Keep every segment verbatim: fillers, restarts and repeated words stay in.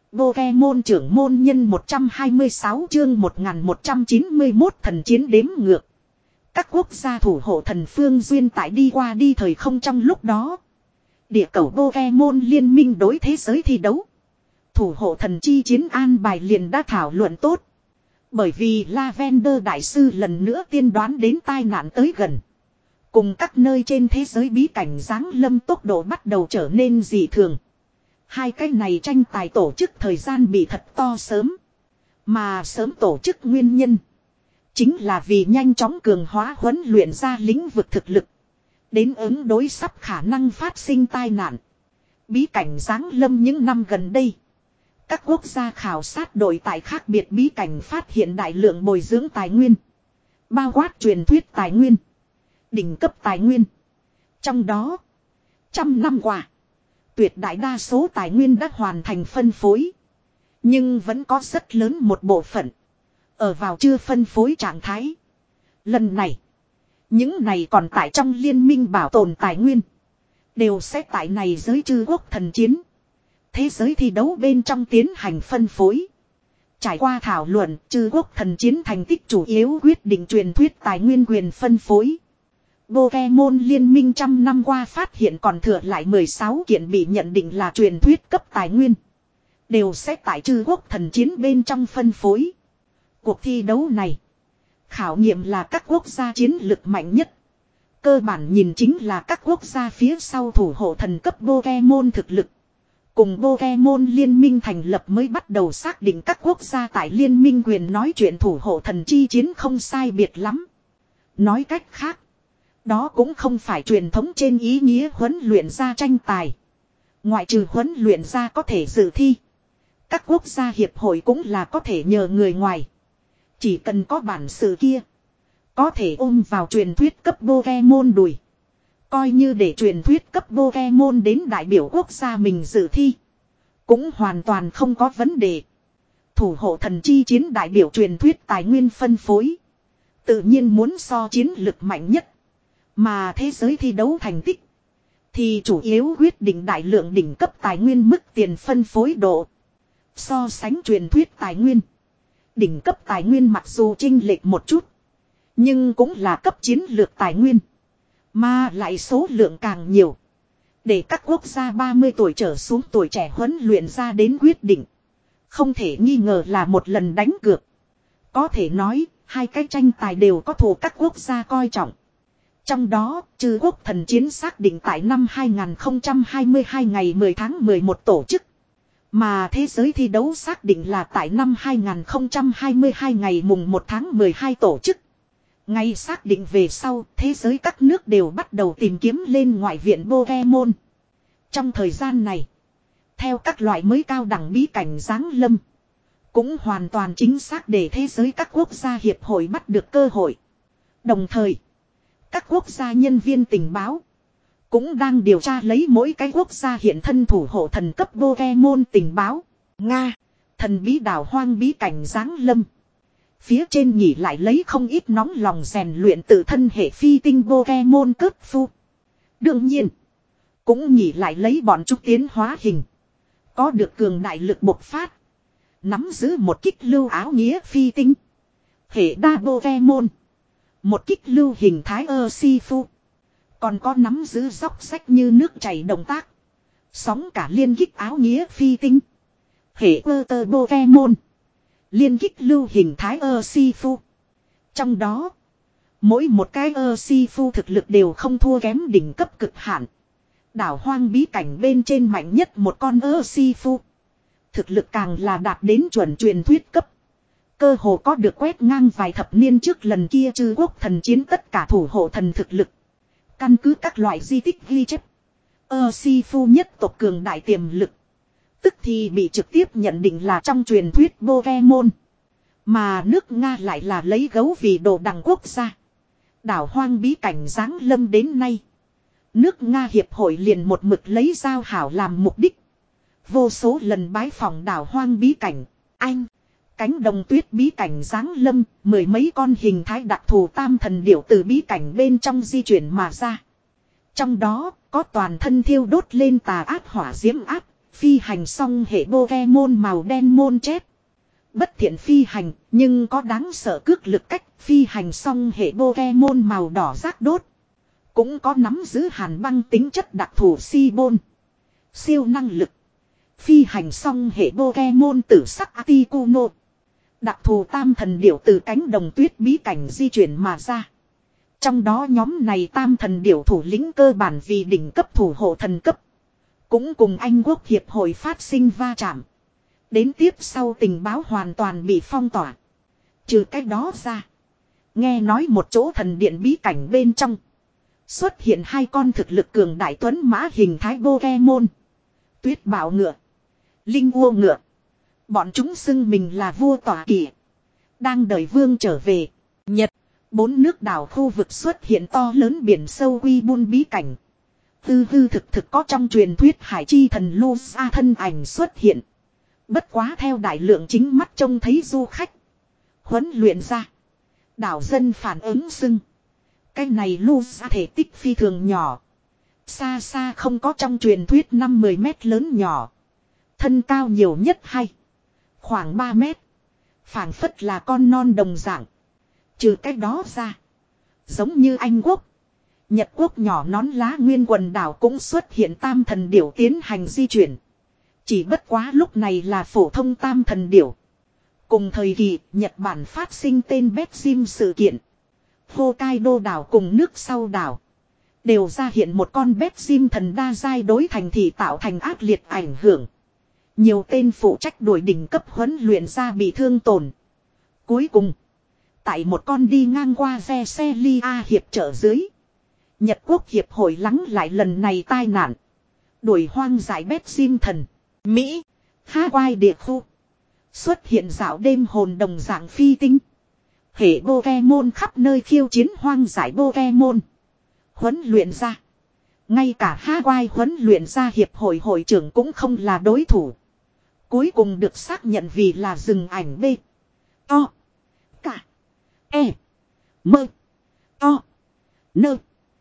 Pokemon trưởng môn nhân một trăm hai mươi sáu chương một nghìn một trăm chín mươi mốt thần chiến đếm ngược. Các quốc gia thủ hộ thần phương duyên tại đi qua đi thời không trong lúc đó. Địa cầu Pokemon liên minh đối thế giới thi đấu. Thủ hộ thần chi chiến an bài liền đã thảo luận tốt. Bởi vì Lavender đại sư lần nữa tiên đoán đến tai nạn tới gần. Cùng các nơi trên thế giới bí cảnh giáng lâm tốc độ bắt đầu trở nên dị thường. Hai cái này tranh tài tổ chức thời gian bị thật to sớm. Mà sớm tổ chức nguyên nhân. Chính là vì nhanh chóng cường hóa huấn luyện ra lĩnh vực thực lực. Đến ứng đối sắp khả năng phát sinh tai nạn. Bí cảnh giáng lâm những năm gần đây. Các quốc gia khảo sát đội tại khác biệt bí cảnh phát hiện đại lượng bồi dưỡng tài nguyên. Bao quát truyền thuyết tài nguyên. Đỉnh cấp tài nguyên. Trong đó. Trăm năm qua. Tuyệt đại đa số tài nguyên đã hoàn thành phân phối. Nhưng vẫn có rất lớn một bộ phận. Ở vào chưa phân phối trạng thái. Lần này. Những này còn tại trong liên minh bảo tồn tài nguyên. Đều sẽ tại này giới chư quốc thần chiến. Thế giới thi đấu bên trong tiến hành phân phối. Trải qua thảo luận, chư quốc thần chiến thành tích chủ yếu quyết định truyền thuyết tài nguyên quyền phân phối. Pokemon liên minh trăm năm qua phát hiện còn thừa lại mười sáu kiện bị nhận định là truyền thuyết cấp tài nguyên. Đều sẽ tại chư quốc thần chiến bên trong phân phối. Cuộc thi đấu này. Khảo nghiệm là các quốc gia chiến lực mạnh nhất. Cơ bản nhìn chính là các quốc gia phía sau thủ hộ thần cấp Pokemon thực lực. Cùng Pokemon liên minh thành lập mới bắt đầu xác định các quốc gia tại liên minh quyền nói chuyện thủ hộ thần chi chiến không sai biệt lắm. Nói cách khác. Đó cũng không phải truyền thống trên ý nghĩa huấn luyện ra tranh tài. Ngoại trừ huấn luyện ra có thể dự thi. Các quốc gia hiệp hội cũng là có thể nhờ người ngoài. Chỉ cần có bản sự kia. Có thể ôm vào truyền thuyết cấp Pokemon đùi. Coi như để truyền thuyết cấp Pokemon đến đại biểu quốc gia mình dự thi. Cũng hoàn toàn không có vấn đề. Thủ hộ thần chi chiến đại biểu truyền thuyết tài nguyên phân phối. Tự nhiên muốn so chiến lực mạnh nhất. Mà thế giới thi đấu thành tích. Thì chủ yếu quyết định đại lượng đỉnh cấp tài nguyên mức tiền phân phối độ. So sánh truyền thuyết tài nguyên. Đỉnh cấp tài nguyên mặc dù chênh lệch một chút. Nhưng cũng là cấp chiến lược tài nguyên. Mà lại số lượng càng nhiều. Để các quốc gia ba mươi tuổi trở xuống tuổi trẻ huấn luyện ra đến quyết định. Không thể nghi ngờ là một lần đánh cược. Có thể nói, hai cái tranh tài đều có thuộc các quốc gia coi trọng. Trong đó, chư quốc thần chiến xác định tại năm hai nghìn không trăm hai mươi hai ngày mười tháng mười một tổ chức. Mà thế giới thi đấu xác định là tại năm hai nghìn không trăm hai mươi hai ngày mùng một tháng mười hai tổ chức. Ngay xác định về sau, thế giới các nước đều bắt đầu tìm kiếm lên ngoại viện Pokemon. Trong thời gian này, theo các loại mới cao đẳng bí cảnh giáng lâm, cũng hoàn toàn chính xác để thế giới các quốc gia hiệp hội bắt được cơ hội. Đồng thời, các quốc gia nhân viên tình báo cũng đang điều tra lấy mỗi cái quốc gia hiện thân thủ hộ thần cấp Pokemon tình báo. Nga, thần bí đảo hoang bí cảnh giáng lâm. Phía trên nhỉ lại lấy không ít nóng lòng rèn luyện tự thân hệ phi tinh Pokemon cướp phu. Đương nhiên, cũng nhỉ lại lấy bọn chúng tiến hóa hình. Có được cường đại lực bộc phát. Nắm giữ một kích lưu áo nghĩa phi tinh. Hệ đa Pokemon. Một kích lưu hình thái ơ si phu. Còn có nắm giữ dốc sách như nước chảy động tác. Sóng cả liên kích áo nghĩa phi tinh. Hệ ơ tơ Pokemon. Liên kích lưu hình thái ơ si phu. Trong đó, mỗi một cái ơ si phu thực lực đều không thua kém đỉnh cấp cực hạn. Đảo hoang bí cảnh bên trên mạnh nhất một con ơ si phu. Thực lực càng là đạt đến chuẩn truyền thuyết cấp. Cơ hồ có được quét ngang vài thập niên trước lần kia chư quốc thần chiến tất cả thủ hộ thần thực lực. Căn cứ các loại di tích ghi chép. Ơ si phu nhất tộc cường đại tiềm lực. Tức thì bị trực tiếp nhận định là trong truyền thuyết Pokemon. Mà nước Nga lại là lấy gấu vì đồ đẳng quốc gia. Đảo hoang bí cảnh giáng lâm đến nay. Nước Nga hiệp hội liền một mực lấy giao hảo làm mục đích. Vô số lần bái phòng đảo hoang bí cảnh. Anh, cánh đồng tuyết bí cảnh giáng lâm, mười mấy con hình thái đặc thù tam thần điểu từ bí cảnh bên trong di chuyển mà ra. Trong đó, có toàn thân thiêu đốt lên tà ác hỏa diễm áp. phi hành song hệ Pokemon màu đen môn chép. Bất thiện phi hành, nhưng có đáng sợ cước lực cách, phi hành song hệ Pokemon màu đỏ rác đốt. Cũng có nắm giữ hàn băng tính chất đặc thù si bôn. Siêu năng lực. Phi hành song hệ Pokemon tử sắc Articuno. Đặc thù tam thần điểu từ cánh đồng tuyết bí cảnh di chuyển mà ra. Trong đó nhóm này tam thần điểu thủ lĩnh cơ bản vì đỉnh cấp thủ hộ thần cấp. Cũng cùng Anh Quốc Hiệp hội phát sinh va chạm. Đến tiếp sau tình báo hoàn toàn bị phong tỏa. Trừ cách đó ra. Nghe nói một chỗ thần điện bí cảnh bên trong. Xuất hiện hai con thực lực cường đại tuấn mã hình thái Pokemon. Tuyết bảo ngựa. Linh Ua ngựa. Bọn chúng xưng mình là vua tỏa kỵ. Đang đợi vương trở về. Nhật. Bốn nước đảo khu vực xuất hiện to lớn biển sâu quy buôn bí cảnh. Hư hư thực thực có trong truyền thuyết hải chi thần Lusa thân ảnh xuất hiện. Bất quá theo đại lượng chính mắt trông thấy du khách. Huấn luyện ra. Đảo dân phản ứng xưng. Cái này Lusa thể tích phi thường nhỏ. Xa xa không có trong truyền thuyết năm mười mét lớn nhỏ. Thân cao nhiều nhất hay. Khoảng ba mét. Phảng phất là con non đồng dạng. Trừ cái đó ra. Giống như Anh Quốc. Nhật Quốc nhỏ nón lá nguyên quần đảo cũng xuất hiện tam thần điểu tiến hành di chuyển. Chỉ bất quá lúc này là phổ thông tam thần điểu. Cùng thời kỳ, Nhật Bản phát sinh tên Betsim sự kiện. Hokkaido đảo cùng nước sau đảo. Đều ra hiện một con Betsim thần đa giai đối thành thị tạo thành ác liệt ảnh hưởng. Nhiều tên phụ trách đuổi đỉnh cấp huấn luyện ra bị thương tổn. Cuối cùng, tại một con đi ngang qua Veselia hiệp trợ dưới. Nhật Quốc Hiệp hội lắng lại lần này tai nạn. Đuổi hoang giải Betsim thần. Mỹ, Hawaii địa khu. Xuất hiện dạo đêm hồn đồng dạng phi tinh. Hệ Pokemon khắp nơi khiêu chiến hoang giải Pokemon. Huấn luyện ra. Ngay cả Hawaii huấn luyện ra hiệp hội hội trưởng cũng không là đối thủ. Cuối cùng được xác nhận vì là rừng ảnh B. To. Cả. E. Mơ. To. Nơ.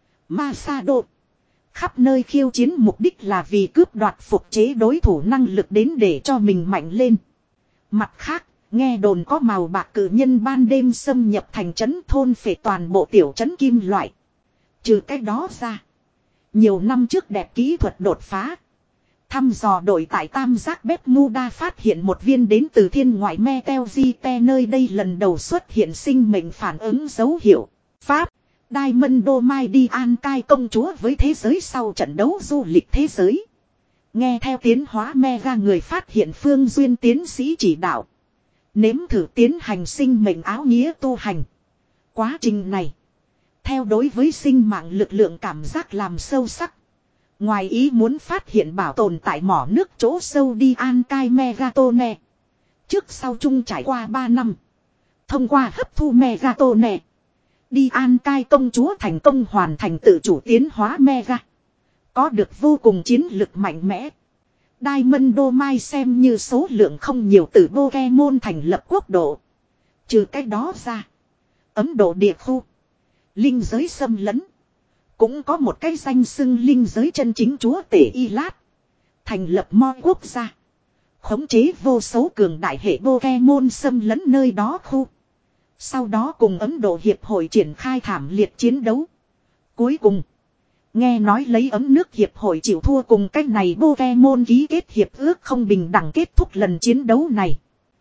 Masado. Khắp nơi khiêu chiến mục đích là vì cướp đoạt phục chế đối thủ năng lực đến để cho mình mạnh lên. Mặt khác, nghe đồn có màu bạc cử nhân ban đêm xâm nhập thành trấn thôn phệ toàn bộ tiểu trấn kim loại. Trừ cái đó ra. Nhiều năm trước đẹp kỹ thuật đột phá. Thăm dò đội tại Tam Giác Bermuda phát hiện một viên đến từ thiên ngoại Meteorite nơi đây lần đầu xuất hiện sinh mệnh phản ứng dấu hiệu. Pháp, Diamond Domai đi an cai công chúa với thế giới sau trận đấu du lịch thế giới. Nghe theo tiến hóa mega người phát hiện phương duyên tiến sĩ chỉ đạo. Nếm thử tiến hành sinh mệnh áo nghĩa tu hành. Quá trình này. Theo đối với sinh mạng lực lượng cảm giác làm sâu sắc. Ngoài ý muốn phát hiện bảo tồn tại mỏ nước chỗ sâu đi an cai megatone. Trước sau chung trải qua ba năm. Thông qua hấp thu megatone. Đi an cai công chúa thành công hoàn thành tự chủ tiến hóa mega. Có được vô cùng chiến lực mạnh mẽ. Diamond Domai xem như số lượng không nhiều từ Pokemon thành lập quốc độ. Trừ cái đó ra. Ấn Độ địa khu. Linh giới xâm lấn. Cũng có một cái danh xưng linh giới chân chính chúa tể Y Lát. Thành lập mo quốc gia. Khống chế vô số cường đại hệ Pokemon xâm lấn nơi đó khu. Sau đó cùng Ấn Độ Hiệp hội triển khai thảm liệt chiến đấu. Cuối cùng. Nghe nói lấy ấm nước hiệp hội chịu thua cùng cách này Pokemon ký kết hiệp ước không bình đẳng kết thúc lần chiến đấu này.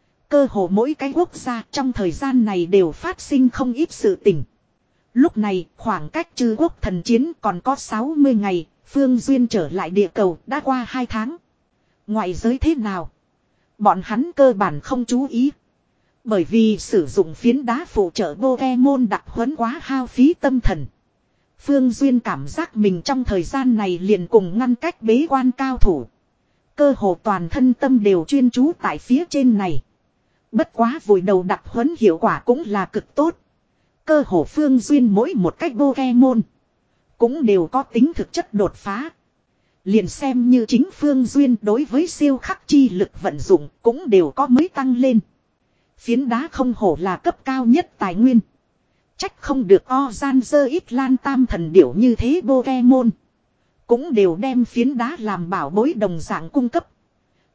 Cơ hồ mỗi cái quốc gia trong thời gian này đều phát sinh không ít sự tình. Lúc này khoảng cách chư quốc thần chiến còn có sáu mươi ngày, Phương Duyên trở lại địa cầu đã qua hai tháng. Ngoại giới thế nào? Bọn hắn cơ bản không chú ý. Bởi vì sử dụng phiến đá phụ trợ Pokemon đặc huấn quá hao phí tâm thần. Phương Duyên cảm giác mình trong thời gian này liền cùng ngăn cách bế quan cao thủ. Cơ hồ toàn thân tâm đều chuyên chú tại phía trên này. Bất quá vùi đầu đặc huấn hiệu quả cũng là cực tốt. Cơ hồ Phương Duyên mỗi một cách Pokemon cũng đều có tính thực chất đột phá. Liền xem như chính Phương Duyên đối với siêu khắc chi lực vận dụng cũng đều có mới tăng lên. Phiến đá không hổ là cấp cao nhất tài nguyên. Trách không được Ozanzer ít lan tam thần điểu như thế Pokemon. Cũng đều đem phiến đá làm bảo bối đồng dạng cung cấp.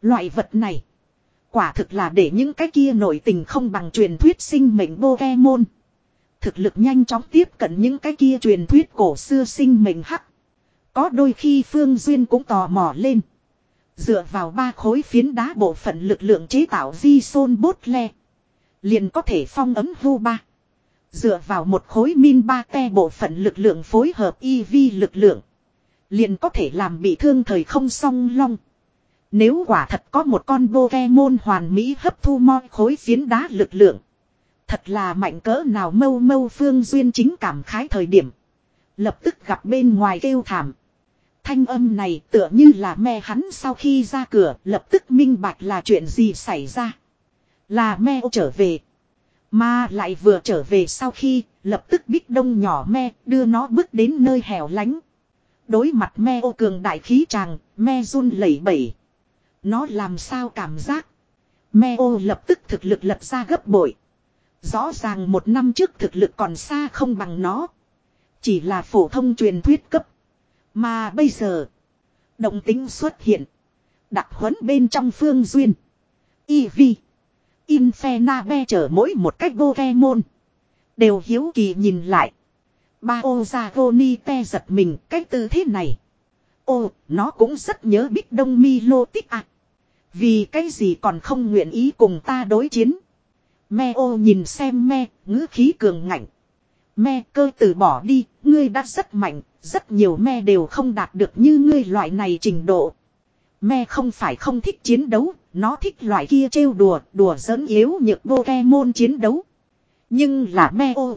Loại vật này. Quả thực là để những cái kia nổi tình không bằng truyền thuyết sinh mệnh Pokemon. Thực lực nhanh chóng tiếp cận những cái kia truyền thuyết cổ xưa sinh mệnh hắc. Có đôi khi Phương Duyên cũng tò mò lên. Dựa vào ba khối phiến đá bộ phận lực lượng chế tạo di sôn bốt le. Liền có thể phong ấm vu ba. Dựa vào một khối min ba te bộ phận lực lượng phối hợp e vê lực lượng. Liền có thể làm bị thương thời không song long. Nếu quả thật có một con Pokemon hoàn mỹ hấp thu mọi khối phiến đá lực lượng. Thật là mạnh cỡ nào mâu mâu Phương Duyên chính cảm khái thời điểm. Lập tức gặp bên ngoài kêu thảm. Thanh âm này tựa như là me hắn sau khi ra cửa lập tức minh bạch là chuyện gì xảy ra. Là me trở về. Mà lại vừa trở về sau khi lập tức bích đông nhỏ me đưa nó bước đến nơi hẻo lánh. Đối mặt me ô cường đại khí tràng, me run lẩy bẩy. Nó làm sao cảm giác. Me ô lập tức thực lực lật ra gấp bội. Rõ ràng một năm trước thực lực còn xa không bằng nó. Chỉ là phổ thông truyền thuyết cấp. Mà bây giờ. Động tính xuất hiện. Đặc huấn bên trong Phương Duyên. Eevee. Infernape chở mỗi một cách Pokemon. Đều hiếu kỳ nhìn lại. Baozagoni giật mình cái tư thế này. Ô, nó cũng rất nhớ Bích Đông Milotic à. Vì cái gì còn không nguyện ý cùng ta đối chiến. Me ô nhìn xem me, ngữ khí cường ngạnh. Me cơ từ bỏ đi, ngươi đã rất mạnh, rất nhiều me đều không đạt được như ngươi loại này trình độ. Me không phải không thích chiến đấu, nó thích loại kia trêu đùa, đùa giỡn yếu nhược Pokemon chiến đấu. Nhưng là me ô.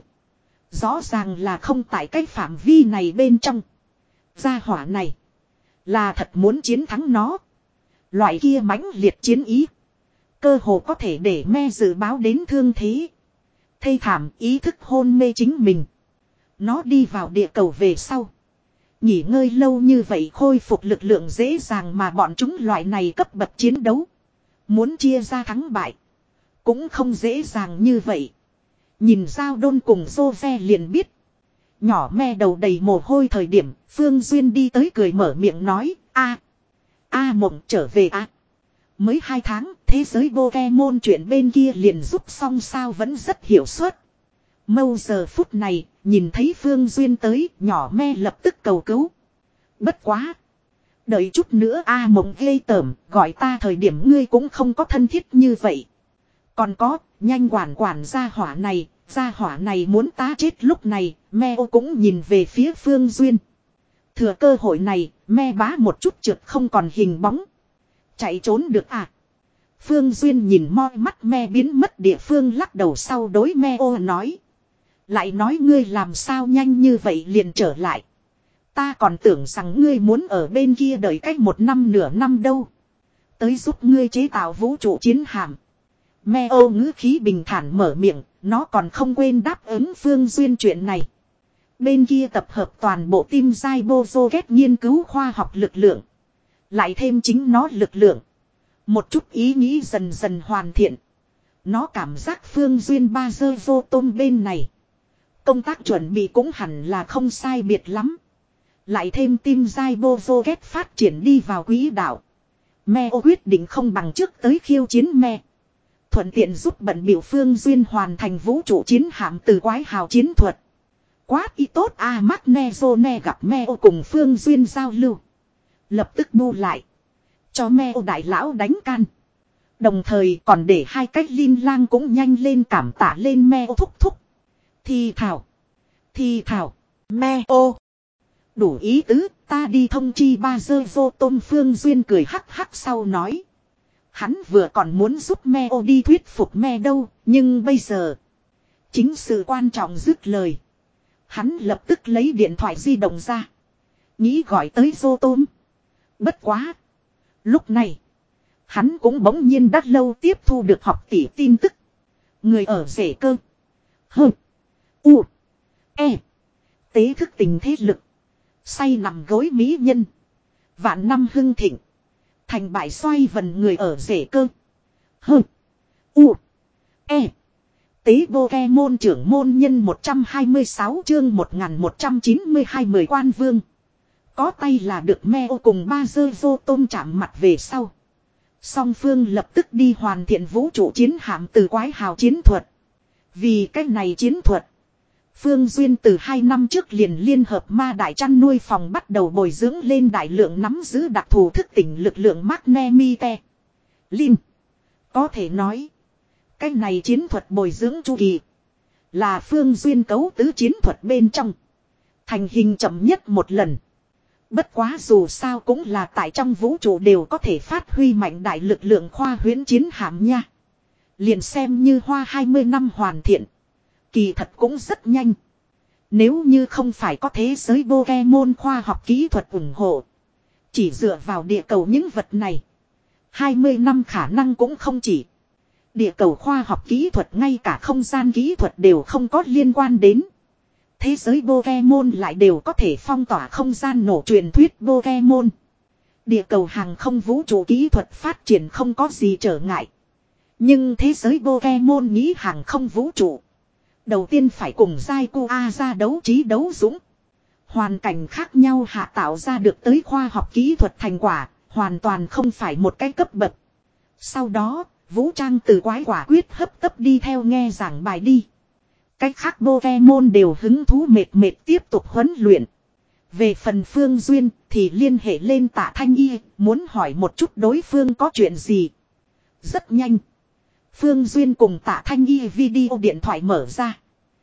Rõ ràng là không tại cái phạm vi này bên trong. Gia hỏa này. Là thật muốn chiến thắng nó. Loại kia mãnh liệt chiến ý. Cơ hồ có thể để me dự báo đến thương thế. Thê thảm ý thức hôn mê chính mình. Nó đi vào địa cầu về sau. Nghỉ ngơi lâu như vậy khôi phục lực lượng dễ dàng mà bọn chúng loại này cấp bậc chiến đấu. Muốn chia ra thắng bại. Cũng không dễ dàng như vậy. Nhìn Giao Đôn cùng Jose liền biết. Nhỏ me đầu đầy mồ hôi thời điểm Phương Duyên đi tới cười mở miệng nói. A A mộng trở về a. Mới hai tháng thế giới Pokemon chuyện bên kia liền giúp xong sao vẫn rất hiệu suất. Mâu giờ phút này nhìn thấy Phương Duyên tới nhỏ me lập tức cầu cứu. Bất quá. Đợi chút nữa A mộng ghê tởm gọi ta thời điểm ngươi cũng không có thân thiết như vậy. Còn có nhanh quản quản gia hỏa này. Gia hỏa này muốn ta chết lúc này, me ô cũng nhìn về phía Phương Duyên. Thừa cơ hội này, me bá một chút trượt không còn hình bóng. Chạy trốn được à? Phương Duyên nhìn moi mắt me biến mất địa phương lắc đầu sau đối me ô nói. Lại nói ngươi làm sao nhanh như vậy liền trở lại. Ta còn tưởng rằng ngươi muốn ở bên kia đợi cách một năm nửa năm đâu. Tới giúp ngươi chế tạo vũ trụ chiến hạm. Me ô ngữ khí bình thản mở miệng. Nó còn không quên đáp ứng Phương Duyên chuyện này. Bên kia tập hợp toàn bộ team giai Bozo ghét nghiên cứu khoa học lực lượng. Lại thêm chính nó lực lượng. Một chút ý nghĩ dần dần hoàn thiện. Nó cảm giác Phương Duyên ba dơ vô tôm bên này. Công tác chuẩn bị cũng hẳn là không sai biệt lắm. Lại thêm team giai Bozo ghét phát triển đi vào quỹ đạo. Me ô quyết định không bằng trước tới khiêu chiến me. Thuận tiện giúp bận biểu Phương Duyên hoàn thành vũ trụ chiến hạm từ quái hào chiến thuật. Quát y tốt a mắt Nezo ne gặp me ô cùng Phương Duyên giao lưu. Lập tức bu lại. Cho me ô đại lão đánh can. Đồng thời còn để hai cách Linh Lang cũng nhanh lên cảm tạ lên me ô thúc thúc. Thì thảo. Thì thảo. Me ô. Đủ ý tứ ta đi thông chi ba dơ vô tôm Phương Duyên cười hắc hắc sau nói. Hắn vừa còn muốn giúp me ô đi thuyết phục me đâu, nhưng bây giờ. Chính sự quan trọng dứt lời. Hắn lập tức lấy điện thoại di động ra. Nghĩ gọi tới vô tôm. Bất quá. Lúc này. Hắn cũng bỗng nhiên đã lâu tiếp thu được học tỷ tin tức. Người ở rể cơ. Hơ. U. E. Tế thức tình thế lực. Say nằm gối mỹ nhân. Vạn năm hưng thịnh. Thành bại xoay vần người ở rể cơ. Hơ. U. E. Tế Pokemon trưởng môn nhân một trăm hai mươi sáu chương một nghìn một trăm chín mươi hai mười quan vương. Có tay là được me ô cùng ba dơ vô tôm chạm mặt về sau. Song phương lập tức đi hoàn thiện vũ trụ chiến hạm từ quái hào chiến thuật. Vì cách này chiến thuật, Phương Duyên từ hai năm trước liền liên hợp ma đại chăn nuôi phòng bắt đầu bồi dưỡng lên đại lượng nắm giữ đặc thù thức tỉnh lực lượng Magnemite. Linh. Có thể nói, cách này chiến thuật bồi dưỡng chu kỳ là Phương Duyên cấu tứ chiến thuật bên trong thành hình chậm nhất một lần. Bất quá dù sao cũng là tại trong vũ trụ đều có thể phát huy mạnh đại lực lượng khoa huyễn chiến hạm nha. Liền xem như hoa hai mươi năm hoàn thiện, kỳ thật cũng rất nhanh. Nếu như không phải có thế giới Pokemon khoa học kỹ thuật ủng hộ, chỉ dựa vào địa cầu những vật này, hai mươi năm khả năng cũng không chỉ. Địa cầu khoa học kỹ thuật ngay cả không gian kỹ thuật đều không có liên quan đến. Thế giới Pokemon lại đều có thể phong tỏa không gian nổ truyền thuyết Pokemon. Địa cầu hàng không vũ trụ kỹ thuật phát triển không có gì trở ngại. Nhưng thế giới Pokemon nghĩ hàng không vũ trụ, đầu tiên phải cùng Raikou ra đấu trí đấu dũng. Hoàn cảnh khác nhau hạ tạo ra được tới khoa học kỹ thuật thành quả, hoàn toàn không phải một cái cấp bậc. Sau đó, vũ trang từ quái quả quyết hấp tấp đi theo nghe giảng bài đi. Cách khác Pokemon đều hứng thú mệt mệt tiếp tục huấn luyện. Về phần Phương Duyên thì liên hệ lên Tạ Thanh Y, muốn hỏi một chút đối phương có chuyện gì. Rất nhanh, Phương Duyên cùng Tạ Thanh Y video điện thoại mở ra.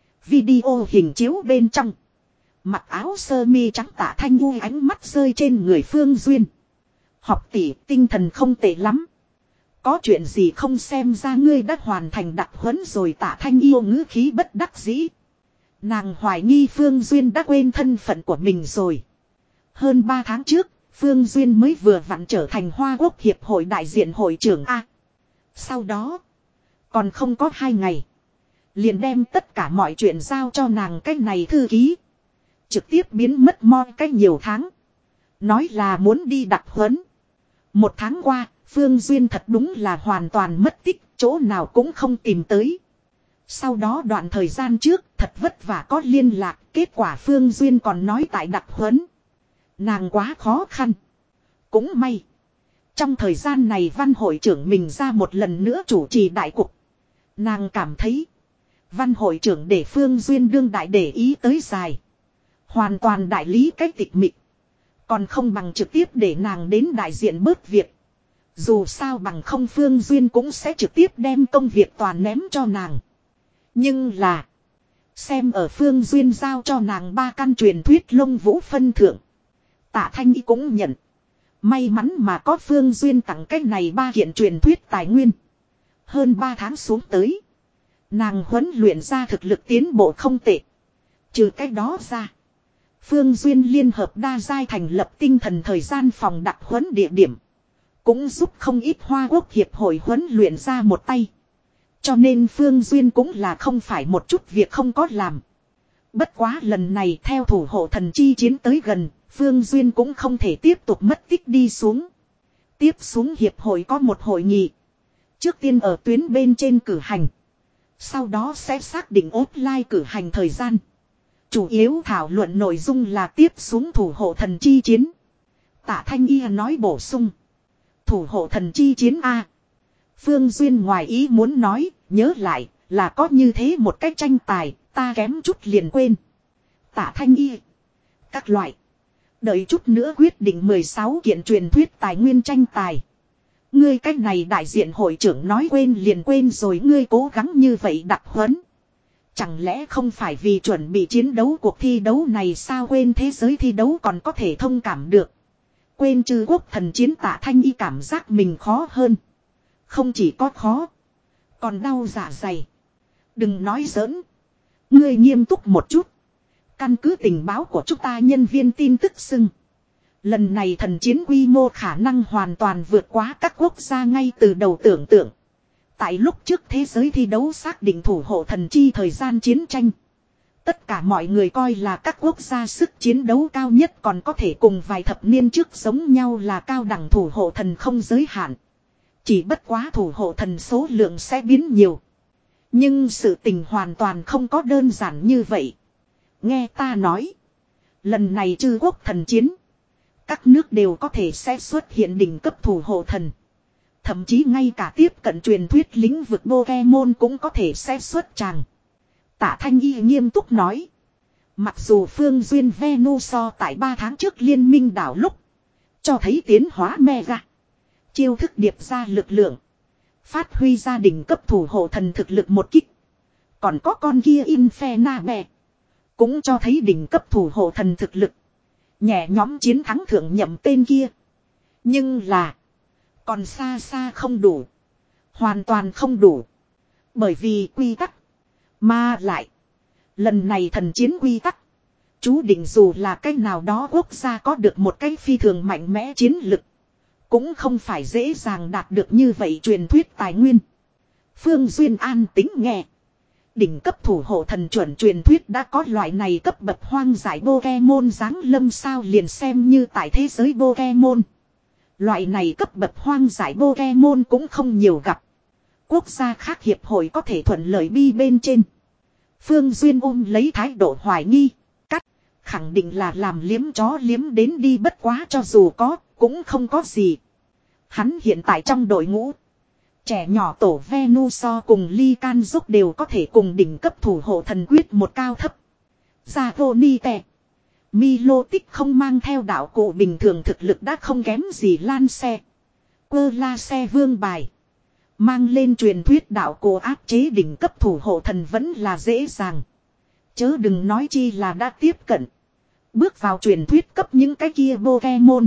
Video hình chiếu bên trong, mặc áo sơ mi trắng Tạ Thanh Y ánh mắt rơi trên người Phương Duyên. Học tỷ, tinh thần không tệ lắm. Có chuyện gì không, xem ra ngươi đã hoàn thành đặc huấn rồi. Tạ Thanh Y ngữ khí bất đắc dĩ. Nàng hoài nghi Phương Duyên đã quên thân phận của mình rồi. Hơn ba tháng trước, Phương Duyên mới vừa vặn trở thành Hoa Quốc Hiệp hội đại diện hội trưởng A. Sau đó, còn không có hai ngày, liền đem tất cả mọi chuyện giao cho nàng cái này thư ký. Trực tiếp biến mất mo cái nhiều tháng. Nói là muốn đi đặc huấn. Một tháng qua, Phương Duyên thật đúng là hoàn toàn mất tích, chỗ nào cũng không tìm tới. Sau đó đoạn thời gian trước, thật vất vả có liên lạc, kết quả Phương Duyên còn nói tại đặc huấn. Nàng quá khó khăn. Cũng may, trong thời gian này Văn hội trưởng mình ra một lần nữa chủ trì đại cục. Nàng cảm thấy, Văn hội trưởng để Phương Duyên đương đại để ý tới dài, hoàn toàn đại lý cách tịch mịch. Còn không bằng trực tiếp để nàng đến đại diện bớt việc. Dù sao bằng không Phương Duyên cũng sẽ trực tiếp đem công việc toàn ném cho nàng. Nhưng là, xem ở Phương Duyên giao cho nàng ba căn truyền thuyết lông vũ phân thượng, Tạ Thanh Y cũng nhận. May mắn mà có Phương Duyên tặng cái này ba kiện truyền thuyết tài nguyên. Hơn ba tháng xuống tới, nàng huấn luyện ra thực lực tiến bộ không tệ. Trừ cái đó ra, Phương Duyên liên hợp đa giai thành lập tinh thần thời gian phòng đặc huấn địa điểm, cũng giúp không ít Hoa Quốc Hiệp hội huấn luyện ra một tay. Cho nên Phương Duyên cũng là không phải một chút việc không có làm. Bất quá lần này theo thủ hộ thần chi chiến tới gần, Phương Duyên cũng không thể tiếp tục mất tích đi xuống. Tiếp xuống hiệp hội có một hội nghị. Trước tiên ở tuyến bên trên cử hành. Sau đó sẽ xác định offline cử hành thời gian. Chủ yếu thảo luận nội dung là tiếp xuống thủ hộ thần chi chiến. Tạ Thanh Y nói bổ sung. Thủ hộ thần chi chiến A. Phương Duyên ngoài ý muốn nói, nhớ lại, là có như thế một cách tranh tài, ta kém chút liền quên. Tạ Thanh Y. Các loại. Đợi chút nữa quyết định mười sáu kiện truyền thuyết tài nguyên tranh tài. Ngươi cách này đại diện hội trưởng nói quên liền quên rồi, ngươi cố gắng như vậy đặc huấn. Chẳng lẽ không phải vì chuẩn bị chiến đấu cuộc thi đấu này sao, quên thế giới thi đấu còn có thể thông cảm được. Quên trừ quốc thần chiến. Tạ Thanh Y cảm giác mình khó hơn. Không chỉ có khó, còn đau dạ dày. Đừng nói giỡn. Ngươi nghiêm túc một chút. Căn cứ tình báo của chúng ta nhân viên tin tức xưng, lần này thần chiến quy mô khả năng hoàn toàn vượt quá các quốc gia ngay từ đầu tưởng tượng. Tại lúc trước thế giới thi đấu xác định thủ hộ thần chi thời gian chiến tranh, tất cả mọi người coi là các quốc gia sức chiến đấu cao nhất, còn có thể cùng vài thập niên trước giống nhau là cao đẳng thủ hộ thần không giới hạn. Chỉ bất quá thủ hộ thần số lượng sẽ biến nhiều. Nhưng sự tình hoàn toàn không có đơn giản như vậy. Nghe ta nói, lần này chư quốc thần chiến, các nước đều có thể sẽ xuất hiện đỉnh cấp thủ hộ thần. Thậm chí ngay cả tiếp cận truyền thuyết lĩnh vực Pokemon cũng có thể sẽ xuất tràng. Tạ Thanh Y nghiêm túc nói. Mặc dù Phương Duyên Venusaur tại ba tháng trước liên minh đảo lúc cho thấy tiến hóa mega. Chiêu thức điệp ra lực lượng. Phát huy gia đình cấp thủ hộ thần thực lực một kích. Còn có con kia Infernape. Cũng cho thấy đỉnh cấp thủ hộ thần thực lực. Nhẹ nhóm chiến thắng thượng nhậm tên kia. Nhưng là. Còn xa xa không đủ. Hoàn toàn không đủ. Bởi vì quy tắc. Mà lại. Lần này thần chiến quy tắc. Chú định dù là cách nào đó quốc gia có được một cái phi thường mạnh mẽ chiến lực. Cũng không phải dễ dàng đạt được như vậy truyền thuyết tài nguyên. Phương Duyên an tính nghe. Đỉnh cấp thủ hộ thần chuẩn truyền thuyết đã có loại này cấp bậc hoang dại Pokemon giáng lâm sao liền xem như tại thế giới Pokemon. Loại này cấp bậc hoang dại Pokemon cũng không nhiều gặp. Quốc gia khác hiệp hội có thể thuận lợi bi bên trên. Phương Duyên ôm lấy thái độ hoài nghi. Cắt. Khẳng định là làm liếm chó liếm đến đi bất quá cho dù có. Cũng không có gì. Hắn hiện tại trong đội ngũ. Trẻ nhỏ tổ Venusaur cùng Lycan giúp đều có thể cùng đỉnh cấp thủ hộ thần quyết một cao thấp. Zagonite. Milotic không mang theo đạo cụ bình thường thực lực đã không kém gì Lan xe. Quơ la xe vương bài. Mang lên truyền thuyết đạo cụ áp chế đỉnh cấp thủ hộ thần vẫn là dễ dàng. Chớ đừng nói chi là đã tiếp cận. Bước vào truyền thuyết cấp những cái kia Pokemon.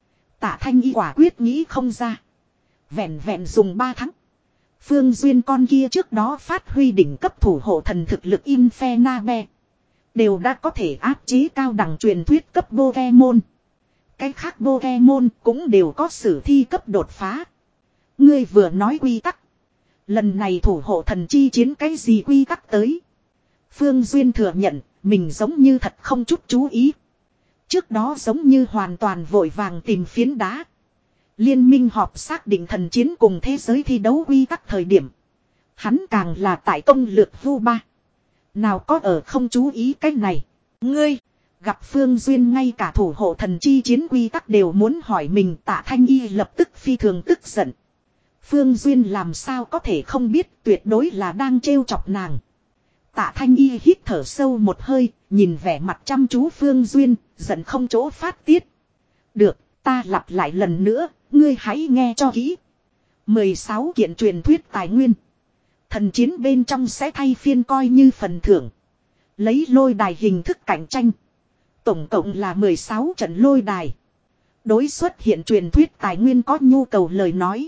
Tạ Thanh Y quả quyết nghĩ không ra. Vẹn vẹn dùng ba tháng. Phương Duyên con kia trước đó phát huy đỉnh cấp thủ hộ thần thực lực Infernape. Đều đã có thể áp chế cao đẳng truyền thuyết cấp Pokemon. Cái khác Pokemon cũng đều có sử thi cấp đột phá. Ngươi vừa nói quy tắc. Lần này thủ hộ thần chi chiến cái gì quy tắc tới. Phương Duyên thừa nhận mình giống như thật không chút chú ý. Trước đó giống như hoàn toàn vội vàng tìm phiến đá. Liên minh họp xác định thần chiến cùng thế giới thi đấu quy tắc thời điểm. Hắn càng là tại công lược vu ba. Nào có ở không chú ý cái này. Ngươi, gặp Phương Duyên ngay cả thủ hộ thần chi chiến quy tắc đều muốn hỏi mình. Tạ Thanh Y lập tức phi thường tức giận. Phương Duyên làm sao có thể không biết tuyệt đối là đang trêu chọc nàng. Tạ Thanh Y hít thở sâu một hơi, nhìn vẻ mặt chăm chú Phương Duyên, giận không chỗ phát tiết. Được, ta lặp lại lần nữa, ngươi hãy nghe cho kỹ. mười sáu kiện truyền thuyết tài nguyên. Thần chiến bên trong sẽ thay phiên coi như phần thưởng. Lấy lôi đài hình thức cạnh tranh. Tổng cộng là mười sáu trận lôi đài. Đối xuất hiện truyền thuyết tài nguyên có nhu cầu lời nói.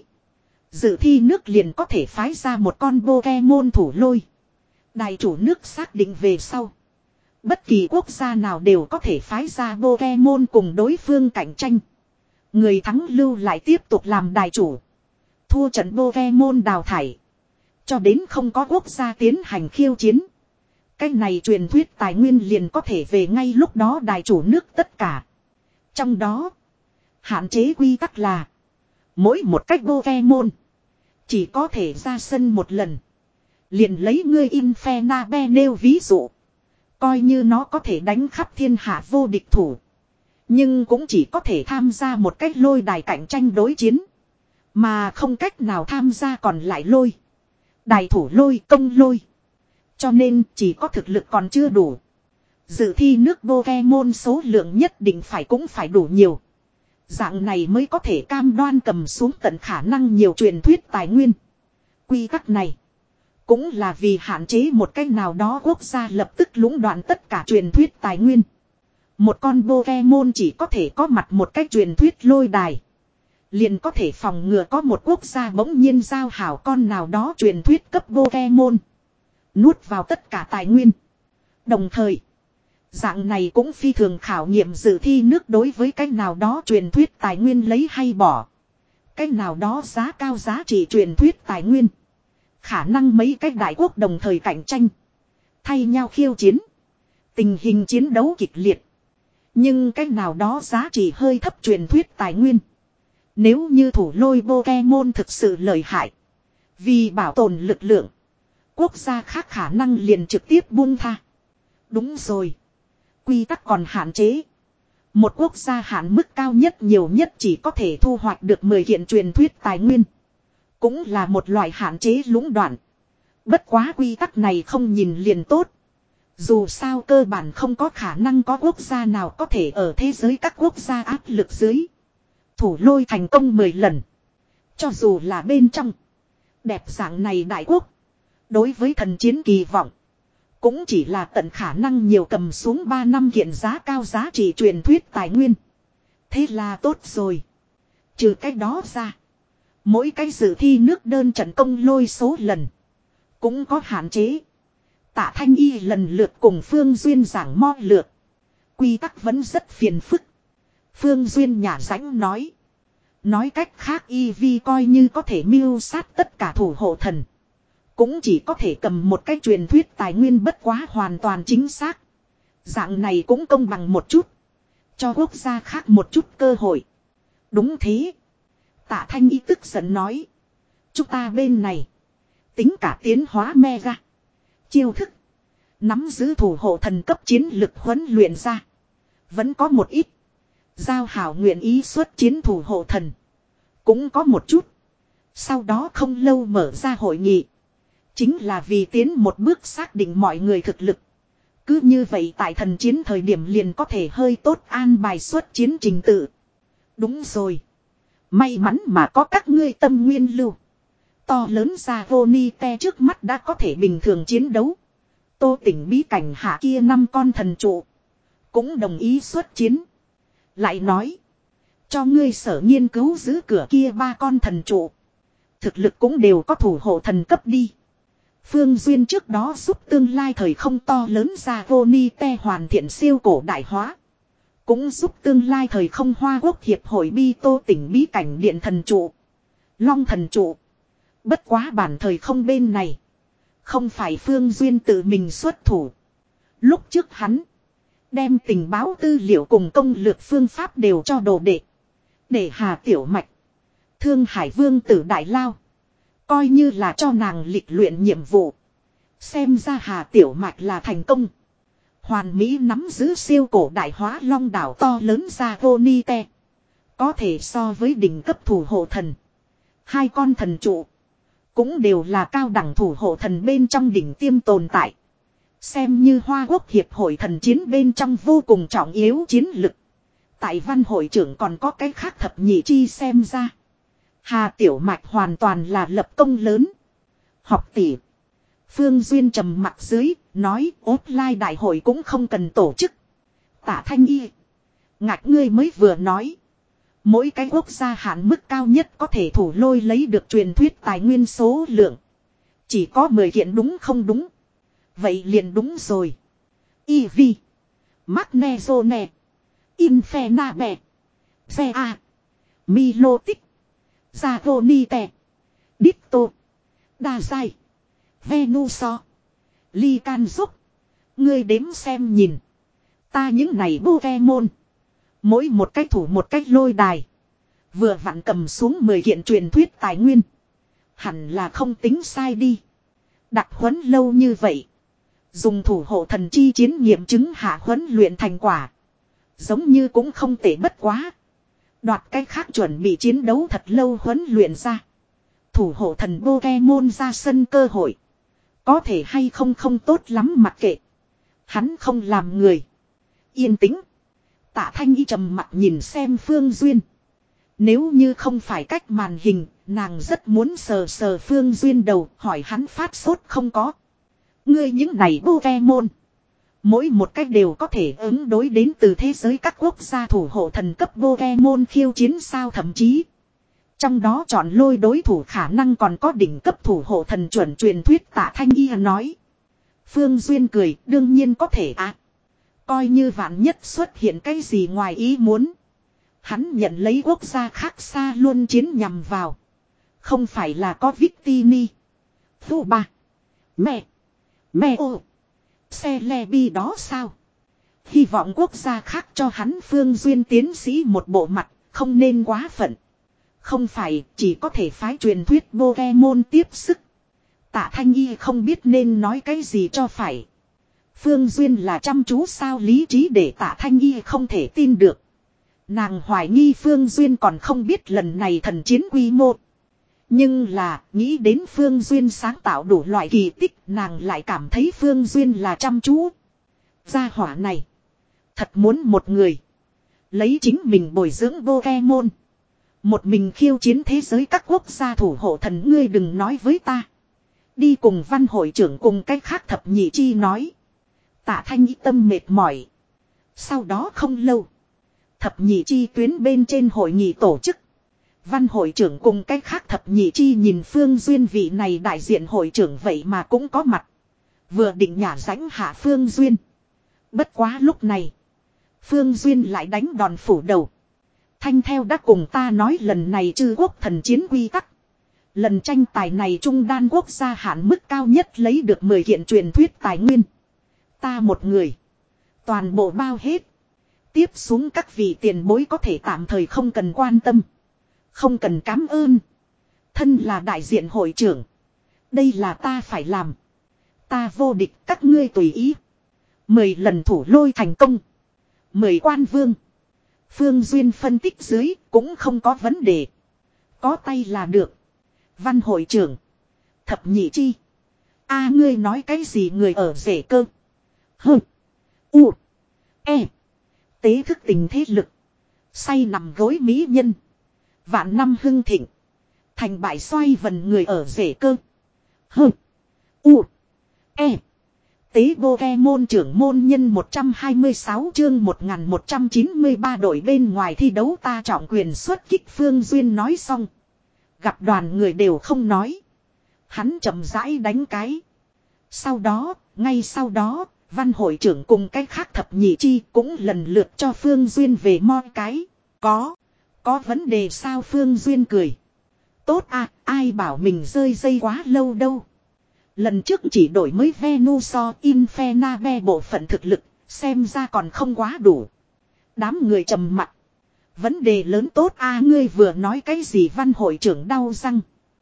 Dự thi nước liền có thể phái ra một con Pokemon thủ lôi. Đài chủ nước xác định về sau. Bất kỳ quốc gia nào đều có thể phái ra Pokemon cùng đối phương cạnh tranh. Người thắng lưu lại tiếp tục làm đài chủ. Thua trận Pokemon đào thải. Cho đến không có quốc gia tiến hành khiêu chiến. Cái này truyền thuyết tài nguyên liền có thể về ngay lúc đó đài chủ nước tất cả. Trong đó, hạn chế quy tắc là mỗi một cách Pokemon chỉ có thể ra sân một lần. Liền lấy ngươi Infernape nêu ví dụ. Coi như nó có thể đánh khắp thiên hạ vô địch thủ. Nhưng cũng chỉ có thể tham gia một cách lôi đài cạnh tranh đối chiến. Mà không cách nào tham gia còn lại lôi. Đài thủ lôi công lôi. Cho nên chỉ có thực lực còn chưa đủ. Dự thi nước Pokemon số lượng nhất định phải cũng phải đủ nhiều. Dạng này mới có thể cam đoan cầm xuống tận khả năng nhiều truyền thuyết tài nguyên. Quy tắc này cũng là vì hạn chế một cách nào đó quốc gia lập tức lũng đoạn tất cả truyền thuyết tài nguyên. Một con Pokemon chỉ có thể có mặt một cách truyền thuyết lôi đài. Liền có thể phòng ngừa có một quốc gia bỗng nhiên giao hảo con nào đó truyền thuyết cấp Pokemon. Nuốt vào tất cả tài nguyên. Đồng thời, dạng này cũng phi thường khảo nghiệm dự thi nước đối với cách nào đó truyền thuyết tài nguyên lấy hay bỏ. Cách nào đó giá cao giá trị truyền thuyết tài nguyên. Khả năng mấy cái đại quốc đồng thời cạnh tranh. Thay nhau khiêu chiến. Tình hình chiến đấu kịch liệt. Nhưng cách nào đó giá trị hơi thấp truyền thuyết tài nguyên. Nếu như thủ lôi Pokemon thực sự lợi hại. Vì bảo tồn lực lượng. Quốc gia khác khả năng liền trực tiếp buông tha. Đúng rồi. Quy tắc còn hạn chế. Một quốc gia hạn mức cao nhất nhiều nhất chỉ có thể thu hoạch được mười kiện truyền thuyết tài nguyên. Cũng là một loại hạn chế lũng đoạn. Bất quá quy tắc này không nhìn liền tốt. Dù sao cơ bản không có khả năng có quốc gia nào có thể ở thế giới các quốc gia áp lực dưới. Thủ lôi thành công mười lần. Cho dù là bên trong. Đẹp dạng này đại quốc. Đối với thần chiến kỳ vọng. Cũng chỉ là tận khả năng nhiều cầm xuống ba năm kiện giá cao giá trị truyền thuyết tài nguyên. Thế là tốt rồi. Trừ cái đó ra. Mỗi cái dự thi nước đơn trận công lôi số lần. Cũng có hạn chế. Tạ Thanh Y lần lượt cùng Phương Duyên giảng mo lượt. Quy tắc vẫn rất phiền phức. Phương Duyên nhả rãnh nói. Nói cách khác Y Vi coi như có thể mưu sát tất cả thủ hộ thần. Cũng chỉ có thể cầm một cái truyền thuyết tài nguyên bất quá hoàn toàn chính xác. Dạng này cũng công bằng một chút. Cho quốc gia khác một chút cơ hội. Đúng thế. Tạ Thanh Y tức giận nói. Chúng ta bên này. Tính cả tiến hóa mega. Chiêu thức. Nắm giữ thủ hộ thần cấp chiến lực huấn luyện ra. Vẫn có một ít. Giao hảo nguyện ý xuất chiến thủ hộ thần. Cũng có một chút. Sau đó không lâu mở ra hội nghị. Chính là vì tiến một bước xác định mọi người thực lực. Cứ như vậy tại thần chiến thời điểm liền có thể hơi tốt an bài xuất chiến trình tự. Đúng rồi. May mắn mà có các ngươi tâm nguyên lưu. To lớn ra vô ni te trước mắt đã có thể bình thường chiến đấu. Tô tỉnh bí cảnh hạ kia năm con thần trụ. Cũng đồng ý xuất chiến. Lại nói. Cho ngươi sở nghiên cứu giữ cửa kia ba con thần trụ. Thực lực cũng đều có thủ hộ thần cấp đi. Phương Duyên trước đó giúp tương lai thời không to lớn ra vô ni te hoàn thiện siêu cổ đại hóa. Cũng giúp tương lai thời không Hoa Quốc Hiệp hội bi tô tỉnh bí cảnh điện thần trụ. Long thần trụ. Bất quá bản thời không bên này. Không phải Phương Duyên tự mình xuất thủ. Lúc trước hắn. Đem tình báo tư liệu cùng công lược phương pháp đều cho đồ đệ. Để Hà Tiểu Mạch. Thương Hải Vương tử Đại Lao. Coi như là cho nàng lịch luyện nhiệm vụ. Xem ra Hà Tiểu Mạch là thành công. Hoàn Mỹ nắm giữ siêu cổ đại hóa long đảo to lớn ra vô ni te. Có thể so với đỉnh cấp thủ hộ thần. Hai con thần trụ. Cũng đều là cao đẳng thủ hộ thần bên trong đỉnh tiêm tồn tại. Xem như Hoa Quốc Hiệp hội thần chiến bên trong vô cùng trọng yếu chiến lực. Tại văn hội trưởng còn có cái khác thập nhị chi xem ra. Hà Tiểu Mạch hoàn toàn là lập công lớn. Học tỷ. Phương Duyên trầm mặt dưới, nói offline đại hội cũng không cần tổ chức. Tạ Thanh Y. Ngạch ngươi mới vừa nói. Mỗi cái quốc gia hạn mức cao nhất có thể thủ lôi lấy được truyền thuyết tài nguyên số lượng. Chỉ có mười kiện đúng không đúng. Vậy liền đúng rồi. Y Vi. Magnezone. Infenabe. Xe A. Milotic. Zavonite. Ditto. Đa Giai. Venuso. Ly Can Giúp. Ngươi đếm xem nhìn. Ta những này Pokemon. Mỗi một cách thủ một cách lôi đài. Vừa vặn cầm xuống mười kiện truyền thuyết tài nguyên. Hẳn là không tính sai đi. Đặc huấn lâu như vậy. Dùng thủ hộ thần chi chiến nghiệm chứng hạ huấn luyện thành quả. Giống như cũng không tệ bất quá. Đoạt cách khác chuẩn bị chiến đấu thật lâu huấn luyện ra. Thủ hộ thần Pokemon ra sân cơ hội. Có thể hay không không tốt lắm mặc kệ. Hắn không làm người. Yên tĩnh. Tạ Thanh Y trầm mặt nhìn xem Phương Duyên. Nếu như không phải cách màn hình, nàng rất muốn sờ sờ Phương Duyên đầu hỏi hắn phát sốt không có. Ngươi những này Pokemon. Mỗi một cách đều có thể ứng đối đến từ thế giới các quốc gia thủ hộ thần cấp Pokemon khiêu chiến sao thậm chí. Trong đó chọn lôi đối thủ khả năng còn có đỉnh cấp thủ hộ thần chuẩn truyền thuyết Tạ Thanh Y nói. Phương Duyên cười đương nhiên có thể à. Coi như vạn nhất xuất hiện cái gì ngoài ý muốn. Hắn nhận lấy quốc gia khác xa luôn chiến nhằm vào. Không phải là có Victini. Phu ba. Mẹ. Mẹ ô. Xe le bi đó sao? Hy vọng quốc gia khác cho hắn Phương Duyên tiến sĩ một bộ mặt. Không nên quá phận. Không phải chỉ có thể phái truyền thuyết Pokemon tiếp sức. Tạ Thanh Y không biết nên nói cái gì cho phải. Phương Duyên là chăm chú sao lý trí để Tạ Thanh Y không thể tin được. Nàng hoài nghi Phương Duyên còn không biết lần này thần chiến quy mô. Nhưng là, nghĩ đến Phương Duyên sáng tạo đủ loại kỳ tích, nàng lại cảm thấy Phương Duyên là chăm chú. Gia hỏa này, thật muốn một người lấy chính mình bồi dưỡng Pokemon, một mình khiêu chiến thế giới các quốc gia thủ hộ thần. Ngươi đừng nói với ta. Đi cùng văn hội trưởng cùng cách khác thập nhị chi nói. Tạ Thanh ý tâm mệt mỏi. Sau đó không lâu, thập nhị chi tuyến bên trên hội nghị tổ chức. Văn hội trưởng cùng cách khác thập nhị chi nhìn Phương Duyên vị này đại diện hội trưởng vậy mà cũng có mặt. Vừa định nhả rãnh hạ Phương Duyên. Bất quá lúc này, Phương Duyên lại đánh đòn phủ đầu. Thanh theo đã cùng ta nói lần này chư quốc thần chiến quy tắc. Lần tranh tài này Trung Đan quốc gia hạn mức cao nhất lấy được mười kiện truyền thuyết tài nguyên. Ta một người, toàn bộ bao hết. Tiếp xuống các vị tiền bối có thể tạm thời không cần quan tâm, không cần cảm ơn. Thân là đại diện hội trưởng, đây là ta phải làm. Ta vô địch, các ngươi tùy ý. Mười lần thủ lôi thành công, mười quan vương. Phương Duyên phân tích dưới cũng không có vấn đề. Có tay là được. Văn hội trưởng, thập nhị chi, a ngươi nói cái gì người ở rể cơ. Hừ. U. E. Tế thức tình thế lực. Say nằm gối mỹ nhân. Vạn năm hưng thịnh. Thành bại xoay vần người ở rể cơ. Hừ. U. E. Tế Pokemon trưởng môn nhân một trăm hai mươi sáu chương một nghìn một trăm chín mươi ba đội bên ngoài thi đấu ta trọng quyền xuất kích. Phương Duyên nói xong, gặp đoàn người đều không nói. Hắn chậm rãi đánh cái. Sau đó, ngay sau đó, văn hội trưởng cùng cái khác thập nhị chi cũng lần lượt cho Phương Duyên về mo cái. Có, có vấn đề sao? Phương Duyên cười. Tốt à, ai bảo mình rơi dây quá lâu đâu. Lần trước chỉ đổi mới Venusaur Infernape bộ phận thực lực, xem ra còn không quá đủ. Đám người trầm mặt. Vấn đề lớn tốt a ngươi vừa nói cái gì? Văn hội trưởng đau răng.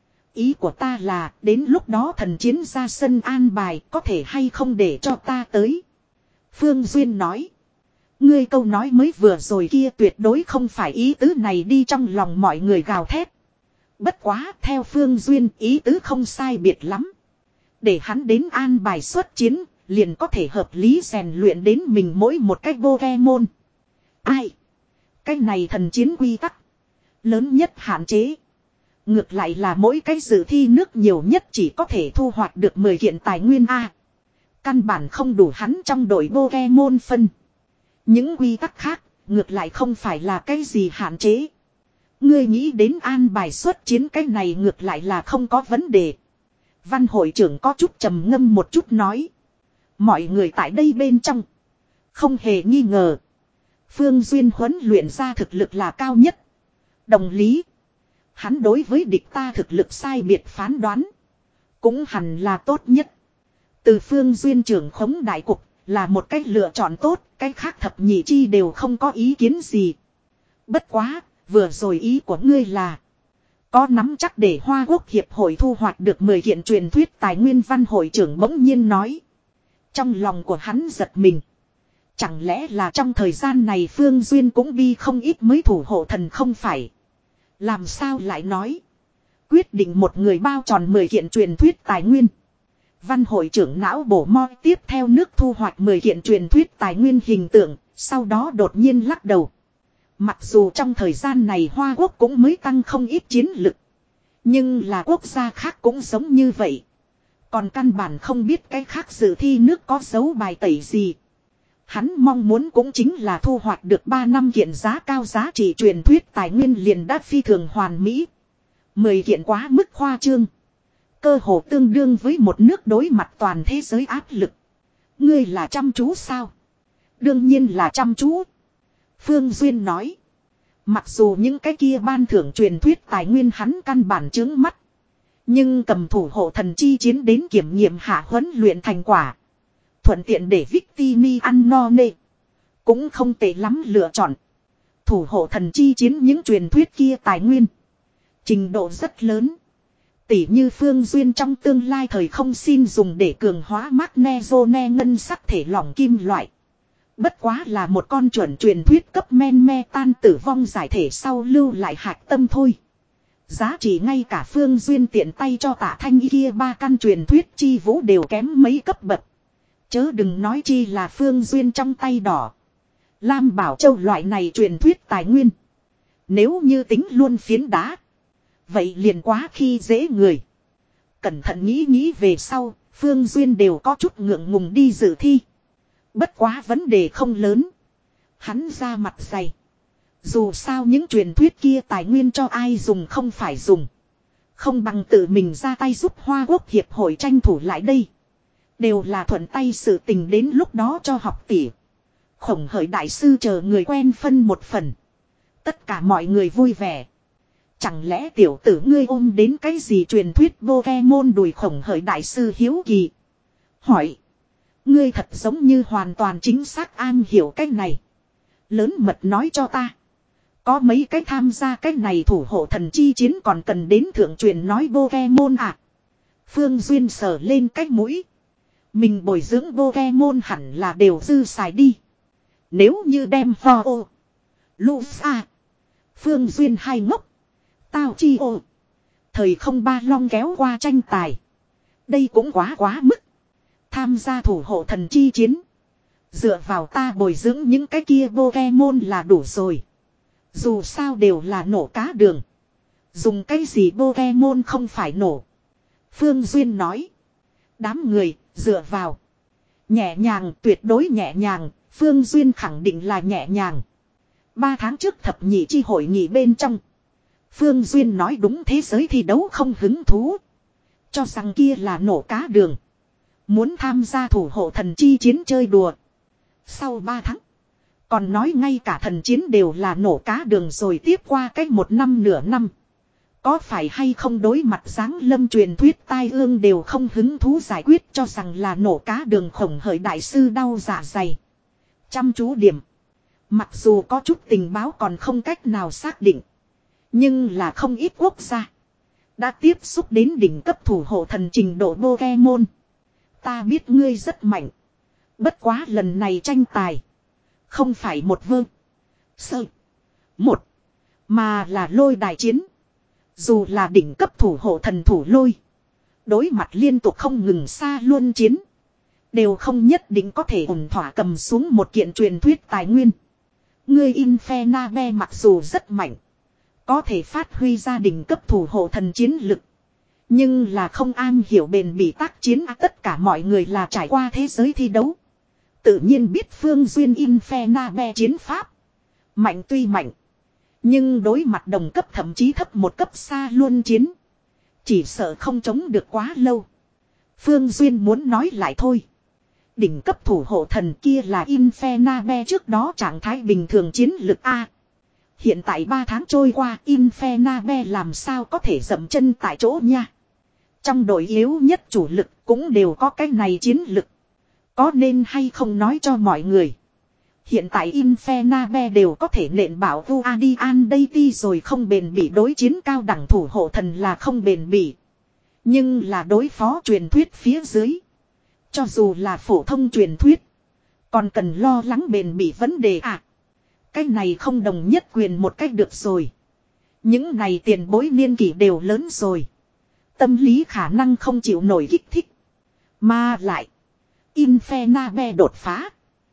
Ý của ta là đến lúc đó thần chiến ra sân an bài có thể hay không để cho ta tới. Phương Duyên nói. Ngươi câu nói mới vừa rồi kia tuyệt đối không phải ý tứ này đi. Trong lòng mọi người gào thét. Bất quá theo Phương Duyên ý tứ không sai biệt lắm. Để hắn đến an bài xuất chiến liền có thể hợp lý rèn luyện đến mình mỗi một cách Pokemon. Ai? Cái này thần chiến quy tắc lớn nhất hạn chế. Ngược lại là mỗi cái dự thi nước nhiều nhất chỉ có thể thu hoạch được mười kiện tài nguyên A. Căn bản không đủ hắn trong đội Pokemon phân. Những quy tắc khác ngược lại không phải là cái gì hạn chế. Ngươi nghĩ đến an bài xuất chiến cái này ngược lại là không có vấn đề. Văn hội trưởng có chút trầm ngâm một chút nói. Mọi người tại đây bên trong không hề nghi ngờ Phương Duyên huấn luyện ra thực lực là cao nhất. Đồng lý. Hắn đối với địch ta thực lực sai biệt phán đoán cũng hẳn là tốt nhất. Từ Phương Duyên trưởng khống đại cục là một cách lựa chọn tốt. Cái khác thập nhị chi đều không có ý kiến gì. Bất quá, vừa rồi ý của ngươi là có nắm chắc để Hoa Quốc Hiệp hội thu hoạch được mười kiện truyền thuyết tài nguyên. Văn hội trưởng bỗng nhiên nói. Trong lòng của hắn giật mình. Chẳng lẽ là trong thời gian này Phương Duyên cũng bi không ít mới thủ hộ thần không phải? Làm sao lại nói? Quyết định một người bao tròn mười kiện truyền thuyết tài nguyên. Văn hội trưởng não bổ mo tiếp theo nước thu hoạch mười kiện truyền thuyết tài nguyên hình tượng. Sau đó đột nhiên lắc đầu. Mặc dù trong thời gian này Hoa Quốc cũng mới tăng không ít chiến lực. Nhưng là quốc gia khác cũng giống như vậy. Còn căn bản không biết cái khác dự thi nước có dấu bài tẩy gì. Hắn mong muốn cũng chính là thu hoạch được ba năm kiện giá cao giá trị truyền thuyết tài nguyên liền đã phi thường hoàn mỹ. mười kiện quá mức khoa trương. Cơ hồ tương đương với một nước đối mặt toàn thế giới áp lực. Ngươi là chăm chú sao? Đương nhiên là chăm chú. Phương Duyên nói. Mặc dù những cái kia ban thưởng truyền thuyết tài nguyên hắn căn bản chướng mắt. Nhưng cầm thủ hộ thần chi chiến đến kiểm nghiệm hạ huấn luyện thành quả. Thuận tiện để Victini ăn no nê. Cũng không tệ lắm lựa chọn. Thủ hộ thần chi chiến những truyền thuyết kia tài nguyên. Trình độ rất lớn. Tỷ như Phương Duyên trong tương lai thời không xin dùng để cường hóa Magnezone ngân sắc thể lỏng kim loại. Bất quá là một con chuẩn truyền thuyết cấp men me tan tử vong giải thể sau lưu lại hạt tâm thôi. Giá trị ngay cả Phương Duyên tiện tay cho Tạ Thanh Y kia ba căn truyền thuyết chi vũ đều kém mấy cấp bậc. Chớ đừng nói chi là Phương Duyên trong tay đỏ. Lam Bảo Châu loại này truyền thuyết tài nguyên. Nếu như tính luôn phiến đá. Vậy liền quá khi dễ người. Cẩn thận nghĩ nghĩ về sau, Phương Duyên đều có chút ngượng ngùng đi dự thi. Bất quá vấn đề không lớn. Hắn ra mặt dày. Dù sao những truyền thuyết kia tài nguyên cho ai dùng không phải dùng. Không bằng tự mình ra tay giúp Hoa Quốc Hiệp hội tranh thủ lại đây. Đều là thuận tay sự tình, đến lúc đó cho học tỷ. Khổng Hởi đại sư chờ người quen phân một phần. Tất cả mọi người vui vẻ. Chẳng lẽ tiểu tử ngươi ôm đến cái gì truyền thuyết Pokemon đùi? Khổng Hởi đại sư hiếu kỳ. Hỏi. Ngươi thật giống như hoàn toàn chính xác an hiểu cái này. Lớn mật nói cho ta. Có mấy cái tham gia cái này thủ hộ thần chi chiến còn cần đến thượng truyền nói Pokemon à? Phương Duyên sờ lên cái mũi. Mình bồi dưỡng Pokemon hẳn là đều dư xài đi. Nếu như đem Ho-Oh, Lufa, Phương Duyên hai ngốc, Tao Chi ô, thời không ba long kéo qua tranh tài. Đây cũng quá quá mức. Tham gia thủ hộ thần chi chiến. Dựa vào ta bồi dưỡng những cái kia Pokemon là đủ rồi. Dù sao đều là nổ cá đường. Dùng cái gì Pokemon không phải nổ. Phương Duyên nói. Đám người, dựa vào. Nhẹ nhàng, tuyệt đối nhẹ nhàng. Phương Duyên khẳng định là nhẹ nhàng. Ba tháng trước thập nhị chi hội nghị bên trong. Phương Duyên nói đúng thế giới thi đấu không hứng thú. Cho rằng kia là nổ cá đường. Muốn tham gia thủ hộ thần chi chiến chơi đùa. Sau ba tháng. Còn nói ngay cả thần chiến đều là nổ cá đường rồi, tiếp qua cách một năm nửa năm. Có phải hay không đối mặt giáng lâm truyền thuyết tai ương đều không hứng thú giải quyết, cho rằng là nổ cá đường. Khổng Hởi đại sư đau dạ dày. Chăm chú điểm. Mặc dù có chút tình báo còn không cách nào xác định. Nhưng là không ít quốc gia đã tiếp xúc đến đỉnh cấp thủ hộ thần trình độ Pokemon. Ta biết ngươi rất mạnh. Bất quá lần này tranh tài. Không phải một vơ. Sơ. Một. Mà là lôi đài chiến. Dù là đỉnh cấp thủ hộ thần thủ lôi. Đối mặt liên tục không ngừng xa luôn chiến. Đều không nhất định có thể ổn thỏa cầm xuống một kiện truyền thuyết tài nguyên. Ngươi Infernape mặc dù rất mạnh. Có thể phát huy ra đỉnh cấp thủ hộ thần chiến lực. Nhưng là không an hiểu bền bỉ tác chiến. Tất cả mọi người là trải qua thế giới thi đấu. Tự nhiên biết Phương Duyên Infernape chiến pháp. Mạnh tuy mạnh. Nhưng đối mặt đồng cấp thậm chí thấp một cấp xa luôn chiến. Chỉ sợ không chống được quá lâu. Phương Duyên muốn nói lại thôi. Đỉnh cấp thủ hộ thần kia là Infernape trước đó trạng thái bình thường chiến lực A. Hiện tại ba tháng trôi qua, Infernape làm sao có thể dậm chân tại chỗ nha. Trong đội yếu nhất chủ lực cũng đều có cái này chiến lực. Có nên hay không nói cho mọi người. Hiện tại Infernape đều có thể nện bảo Guardian Deity rồi, không bền bỉ đối chiến cao đẳng thủ hộ thần là không bền bỉ. Nhưng là đối phó truyền thuyết phía dưới. Cho dù là phổ thông truyền thuyết. Còn cần lo lắng bền bỉ vấn đề à. Cái này không đồng nhất quyền một cách được rồi. Những này tiền bối niên kỷ đều lớn rồi. Tâm lý khả năng không chịu nổi kích thích. Mà lại. Infernape đột phá.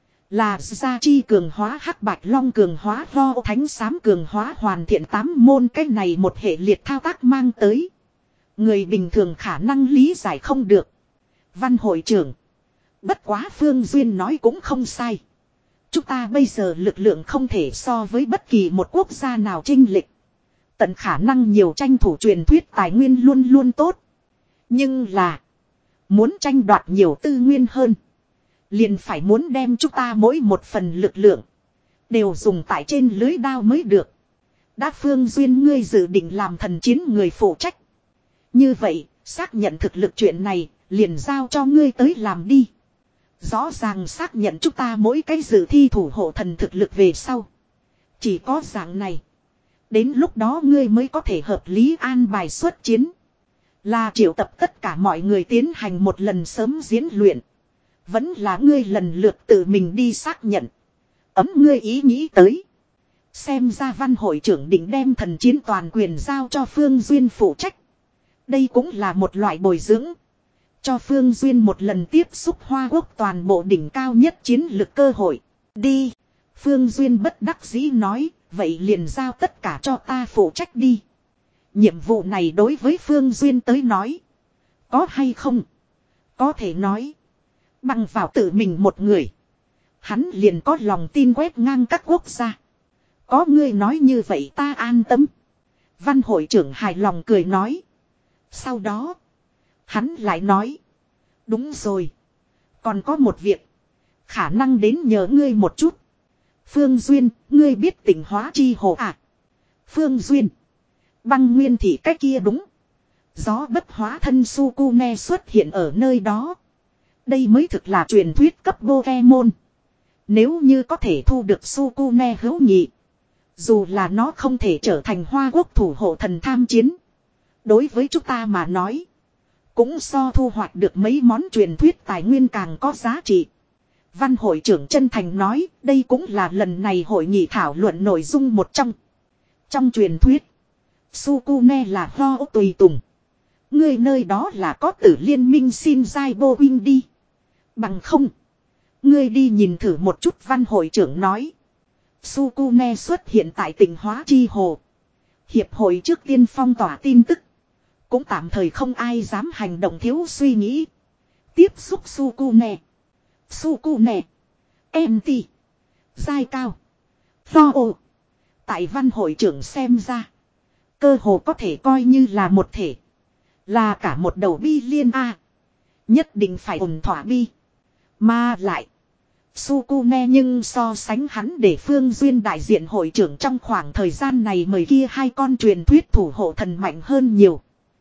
Là gia chi cường hóa, hắc bạch long cường hóa, lo thánh xám cường hóa, hoàn thiện tám môn, cái này một hệ liệt thao tác mang tới. Người bình thường khả năng lý giải không được. Văn hội trưởng. Bất quá Phương Duyên nói cũng không sai. Chúng ta bây giờ lực lượng không thể so với bất kỳ một quốc gia nào chênh lệch. Tận khả năng nhiều tranh thủ truyền thuyết tài nguyên luôn luôn tốt. Nhưng là. Muốn tranh đoạt nhiều tư nguyên hơn. Liền phải muốn đem chúng ta mỗi một phần lực lượng. Đều dùng tại trên lưới đao mới được. Đã Phương Duyên ngươi dự định làm thần chiến người phụ trách. Như vậy, xác nhận thực lực chuyện này, liền giao cho ngươi tới làm đi. Rõ ràng xác nhận chúng ta mỗi cái dự thi thủ hộ thần thực lực về sau. Chỉ có dạng này. Đến lúc đó ngươi mới có thể hợp lý an bài xuất chiến. Là triệu tập tất cả mọi người tiến hành một lần sớm diễn luyện. Vẫn là ngươi lần lượt tự mình đi xác nhận. Ấm ngươi ý nghĩ tới. Xem ra văn hội trưởng định đem thần chiến toàn quyền giao cho Phương Duyên phụ trách. Đây cũng là một loại bồi dưỡng. Cho Phương Duyên một lần tiếp xúc Hoa Quốc toàn bộ đỉnh cao nhất chiến lực cơ hội. Đi. Phương Duyên bất đắc dĩ nói. Vậy liền giao tất cả cho ta phụ trách đi. Nhiệm vụ này đối với Phương Duyên tới nói. Có hay không? Có thể nói. Bằng vào tự mình một người. Hắn liền có lòng tin quét ngang các quốc gia. Có ngươi nói như vậy ta an tâm. Văn hội trưởng hài lòng cười nói. Sau đó. Hắn lại nói. Đúng rồi. Còn có một việc. Khả năng đến nhờ ngươi một chút. Phương Duyên, ngươi biết Tịnh Hóa Chi Hồ à? Phương Duyên. Băng nguyên thì cách kia đúng. Gió bất hóa thân Sukune xuất hiện ở nơi đó. Đây mới thực là truyền thuyết cấp Pokemon. Nếu như có thể thu được Sukune hữu nhị. Dù là nó không thể trở thành Hoa Quốc thủ hộ thần tham chiến. Đối với chúng ta mà nói. Cũng so thu hoạch được mấy món truyền thuyết tài nguyên càng có giá trị. Văn hội trưởng chân thành nói. Đây cũng là lần này hội nghị thảo luận nội dung một trong. Trong truyền thuyết. Sukune là Ho tùy tùng. Người nơi đó là có tử liên minh xin giai bô huynh đi. Bằng không. Ngươi đi nhìn thử một chút văn hội trưởng nói. Sukune xuất hiện tại Tịnh Hóa Chi Hồ. Hiệp hội trước tiên phong tỏa tin tức. Cũng tạm thời không ai dám hành động thiếu suy nghĩ. Tiếp xúc Sukune. Sukune. em tê. Giai cao. Pho ô. Tại văn hội trưởng xem ra. Cơ hồ có thể coi như là một thể. Là cả một đầu bi liên A. Nhất định phải ổn thỏa bi. Mà lại. Sukune nhưng so sánh hắn để Phương Duyên đại diện hội trưởng trong khoảng thời gian này mời kia hai con truyền thuyết thủ hộ thần mạnh hơn nhiều.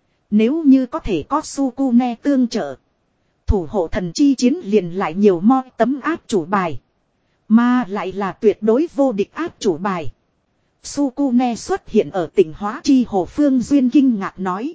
Nếu như có thể có Sukune tương trợ. Thủ hộ thần chi chiến liền lại nhiều mo tấm áp chủ bài. Mà lại là tuyệt đối vô địch áp chủ bài. Sukune xuất hiện ở Tịnh Hóa Chi Hồ. Phương Duyên kinh ngạc nói.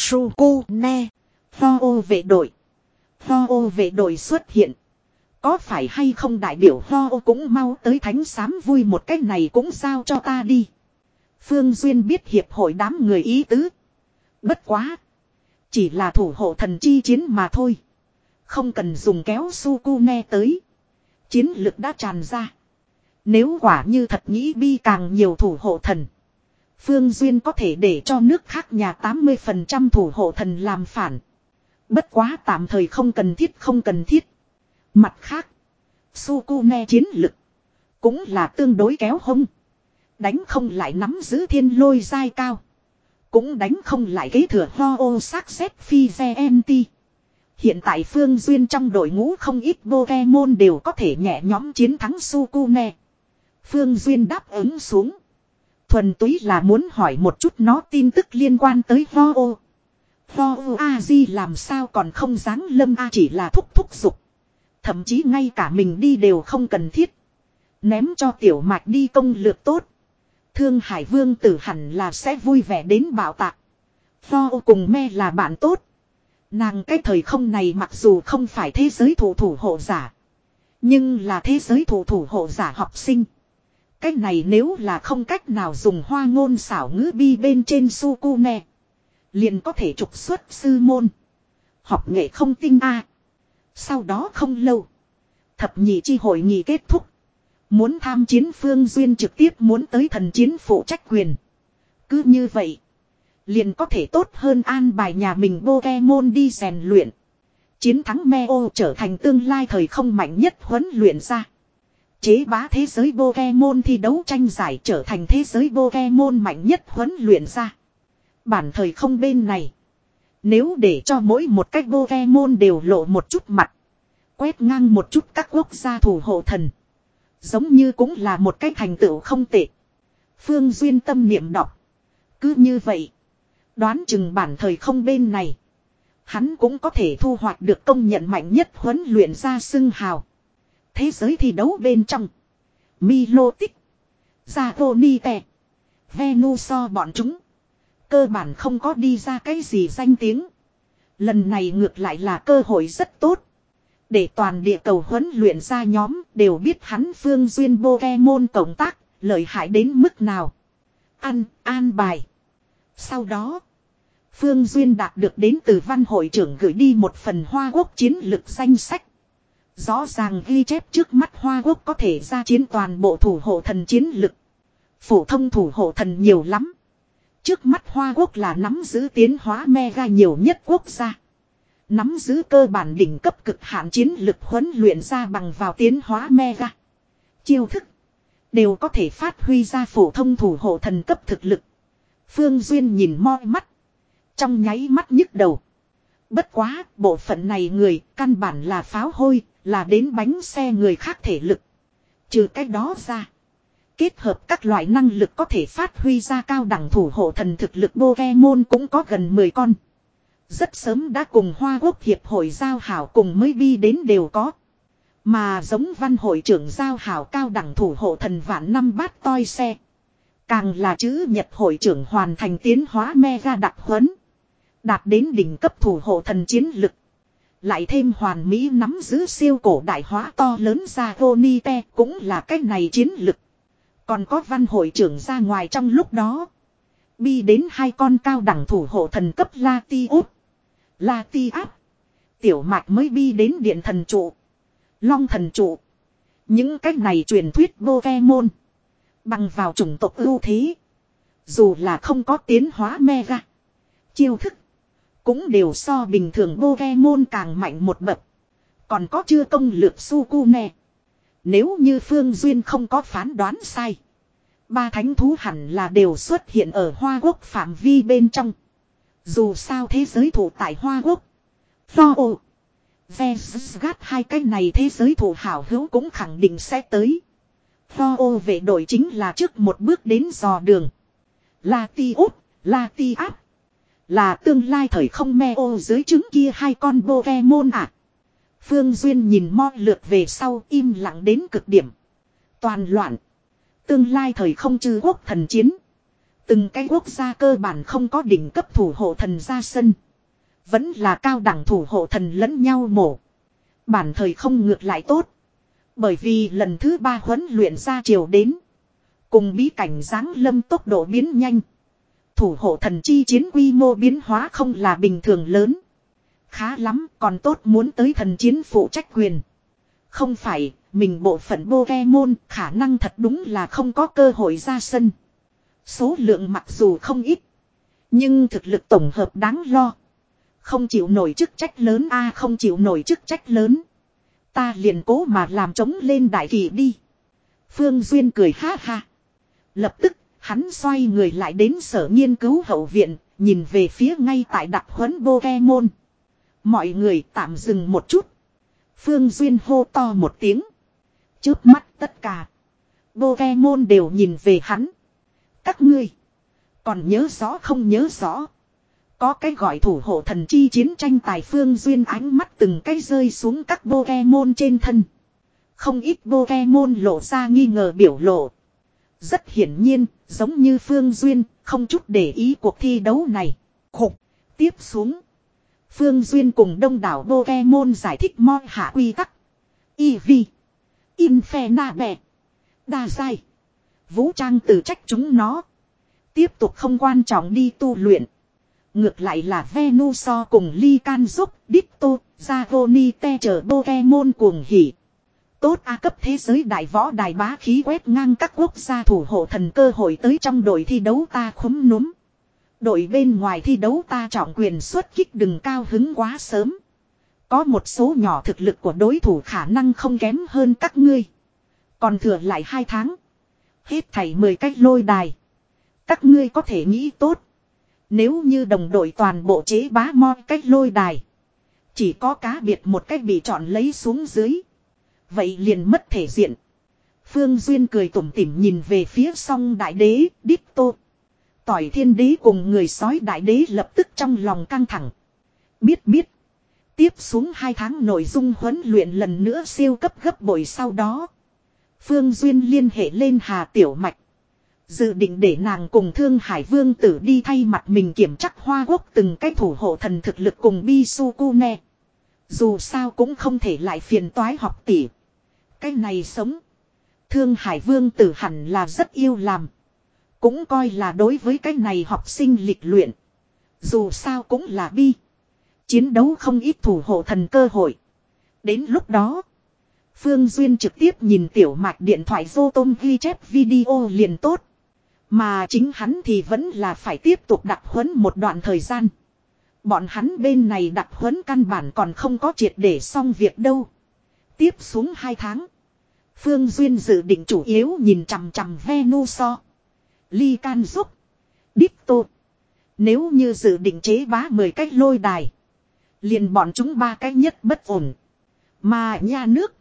Sukune. Pho ô vệ đội. Pho ô vệ đội xuất hiện. Có phải hay không đại biểu Ho ô cũng mau tới thánh xám vui một cách này cũng giao cho ta đi. Phương Duyên biết hiệp hội đám người ý tứ. Bất quá. Chỉ là thủ hộ thần chi chiến mà thôi. Không cần dùng kéo Sukune tới. Chiến lực đã tràn ra. Nếu quả như thật nghĩ bi càng nhiều thủ hộ thần. Phương Duyên có thể để cho nước khác nhà tám mươi phần trăm thủ hộ thần làm phản. Bất quá tạm thời không cần thiết không cần thiết. Mặt khác, Sukune chiến lực cũng là tương đối kéo hông. Đánh không lại nắm giữ thiên lôi giai cao. Cũng đánh không lại kế thừa Ho ô xác xét phi xe em tê. Hiện tại Phương Duyên trong đội ngũ không ít Pokemon đều có thể nhẹ nhõm chiến thắng Sukune. Phương Duyên đáp ứng xuống. Thuần túy là muốn hỏi một chút nó tin tức liên quan tới Ho ô. Ho ô A-di làm sao còn không dáng lâm A chỉ là thúc thúc giục. Thậm chí ngay cả mình đi đều không cần thiết. Ném cho tiểu mạch đi công lược tốt. Thương Hải Vương tử hẳn là sẽ vui vẻ đến bạo tạc. Pho cùng me là bạn tốt. Nàng cái thời không này mặc dù không phải thế giới thủ thủ hộ giả. Nhưng là thế giới thủ thủ hộ giả học sinh. Cái này nếu là không cách nào dùng hoa ngôn xảo ngữ bi bên trên Sukune. Liền có thể trục xuất sư môn. Học nghệ không tinh a. Sau đó không lâu. Thập nhị chi hội nghị kết thúc. Muốn tham chiến Phương Duyên trực tiếp muốn tới thần chiến phụ trách quyền. Cứ như vậy. Liền có thể tốt hơn an bài nhà mình Pokemon đi rèn luyện. Chiến thắng Meo trở thành tương lai thời không mạnh nhất huấn luyện ra. Chế bá thế giới Pokemon thi đấu tranh giải trở thành thế giới Pokemon mạnh nhất huấn luyện ra. Bản thời không bên này. Nếu để cho mỗi một cách Pokemon đều lộ một chút mặt. Quét ngang một chút các quốc gia thủ hộ thần. Giống như cũng là một cách thành tựu không tệ. Phương Duyên tâm niệm đọc. Cứ như vậy. Đoán chừng bản thời không bên này. Hắn cũng có thể thu hoạch được công nhận mạnh nhất huấn luyện ra xưng hào. Thế giới thi đấu bên trong. Milotic. Zagonite. Venusaur bọn chúng. Cơ bản không có đi ra cái gì danh tiếng. Lần này ngược lại là cơ hội rất tốt. Để toàn địa cầu huấn luyện ra nhóm đều biết hắn Phương Duyên Pokemon cộng tác. Lợi hại đến mức nào? Ăn, an bài. Sau đó, Phương Duyên đạt được đến từ văn hội trưởng gửi đi một phần Hoa Quốc chiến lược danh sách. Rõ ràng ghi chép trước mắt Hoa Quốc có thể ra chiến toàn bộ thủ hộ thần chiến lực. Phổ thông thủ hộ thần nhiều lắm. Trước mắt Hoa Quốc là nắm giữ tiến hóa mega nhiều nhất quốc gia. Nắm giữ cơ bản đỉnh cấp cực hạn chiến lực huấn luyện ra bằng vào tiến hóa mega. Chiêu thức đều có thể phát huy ra phổ thông thủ hộ thần cấp thực lực. Phương Duyên nhìn moi mắt. Trong nháy mắt nhức đầu. Bất quá, bộ phận này người, căn bản là pháo hôi, là đến bánh xe người khác thể lực. Trừ cái đó ra. Kết hợp các loại năng lực có thể phát huy ra cao đẳng thủ hộ thần thực lực Pokemon cũng có gần mười con. Rất sớm đã cùng Hoa Quốc Hiệp hội giao hảo cùng mới bi đến đều có. Mà giống văn hội trưởng giao hảo cao đẳng thủ hộ thần vạn năm bát toi xe. Càng là chữ nhật hội trưởng hoàn thành tiến hóa mega đặc huấn. Đạt đến đỉnh cấp thủ hộ thần chiến lực. Lại thêm hoàn mỹ nắm giữ siêu cổ đại hóa to lớn ra Gonite cũng là cách này chiến lực. Còn có văn hội trưởng ra ngoài trong lúc đó. Bi đến hai con cao đẳng thủ hộ thần cấp Latios. Latias. Tiểu mạch mới bi đến điện thần trụ. Long thần trụ. Những cách này truyền thuyết Pokemon. Bằng vào chủng tộc ưu thế. Dù là không có tiến hóa mega. Chiêu thức. Cũng đều so bình thường Pokemon càng mạnh một bậc. Còn có chưa công lược Sukune. Nếu như Phương Duyên không có phán đoán sai. Ba thánh thú hẳn là đều xuất hiện ở Hoa Quốc phạm vi bên trong. Dù sao thế giới thủ tại Hoa Quốc. Flo. Vesgat hai cái này thế giới thủ hảo hữu cũng khẳng định sẽ tới. Flo vệ đội chính là trước một bước đến dò đường. Latios, Latias. Là tương lai thời không me ô dưới trứng kia hai con Pokemon à. Phương Duyên nhìn mo lượt về sau im lặng đến cực điểm. Toàn loạn. Tương lai thời không chư quốc thần chiến. Từng cái quốc gia cơ bản không có đỉnh cấp thủ hộ thần ra sân. Vẫn là cao đẳng thủ hộ thần lẫn nhau mổ. Bản thời không ngược lại tốt. Bởi vì lần thứ ba huấn luyện ra chiều đến. Cùng bí cảnh giáng lâm tốc độ biến nhanh. Thủ hộ thần chi chiến quy mô biến hóa không là bình thường lớn. Khá lắm, còn tốt muốn tới thần chiến phụ trách quyền. Không phải, mình bộ phận Pokemon khả năng thật đúng là không có cơ hội ra sân. Số lượng mặc dù không ít. Nhưng thực lực tổng hợp đáng lo. Không chịu nổi chức trách lớn a à, không chịu nổi chức trách lớn. Ta liền cố mà làm trống lên đại kỳ đi. Phương Duyên cười ha ha. Lập tức, hắn xoay người lại đến sở nghiên cứu hậu viện, nhìn về phía ngay tại đặc huấn Pokemon. Mọi người tạm dừng một chút. Phương Duyên hô to một tiếng. Chớp mắt tất cả Pokemon đều nhìn về hắn. Các ngươi còn nhớ rõ không nhớ rõ. Có cái gọi thủ hộ thần chi chiến tranh tài. Phương Duyên ánh mắt từng cái rơi xuống các Pokemon trên thân. Không ít Pokemon lộ ra nghi ngờ biểu lộ. Rất hiển nhiên, giống như Phương Duyên, không chút để ý cuộc thi đấu này. Khục, tiếp xuống. Phương Duyên cùng đông đảo Pokemon giải thích moi hạ quy tắc. Eevee, Infernape, đa giai. Vũ trang từ trách chúng nó. Tiếp tục không quan trọng đi tu luyện. Ngược lại là Venusaur cùng Lycanroc, Ditto, Dragonite chờ Pokemon cuồng hỉ. Tốt A cấp thế giới đại võ đài bá khí quét ngang các quốc gia thủ hộ thần cơ hội tới trong đội thi đấu ta khúm núm. Đội bên ngoài thi đấu ta trọng quyền xuất kích đừng cao hứng quá sớm. Có một số nhỏ thực lực của đối thủ khả năng không kém hơn các ngươi. Còn thừa lại hai tháng. Hết thảy mười cách lôi đài. Các ngươi có thể nghĩ tốt. Nếu như đồng đội toàn bộ chế bá moi cách lôi đài. Chỉ có cá biệt một cách bị chọn lấy xuống dưới. Vậy liền mất thể diện. Phương Duyên cười tủm tỉm nhìn về phía song đại đế, Ditto. Tỏi thiên đế cùng người sói đại đế lập tức trong lòng căng thẳng. Biết biết. Tiếp xuống hai tháng nội dung huấn luyện lần nữa siêu cấp gấp bội sau đó. Phương Duyên liên hệ lên Hà Tiểu Mạch. Dự định để nàng cùng Thương Hải Vương Tử đi thay mặt mình kiểm chắc Hoa Quốc từng cái thủ hộ thần thực lực cùng Bisukune. Dù sao cũng không thể lại phiền toái học tỉ. Cái này sống. Thương Hải Vương Tử hẳn là rất yêu làm. Cũng coi là đối với cái này học sinh lịch luyện. Dù sao cũng là bi. Chiến đấu không ít thủ hộ thần cơ hội. Đến lúc đó. Phương Duyên trực tiếp nhìn tiểu mạch điện thoại vô tôm ghi chép video liền tốt. Mà chính hắn thì vẫn là phải tiếp tục đặc huấn một đoạn thời gian. Bọn hắn bên này đặc huấn căn bản còn không có triệt để xong việc đâu. Tiếp xuống hai tháng. Phương Duyên dự định chủ yếu nhìn chằm chằm Venuso. Ly Can Giúp. Dipto. Nếu như dự định chế bá mười cái lôi đài. Liền bọn chúng ba cái nhất bất ổn. Mà nha nước.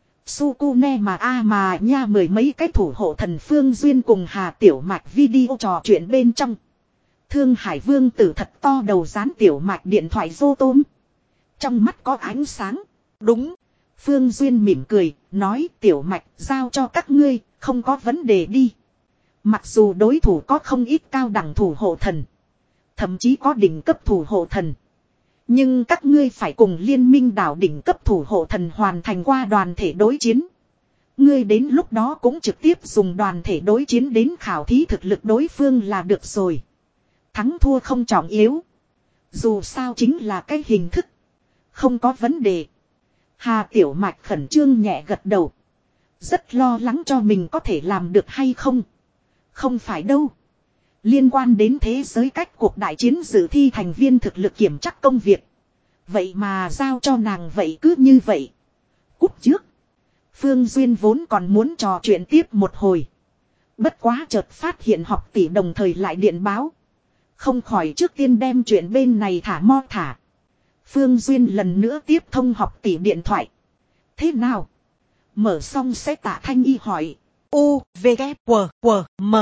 Sukune mà a à mà nha mười mấy cái thủ hộ thần Phương Duyên cùng Hà Tiểu Mạch video trò chuyện bên trong. Thương Hải Vương Tử thật to đầu dán Tiểu Mạch điện thoại vô tôm. Trong mắt có ánh sáng. Đúng. Phương Duyên mỉm cười, nói Tiểu Mạch giao cho các ngươi, không có vấn đề đi. Mặc dù đối thủ có không ít cao đẳng thủ hộ thần. Thậm chí có đỉnh cấp thủ hộ thần. Nhưng các ngươi phải cùng liên minh đảo đỉnh cấp thủ hộ thần hoàn thành qua đoàn thể đối chiến. Ngươi đến lúc đó cũng trực tiếp dùng đoàn thể đối chiến đến khảo thí thực lực đối phương là được rồi. Thắng thua không trọng yếu. Dù sao chính là cái hình thức. Không có vấn đề. Hà Tiểu Mạch khẩn trương nhẹ gật đầu. Rất lo lắng cho mình có thể làm được hay không. Không phải đâu. Liên quan đến thế giới cách cuộc đại chiến dự thi thành viên thực lực kiểm tra công việc. Vậy mà giao cho nàng vậy cứ như vậy. Cúp trước. Phương Duyên vốn còn muốn trò chuyện tiếp một hồi. Bất quá chợt phát hiện học tỷ đồng thời lại điện báo. Không khỏi trước tiên đem chuyện bên này thả mo thả. Phương Duyên lần nữa tiếp thông học tỷ điện thoại. Thế nào? Mở xong sẽ Tạ Thanh Y hỏi. U, V, K, W, W, M.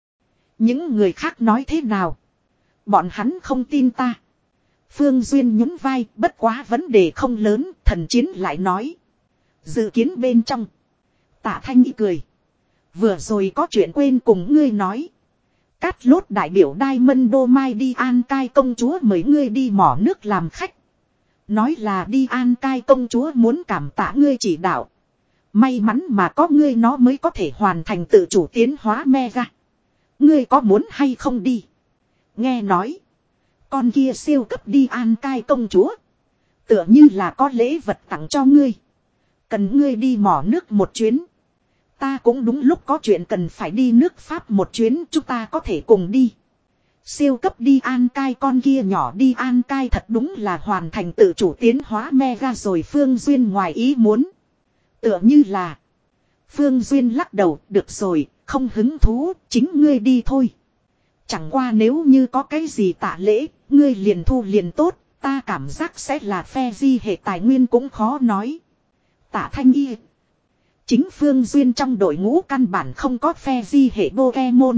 Những người khác nói thế nào? Bọn hắn không tin ta. Phương Duyên nhún vai, bất quá vấn đề không lớn, thần chiến lại nói. Dự kiến bên trong. Tạ Thanh Y cười. Vừa rồi có chuyện quên cùng ngươi nói. Cát Lốt đại biểu Diamond Mai đi An Cai công chúa mời ngươi đi mỏ nước làm khách. Nói là đi An Cai công chúa muốn cảm tạ ngươi chỉ đạo. May mắn mà có ngươi nó mới có thể hoàn thành tự chủ tiến hóa mega. Ngươi có muốn hay không đi? Nghe nói. Con kia siêu cấp đi An Cai công chúa. Tựa như là có lễ vật tặng cho ngươi. Cần ngươi đi mỏ nước một chuyến. Ta cũng đúng lúc có chuyện cần phải đi nước Pháp một chuyến. Chúng ta có thể cùng đi. Siêu cấp đi An Cai con kia nhỏ đi An Cai thật đúng là hoàn thành tự chủ tiến hóa mega rồi. Phương Duyên ngoài ý muốn. Tựa như là. Phương Duyên lắc đầu. Được rồi. Không hứng thú. Chính ngươi đi thôi. Chẳng qua nếu như có cái gì tạ lễ. Ngươi liền thu liền tốt. Ta cảm giác sẽ là phe di hệ tài nguyên cũng khó nói. Tạ Thanh Y. Chính Phương Duyên trong đội ngũ căn bản không có phe di hệ Pokemon.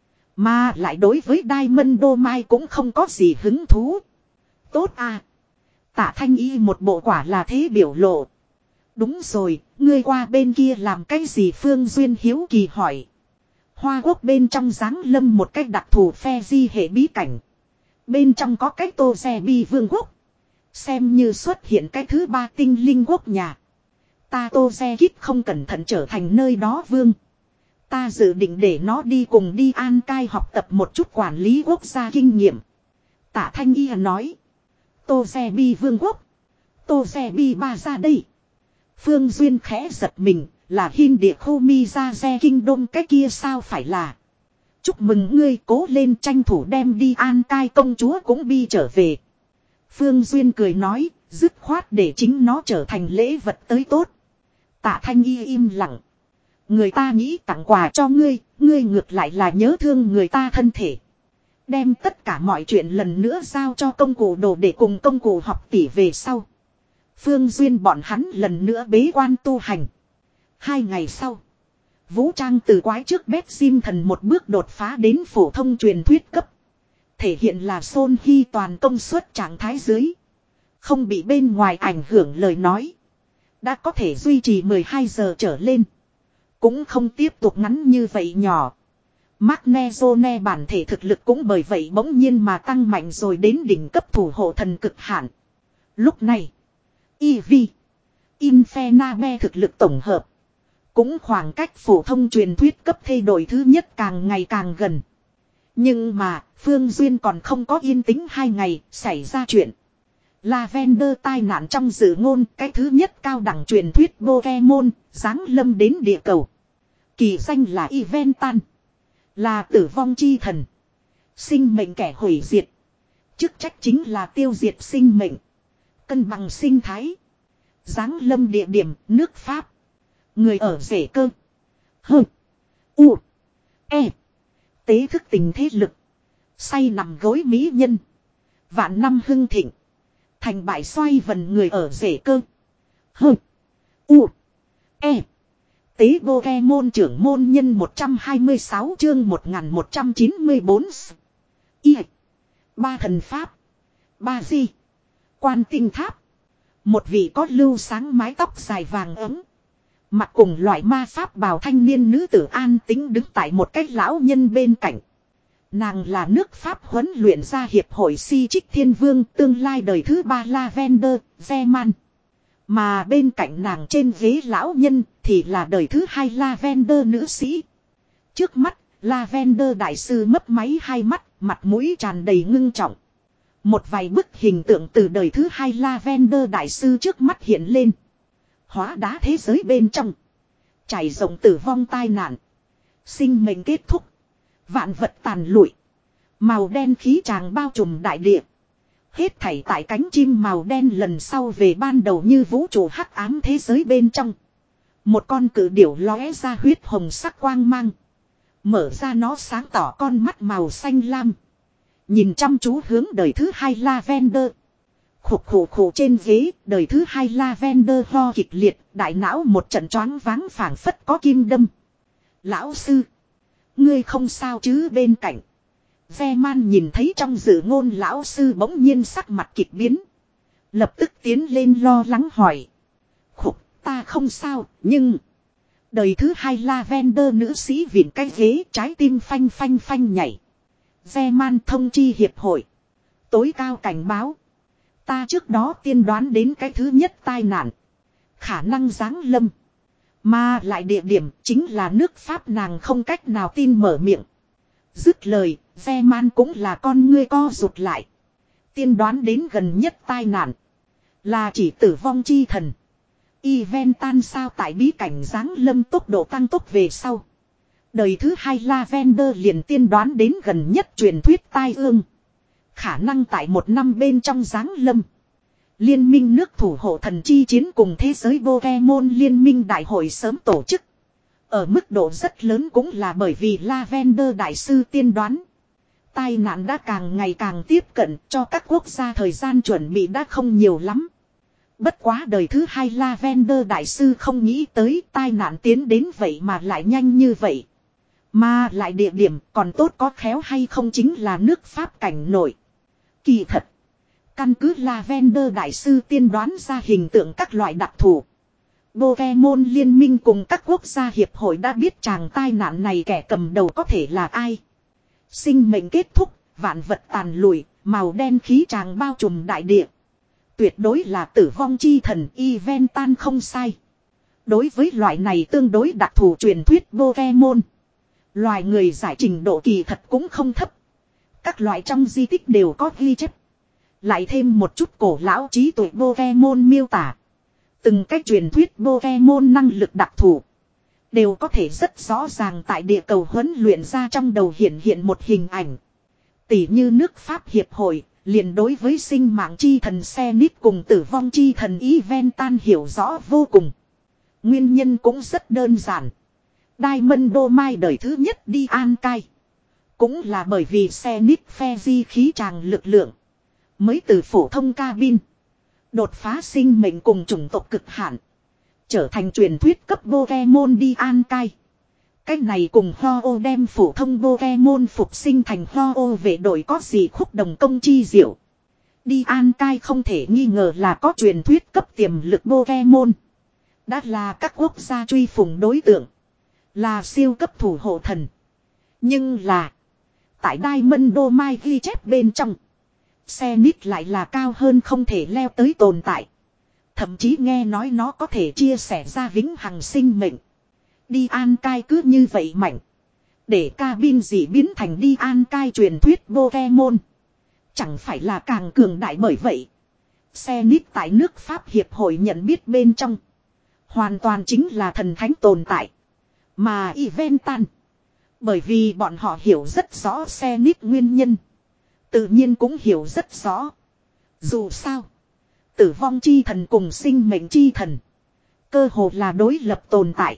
Mà lại đối với Diamond Mai cũng không có gì hứng thú. Tốt à. Tạ Thanh Y một bộ quả là thế biểu lộ. Đúng rồi, ngươi qua bên kia làm cái gì? Phương Duyên hiếu kỳ hỏi. Hoa Quốc bên trong giáng lâm một cách đặc thù phe di hệ bí cảnh. Bên trong có cái Tô Xe Bi Vương quốc. Xem như xuất hiện cái thứ ba tinh linh quốc nhà. Ta Tô Xe Kít không cẩn thận trở thành nơi đó vương. Ta dự định để nó đi cùng đi An Cai học tập một chút quản lý quốc gia kinh nghiệm. Tạ Thanh Y nói. Tô Xe Bi Vương quốc. Tô Xe Bi ba ra đây. Phương Duyên khẽ giật mình. Là Hin địa khu mi ra xe kinh đô cái kia sao phải là. Chúc mừng ngươi cố lên tranh thủ đem đi An Cai công chúa cũng bi trở về. Phương Duyên cười nói. Dứt khoát để chính nó trở thành lễ vật tới tốt. Tạ Thanh Y im lặng. Người ta nghĩ tặng quà cho ngươi. Ngươi ngược lại là nhớ thương người ta thân thể. Đem tất cả mọi chuyện lần nữa giao cho công cụ đồ để cùng công cụ học tỷ về sau. Phương Duyên bọn hắn lần nữa bế quan tu hành. Hai ngày sau. Vũ trang từ quái trước bét sim thần một bước đột phá đến phổ thông truyền thuyết cấp. Thể hiện là Son Hy toàn công suất trạng thái dưới. Không bị bên ngoài ảnh hưởng lời nói. Đã có thể duy trì mười hai giờ trở lên. Cũng không tiếp tục ngắn như vậy nhỏ. Magnezone bản thể thực lực cũng bởi vậy bỗng nhiên mà tăng mạnh rồi đến đỉnh cấp thủ hộ thần cực hạn. Lúc này. Eevee. Infenabe thực lực tổng hợp. Cũng khoảng cách phổ thông truyền thuyết cấp thay đổi thứ nhất càng ngày càng gần. Nhưng mà, Phương Duyên còn không có yên tĩnh hai ngày, xảy ra chuyện. Lavender tai nạn trong dự ngôn, cái thứ nhất cao đẳng truyền thuyết Pokemon, giáng lâm đến địa cầu. Kỳ danh là Yveltal, là tử vong chi thần, sinh mệnh kẻ hủy diệt. Chức trách chính là tiêu diệt sinh mệnh, cân bằng sinh thái. Giáng lâm địa điểm, nước Pháp. Người ở rễ cơ. Hơ. U. E. Tế thức tình thế lực. Say nằm gối mỹ nhân. Vạn năm hưng thịnh. Thành bại xoay vần người ở rễ cơ. Hơ. U. E. Tế Pokemon trưởng môn nhân một trăm hai mươi sáu chương một nghìn một trăm chín mươi bốn. Y. Ba thần pháp. Ba di. Quan tinh tháp. Một vị có lưu sáng mái tóc dài vàng ấm. Mặc cùng loại ma pháp bào thanh niên nữ tử an tính đứng tại một cái lão nhân bên cạnh. Nàng là nước Pháp huấn luyện ra hiệp hội Si Trích Thiên Vương tương lai đời thứ ba Lavender, Zeman. Mà bên cạnh nàng trên ghế lão nhân thì là đời thứ hai Lavender nữ sĩ. Trước mắt, Lavender đại sư mấp máy hai mắt, mặt mũi tràn đầy ngưng trọng. Một vài bức hình tượng từ đời thứ hai Lavender đại sư trước mắt hiện lên. Hóa đá thế giới bên trong. Trải rộng tử vong tai nạn. Sinh mệnh kết thúc. Vạn vật tàn lụi. Màu đen khí tràng bao trùm đại địa. Hết thảy tại cánh chim màu đen lần sau về ban đầu như vũ trụ hắc ám thế giới bên trong. Một con cự điểu lóe ra huyết hồng sắc quang mang. Mở ra nó sáng tỏ con mắt màu xanh lam. Nhìn chăm chú hướng đời thứ hai Lavender. Khục khủ khủ trên ghế, đời thứ hai Lavender ho kịch liệt, đại não một trận choáng váng phảng phất có kim đâm. Lão sư, ngươi không sao chứ? Bên cạnh Zeman nhìn thấy trong dự ngôn lão sư bỗng nhiên sắc mặt kịch biến. Lập tức tiến lên lo lắng hỏi. Khục, ta không sao, nhưng... Đời thứ hai Lavender nữ sĩ vịn cái ghế, trái tim phanh phanh phanh nhảy. Zeman thông chi hiệp hội. Tối cao cảnh báo. Ta trước đó tiên đoán đến cái thứ nhất tai nạn. Khả năng giáng lâm. Mà lại địa điểm chính là nước Pháp, nàng không cách nào tin mở miệng. Dứt lời, Zeman cũng là con ngươi co rụt lại. Tiên đoán đến gần nhất tai nạn. Là chỉ tử vong chi thần. Yveltal sao tại bí cảnh giáng lâm tốc độ tăng tốc về sau. Đời thứ hai Lavender liền tiên đoán đến gần nhất truyền thuyết tai ương. Khả năng tại một năm bên trong giáng lâm. Liên minh nước thủ hộ thần chi chiến cùng thế giới Pokemon liên minh đại hội sớm tổ chức. Ở mức độ rất lớn cũng là bởi vì Lavender đại sư tiên đoán. Tai nạn đã càng ngày càng tiếp cận, cho các quốc gia thời gian chuẩn bị đã không nhiều lắm. Bất quá đời thứ hai Lavender đại sư không nghĩ tới tai nạn tiến đến vậy mà lại nhanh như vậy. Mà lại địa điểm còn tốt có khéo hay không chính là nước Pháp cảnh nổi. Kỳ thật, căn cứ Lavender đại sư tiên đoán ra hình tượng các loại đặc thù. Pokemon liên minh cùng các quốc gia hiệp hội đã biết chàng tai nạn này kẻ cầm đầu có thể là ai. Sinh mệnh kết thúc, vạn vật tàn lụi, màu đen khí tràng bao trùm đại địa. Tuyệt đối là tử vong chi thần Yveltal không sai. Đối với loại này tương đối đặc thù truyền thuyết Pokemon, loài người giải trình độ kỳ thật cũng không thấp. Các loại trong di tích đều có ghi chép. Lại thêm một chút cổ lão trí tuệ Pokemon miêu tả. Từng cách truyền thuyết Pokemon năng lực đặc thù đều có thể rất rõ ràng tại địa cầu huấn luyện ra trong đầu hiện hiện một hình ảnh. Tỷ như nước Pháp hiệp hội, liền đối với sinh mạng chi thần Senit cùng tử vong chi thần Yveltal hiểu rõ vô cùng. Nguyên nhân cũng rất đơn giản. Diamond Dome đời thứ nhất đi An Cai. Cũng là bởi vì Senit phe di khí tràng lực lượng. Mới từ phổ thông cabin. Đột phá sinh mệnh cùng chủng tộc cực hạn. Trở thành truyền thuyết cấp Pokemon đi An Cai. Cách này cùng Ho-Oh đem phổ thông Pokemon phục sinh thành Ho-Oh vệ đội có gì khúc đồng công chi diệu. Đi An Cai không thể nghi ngờ là có truyền thuyết cấp tiềm lực Pokemon. Đã là các quốc gia truy phủng đối tượng. Là siêu cấp thủ hộ thần. Nhưng là tại Diamond Dome ghi chép bên trong, Senit lại là cao hơn không thể leo tới tồn tại. Thậm chí nghe nói nó có thể chia sẻ ra vĩnh hằng sinh mệnh. Đi An Cai cứ như vậy mạnh. Để cabin dị biến thành đi An Cai truyền thuyết Pokemon. Chẳng phải là càng cường đại bởi vậy. Xe nít tại nước Pháp Hiệp hội nhận biết bên trong. Hoàn toàn chính là thần thánh tồn tại. Mà Iventan. Bởi vì bọn họ hiểu rất rõ xe nít nguyên nhân. Tự nhiên cũng hiểu rất rõ. Dù sao. Tử vong chi thần cùng sinh mệnh chi thần. Cơ hồ là đối lập tồn tại.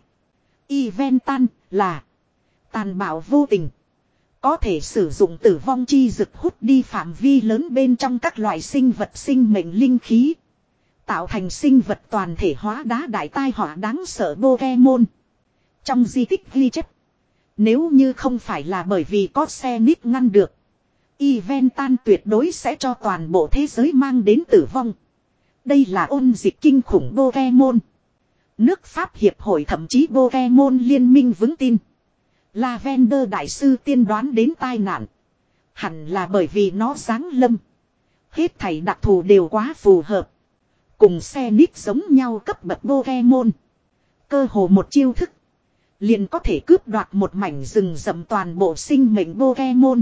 Iventan là tàn bạo vô tình. Có thể sử dụng tử vong chi dực hút đi phạm vi lớn bên trong các loại sinh vật sinh mệnh linh khí. Tạo thành sinh vật toàn thể hóa đá đại tai họa đáng sợ Pokemon. Trong di tích ghi chép. Nếu như không phải là bởi vì có xe nít ngăn được. Iventan tuyệt đối sẽ cho toàn bộ thế giới mang đến tử vong. Đây là ôn dịch kinh khủng Pokemon. Nước Pháp Hiệp hội thậm chí Pokemon liên minh vững tin. Lavender đại sư tiên đoán đến tai nạn. Hẳn là bởi vì nó giáng lâm. Hết thảy đặc thù đều quá phù hợp. Cùng xe nít giống nhau cấp bậc Pokemon. Cơ hồ một chiêu thức. Liền có thể cướp đoạt một mảnh rừng rậm toàn bộ sinh mệnh Pokemon.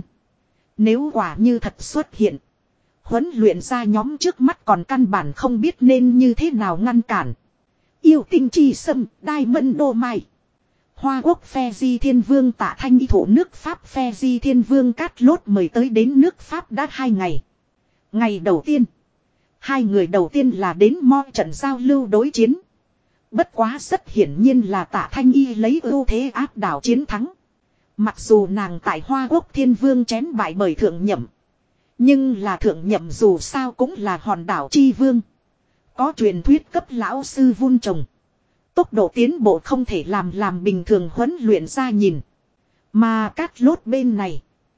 Nếu quả như thật xuất hiện. Huấn luyện ra nhóm trước mắt còn căn bản không biết nên như thế nào ngăn cản. Yêu tinh chi sâm, Diamond Đô Mai. Hoa quốc phe di thiên vương Tạ Thanh y thủ nước Pháp phe di thiên vương Cát Lốt mời tới đến nước Pháp đã hai ngày. Ngày đầu tiên. Hai người đầu tiên là đến mo trận giao lưu đối chiến. Bất quá rất hiển nhiên là Tạ Thanh y lấy ưu thế áp đảo chiến thắng. Mặc dù nàng tại Hoa quốc thiên vương chén bại bởi thượng nhậm. Nhưng là thượng nhậm dù sao cũng là hòn đảo chi vương. Có truyền thuyết cấp lão sư vun trồng. Tốc độ tiến bộ không thể làm làm bình thường huấn luyện ra nhìn. Mà Cát Lốt bên này.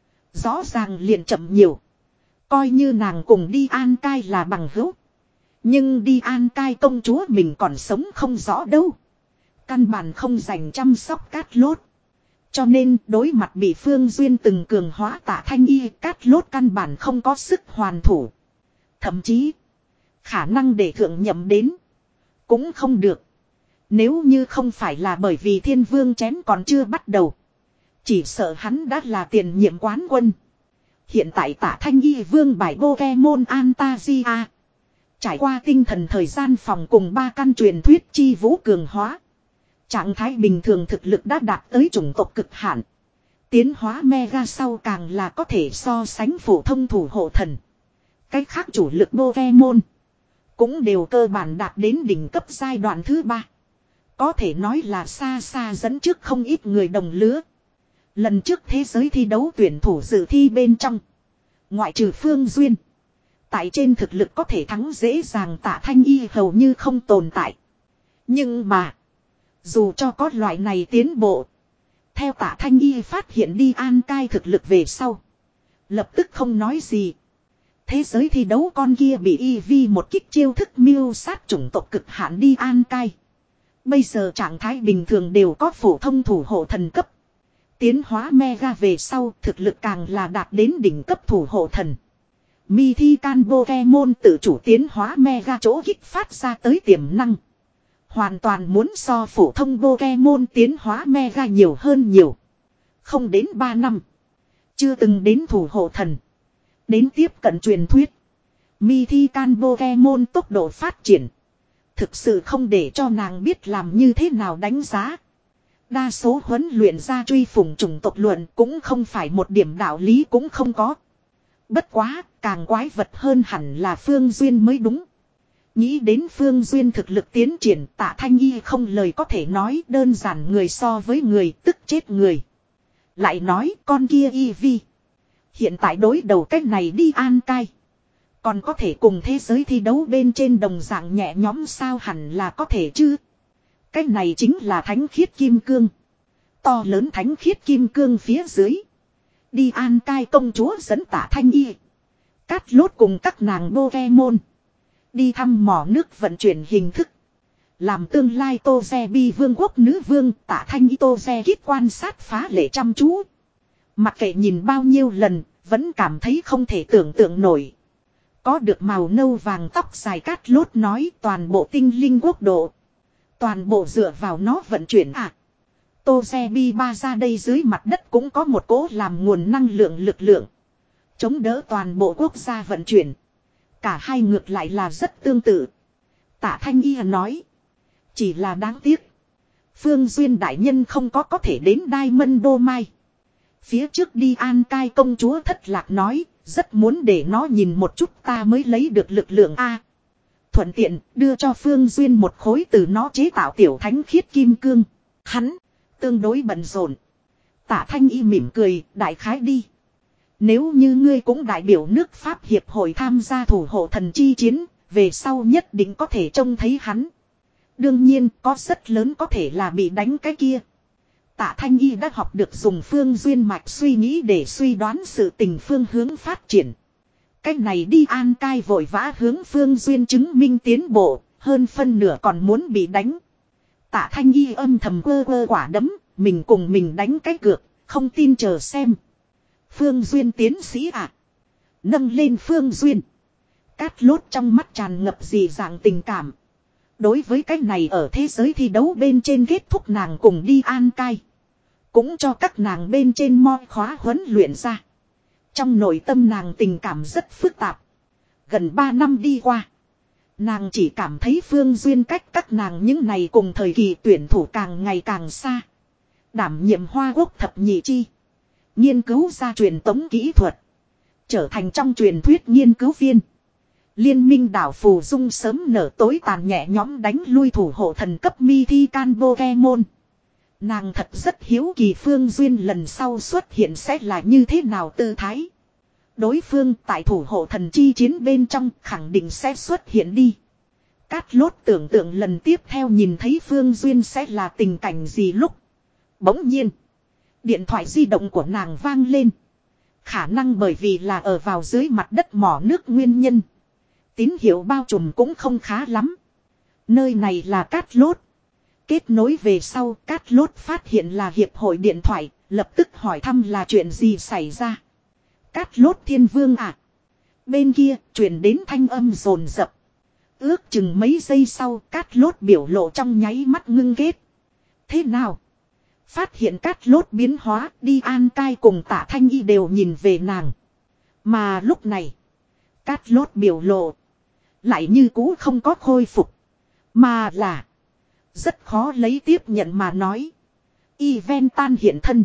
Rõ ràng liền chậm nhiều. Coi như nàng cùng đi An Cai là bằng hữu. Nhưng đi An Cai công chúa mình còn sống không rõ đâu. Căn bản không dành chăm sóc Cát Lốt. Cho nên đối mặt bị Phương Duyên từng cường hóa Tạ Thanh y, Cát Lốt căn bản không có sức hoàn thủ. Thậm chí. Khả năng để thượng nhậm đến. Cũng không được. Nếu như không phải là bởi vì thiên vương chén còn chưa bắt đầu. Chỉ sợ hắn đã là tiền nhiệm quán quân. Hiện tại Tạ Thanh y vương bài Pokemon Antasia. Trải qua tinh thần thời gian phòng cùng ba căn truyền thuyết chi vũ cường hóa. Trạng thái bình thường thực lực đã đạt tới chủng tộc cực hạn. Tiến hóa Mega sau càng là có thể so sánh phổ thông thủ hộ thần. Cách khác chủ lực Pokemon. Cũng đều cơ bản đạt đến đỉnh cấp giai đoạn thứ ba. Có thể nói là xa xa dẫn trước không ít người đồng lứa. Lần trước thế giới thi đấu tuyển thủ dự thi bên trong. Ngoại trừ Phương Duyên. Tại trên thực lực có thể thắng dễ dàng Tạ Thanh y hầu như không tồn tại. Nhưng mà. Dù cho có loại này tiến bộ. Theo Tạ Thanh y phát hiện đi An Cai thực lực về sau. Lập tức không nói gì. Thế giới thi đấu con kia bị y vi một kích chiêu thức miêu sát chủng tộc cực hạn đi An Cai. Bây giờ trạng thái bình thường đều có phổ thông thủ hộ thần cấp. Tiến hóa Mega về sau thực lực càng là đạt đến đỉnh cấp thủ hộ thần. Mythical Pokemon tự chủ tiến hóa Mega chỗ kích phát ra tới tiềm năng. Hoàn toàn muốn so phổ thông Pokemon tiến hóa Mega nhiều hơn nhiều. Không đến ba năm. Chưa từng đến thủ hộ thần. Đến tiếp cận truyền thuyết. Mythical Pokemon tốc độ phát triển. Thực sự không để cho nàng biết làm như thế nào đánh giá. Đa số huấn luyện ra truy phủng chủng tộc luận cũng không phải một điểm đạo lý cũng không có. Bất quá, càng quái vật hơn hẳn là Phương Duyên mới đúng. Nghĩ đến Phương Duyên thực lực tiến triển Tạ Thanh y không lời có thể nói đơn giản người so với người tức chết người. Lại nói con kia y vi. Hiện tại đối đầu cách này đi An Cai. Còn có thể cùng thế giới thi đấu bên trên đồng dạng nhẹ nhóm sao hẳn là có thể chứ. Cách này chính là thánh khiết kim cương. To lớn thánh khiết kim cương phía dưới. Đi An Cai công chúa dẫn Tạ Thanh y. Cát Lốt cùng các nàng Pokemon. Đi thăm mỏ nước vận chuyển hình thức. Làm tương lai Tô Xe Bi vương quốc nữ vương Tạ Thanh y Tô Xe Kít quan sát phá lệ chăm chú. Mặc kệ nhìn bao nhiêu lần, vẫn cảm thấy không thể tưởng tượng nổi. Có được màu nâu vàng tóc dài Cát Lốt nói toàn bộ tinh linh quốc độ. Toàn bộ dựa vào nó vận chuyển à. Togepi ba ra đây dưới mặt đất cũng có một cỗ làm nguồn năng lượng lực lượng. Chống đỡ toàn bộ quốc gia vận chuyển. Cả hai ngược lại là rất tương tự. Tạ Thanh Y nói. Chỉ là đáng tiếc. Phương Duyên đại nhân không có có thể đến Diamond Mai. Phía trước đi An Cai công chúa thất lạc nói. Rất muốn để nó nhìn một chút ta mới lấy được lực lượng A. Thuận tiện đưa cho Phương Duyên một khối từ nó chế tạo tiểu thánh khiết kim cương. Hắn tương đối bận rộn. Tạ Thanh Y mỉm cười, đại khái đi. Nếu như ngươi cũng đại biểu nước Pháp hiệp hội tham gia thủ hộ thần chi chiến, về sau nhất định có thể trông thấy hắn. Đương nhiên có rất lớn có thể là bị đánh cái kia. Tạ Thanh Y đã học được dùng Phương Duyên mạch suy nghĩ để suy đoán sự tình phương hướng phát triển. Cách này đi An Cai vội vã hướng Phương Duyên chứng minh tiến bộ, hơn phân nửa còn muốn bị đánh. Tạ Thanh Y âm thầm quơ quơ quả đấm, mình cùng mình đánh cái cược, không tin chờ xem. Phương Duyên tiến sĩ à? Nâng lên Phương Duyên. Cát Lốt trong mắt tràn ngập dị dạng tình cảm. Đối với cái này ở thế giới thi đấu bên trên kết thúc nàng cùng đi An Cai. Cũng cho các nàng bên trên mo khóa huấn luyện ra. Trong nội tâm nàng tình cảm rất phức tạp. Gần ba năm đi qua. Nàng chỉ cảm thấy Phương Duyên cách các nàng những này cùng thời kỳ tuyển thủ càng ngày càng xa. Đảm nhiệm Hoa Quốc thập nhị chi. Nghiên cứu ra truyền tống kỹ thuật. Trở thành trong truyền thuyết nghiên cứu viên. Liên minh đảo Phù Dung sớm nở tối tàn nhẹ nhõm đánh lui thủ hộ thần cấp mi thi can Pokemon. Nàng thật rất hiếu kỳ Phương Duyên lần sau xuất hiện sẽ là như thế nào tư thái. Đối phương tại thủ hộ thần chi chiến bên trong khẳng định sẽ xuất hiện đi. Cát Lốt tưởng tượng lần tiếp theo nhìn thấy Phương Duyên sẽ là tình cảnh gì lúc. Bỗng nhiên. Điện thoại di động của nàng vang lên. Khả năng bởi vì là ở vào dưới mặt đất mỏ nước nguyên nhân. Tín hiệu bao trùm cũng không khá lắm. Nơi này là Cát Lốt. Kết nối về sau Cát Lốt phát hiện là hiệp hội điện thoại. Lập tức hỏi thăm là chuyện gì xảy ra. Cát Lốt thiên vương à. Bên kia truyền đến thanh âm rồn rập. Ước chừng mấy giây sau Cát Lốt biểu lộ trong nháy mắt ngưng kết. Thế nào? Phát hiện Cát Lốt biến hóa đi An Cai cùng Tạ Thanh Y đều nhìn về nàng. Mà lúc này. Cát Lốt biểu lộ. Lại như cũ không có khôi phục. Mà là. Rất khó lấy tiếp nhận mà nói. Iventan hiện thân.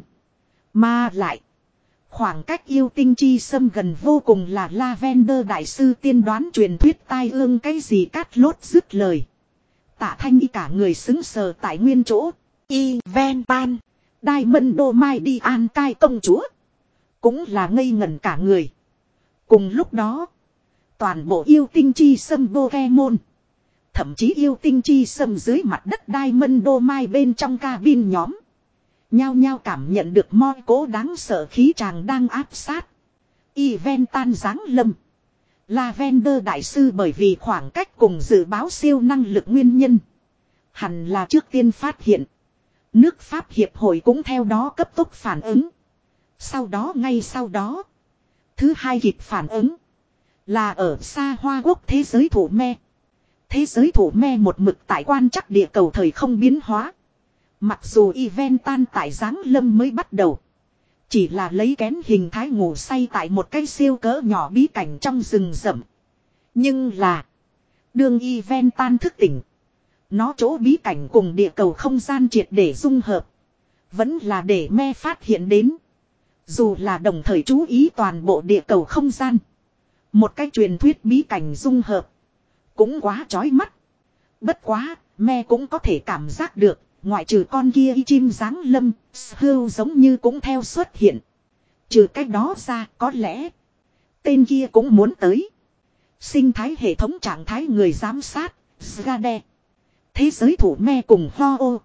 Mà lại. Khoảng cách yêu tinh chi xâm gần vô cùng là Lavender đại sư tiên đoán truyền thuyết tai ương cái gì Cát Lốt dứt lời. Tạ Thanh Y cả người xứng sờ tại nguyên chỗ. Iventan. Diamond Mai đi An Cai công chúa. Cũng là ngây ngẩn cả người. Cùng lúc đó. Toàn bộ yêu tinh chi xâm Pokemon. Thậm chí yêu tinh chi xâm dưới mặt đất Diamond Mai bên trong cabin nhóm. Nhao nhao cảm nhận được mo cố đáng sợ khí tràng đang áp sát. Iventan giáng lâm. Lavender đại sư bởi vì khoảng cách cùng dự báo siêu năng lực nguyên nhân. Hẳn là trước tiên phát hiện. Nước Pháp hiệp hội cũng theo đó cấp tốc phản ứng. Sau đó ngay sau đó. Thứ hai kịp phản ứng. Là ở xa Hoa Quốc thế giới thủ me. Thế giới thủ me một mực tại quan chắc địa cầu thời không biến hóa. Mặc dù Iventan tại giáng lâm mới bắt đầu. Chỉ là lấy kén hình thái ngủ say tại một cái siêu cỡ nhỏ bí cảnh trong rừng rậm. Nhưng là. Đường Iventan thức tỉnh. Nó chỗ bí cảnh cùng địa cầu không gian triệt để dung hợp. Vẫn là để me phát hiện đến. Dù là đồng thời chú ý toàn bộ địa cầu không gian. Một cái truyền thuyết bí cảnh dung hợp. Cũng quá chói mắt. Bất quá, me cũng có thể cảm giác được. Ngoại trừ con kia y chim dáng lâm, hưu giống như cũng theo xuất hiện. Trừ cách đó ra, có lẽ. Tên kia cũng muốn tới. Sinh thái hệ thống trạng thái người giám sát, Sgade. Thế giới thủ me cùng Ho-Oh.